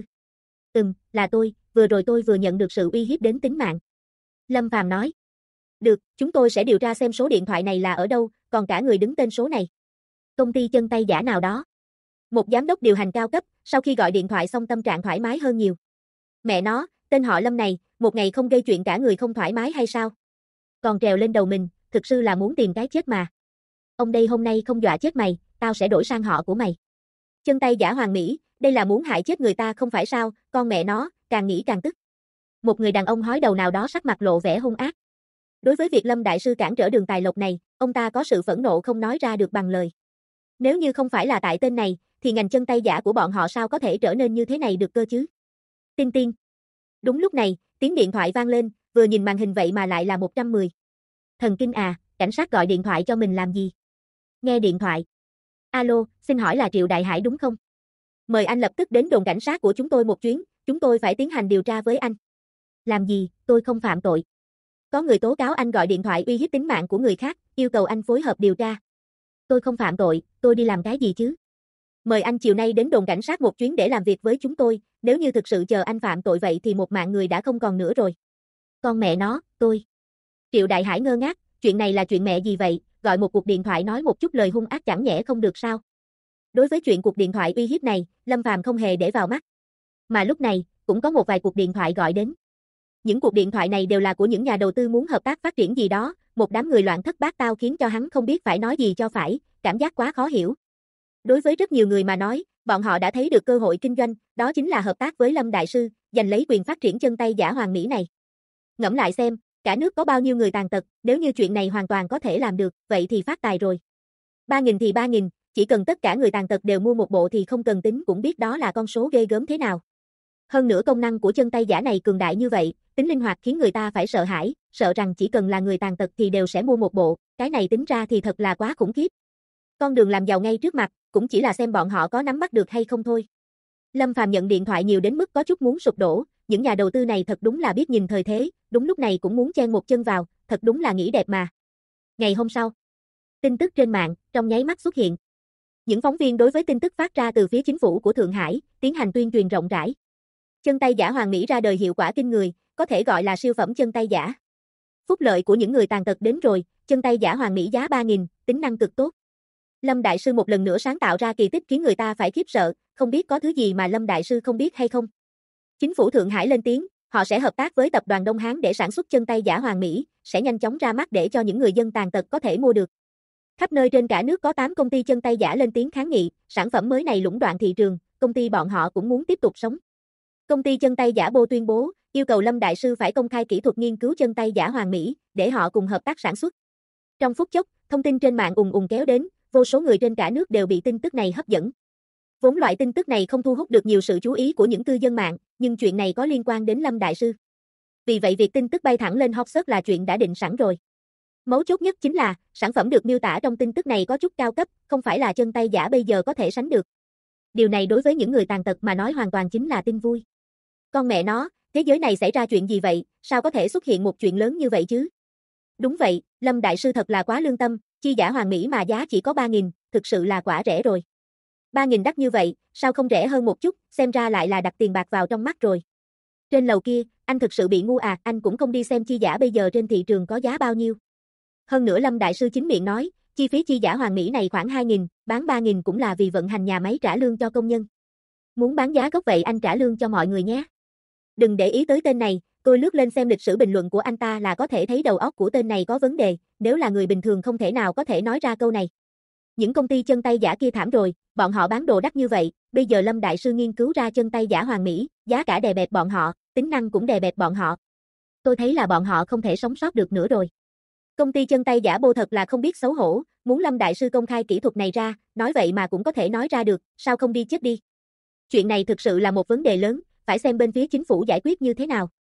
Là tôi, vừa rồi tôi vừa nhận được sự uy hiếp đến tính mạng. Lâm Phàm nói. Được, chúng tôi sẽ điều tra xem số điện thoại này là ở đâu, còn cả người đứng tên số này. Công ty chân tay giả nào đó. Một giám đốc điều hành cao cấp, sau khi gọi điện thoại xong tâm trạng thoải mái hơn nhiều. Mẹ nó, tên họ Lâm này, một ngày không gây chuyện cả người không thoải mái hay sao? Còn trèo lên đầu mình, thực sự là muốn tìm cái chết mà. Ông đây hôm nay không dọa chết mày, tao sẽ đổi sang họ của mày. Chân tay giả Hoàng Mỹ, đây là muốn hại chết người ta không phải sao, con mẹ nó, càng nghĩ càng tức. Một người đàn ông hói đầu nào đó sắc mặt lộ vẻ hung ác. Đối với việc Lâm đại sư cản trở đường tài lộc này, ông ta có sự phẫn nộ không nói ra được bằng lời. Nếu như không phải là tại tên này, thì ngành chân tay giả của bọn họ sao có thể trở nên như thế này được cơ chứ? Tin tin. Đúng lúc này, tiếng điện thoại vang lên, vừa nhìn màn hình vậy mà lại là 110. Thần kinh à, cảnh sát gọi điện thoại cho mình làm gì? Nghe điện thoại. Alo, xin hỏi là Triệu Đại Hải đúng không? Mời anh lập tức đến đồn cảnh sát của chúng tôi một chuyến, chúng tôi phải tiến hành điều tra với anh. Làm gì, tôi không phạm tội. Có người tố cáo anh gọi điện thoại uy hiếp tính mạng của người khác, yêu cầu anh phối hợp điều tra. Tôi không phạm tội, tôi đi làm cái gì chứ? Mời anh chiều nay đến đồn cảnh sát một chuyến để làm việc với chúng tôi, nếu như thực sự chờ anh phạm tội vậy thì một mạng người đã không còn nữa rồi. Con mẹ nó, tôi. Triệu Đại Hải ngơ ngác, chuyện này là chuyện mẹ gì vậy, gọi một cuộc điện thoại nói một chút lời hung ác chẳng nhẽ không được sao? Đối với chuyện cuộc điện thoại uy hiếp này, Lâm Phàm không hề để vào mắt. Mà lúc này, cũng có một vài cuộc điện thoại gọi đến. Những cuộc điện thoại này đều là của những nhà đầu tư muốn hợp tác phát triển gì đó, một đám người loạn thất bát tao khiến cho hắn không biết phải nói gì cho phải, cảm giác quá khó hiểu. Đối với rất nhiều người mà nói, bọn họ đã thấy được cơ hội kinh doanh, đó chính là hợp tác với Lâm đại sư, giành lấy quyền phát triển chân tay giả Hoàng Mỹ này. Ngẫm lại xem, cả nước có bao nhiêu người tàn tật, nếu như chuyện này hoàn toàn có thể làm được, vậy thì phát tài rồi. 3.000 thì 3.000, chỉ cần tất cả người tàn tật đều mua một bộ thì không cần tính cũng biết đó là con số ghê gớm thế nào. Hơn nữa công năng của chân tay giả này cường đại như vậy, tính linh hoạt khiến người ta phải sợ hãi, sợ rằng chỉ cần là người tàn tật thì đều sẽ mua một bộ, cái này tính ra thì thật là quá khủng khiếp. Con đường làm giàu ngay trước mặt, cũng chỉ là xem bọn họ có nắm bắt được hay không thôi. Lâm Phàm nhận điện thoại nhiều đến mức có chút muốn sụp đổ, những nhà đầu tư này thật đúng là biết nhìn thời thế, đúng lúc này cũng muốn chen một chân vào, thật đúng là nghĩ đẹp mà. Ngày hôm sau, tin tức trên mạng trong nháy mắt xuất hiện. Những phóng viên đối với tin tức phát ra từ phía chính phủ của Thượng Hải, tiến hành tuyên truyền rộng rãi. Chân tay giả Hoàng Mỹ ra đời hiệu quả kinh người, có thể gọi là siêu phẩm chân tay giả. Phúc lợi của những người tàn tật đến rồi, chân tay giả Hoàng Mỹ giá 3.000, tính năng cực tốt. Lâm đại sư một lần nữa sáng tạo ra kỳ tích khiến người ta phải khiếp sợ, không biết có thứ gì mà Lâm đại sư không biết hay không. Chính phủ Thượng Hải lên tiếng, họ sẽ hợp tác với tập đoàn Đông Hán để sản xuất chân tay giả Hoàng Mỹ, sẽ nhanh chóng ra mắt để cho những người dân tàn tật có thể mua được. Khắp nơi trên cả nước có 8 công ty chân tay giả lên tiếng kháng nghị, sản phẩm mới này lũng đoạn thị trường, công ty bọn họ cũng muốn tiếp tục sống. Công ty chân tay giả Bô tuyên bố, yêu cầu Lâm đại sư phải công khai kỹ thuật nghiên cứu chân tay giả Hoàng Mỹ, để họ cùng hợp tác sản xuất. Trong phút chốc, thông tin trên mạng ùn ùn kéo đến, vô số người trên cả nước đều bị tin tức này hấp dẫn. Vốn loại tin tức này không thu hút được nhiều sự chú ý của những cư dân mạng, nhưng chuyện này có liên quan đến Lâm đại sư. Vì vậy việc tin tức bay thẳng lên hot search là chuyện đã định sẵn rồi. Mấu chốt nhất chính là, sản phẩm được miêu tả trong tin tức này có chút cao cấp, không phải là chân tay giả bây giờ có thể sánh được. Điều này đối với những người tàn tật mà nói hoàn toàn chính là tin vui. Con mẹ nó, thế giới này xảy ra chuyện gì vậy, sao có thể xuất hiện một chuyện lớn như vậy chứ? Đúng vậy, Lâm đại sư thật là quá lương tâm, chi giả Hoàng Mỹ mà giá chỉ có 3.000, thực sự là quả rẻ rồi. 3.000 đắt như vậy, sao không rẻ hơn một chút, xem ra lại là đặt tiền bạc vào trong mắt rồi. Trên lầu kia, anh thực sự bị ngu à, anh cũng không đi xem chi giả bây giờ trên thị trường có giá bao nhiêu. Hơn nữa Lâm đại sư chính miệng nói, chi phí chi giả Hoàng Mỹ này khoảng 2.000, bán 3.000 cũng là vì vận hành nhà máy trả lương cho công nhân. Muốn bán giá gốc vậy anh trả lương cho mọi người nhé. Đừng để ý tới tên này, tôi lướt lên xem lịch sử bình luận của anh ta là có thể thấy đầu óc của tên này có vấn đề, nếu là người bình thường không thể nào có thể nói ra câu này. Những công ty chân tay giả kia thảm rồi, bọn họ bán đồ đắt như vậy, bây giờ Lâm đại sư nghiên cứu ra chân tay giả Hoàng Mỹ, giá cả đè bẹp bọn họ, tính năng cũng đè bẹp bọn họ. Tôi thấy là bọn họ không thể sống sót được nữa rồi. Công ty chân tay giả Bô thật là không biết xấu hổ, muốn Lâm đại sư công khai kỹ thuật này ra, nói vậy mà cũng có thể nói ra được, sao không đi chết đi. Chuyện này thực sự là một vấn đề lớn, phải xem bên phía chính phủ giải quyết như thế nào.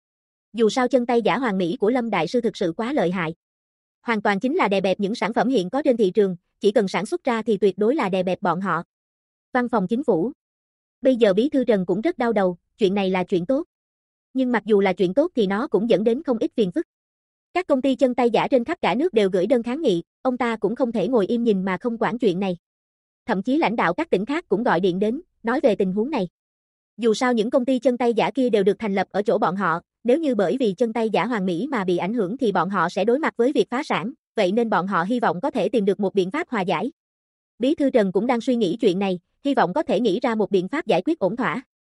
Dù sao chân tay giả hoàn mỹ của Lâm Đại Sư thực sự quá lợi hại. Hoàn toàn chính là đè bẹp những sản phẩm hiện có trên thị trường, chỉ cần sản xuất ra thì tuyệt đối là đè bẹp bọn họ. Văn phòng chính phủ. Bây giờ Bí thư Trần cũng rất đau đầu, chuyện này là chuyện tốt. Nhưng mặc dù là chuyện tốt thì nó cũng dẫn đến không ít phiền phức. Các công ty chân tay giả trên khắp cả nước đều gửi đơn kháng nghị, ông ta cũng không thể ngồi im nhìn mà không quản chuyện này. Thậm chí lãnh đạo các tỉnh khác cũng gọi điện đến, nói về tình huống này. Dù sao những công ty chân tay giả kia đều được thành lập ở chỗ bọn họ, nếu như bởi vì chân tay giả hoàn mỹ mà bị ảnh hưởng thì bọn họ sẽ đối mặt với việc phá sản, vậy nên bọn họ hy vọng có thể tìm được một biện pháp hòa giải. Bí thư Trần cũng đang suy nghĩ chuyện này, hy vọng có thể nghĩ ra một biện pháp giải quyết ổn thỏa.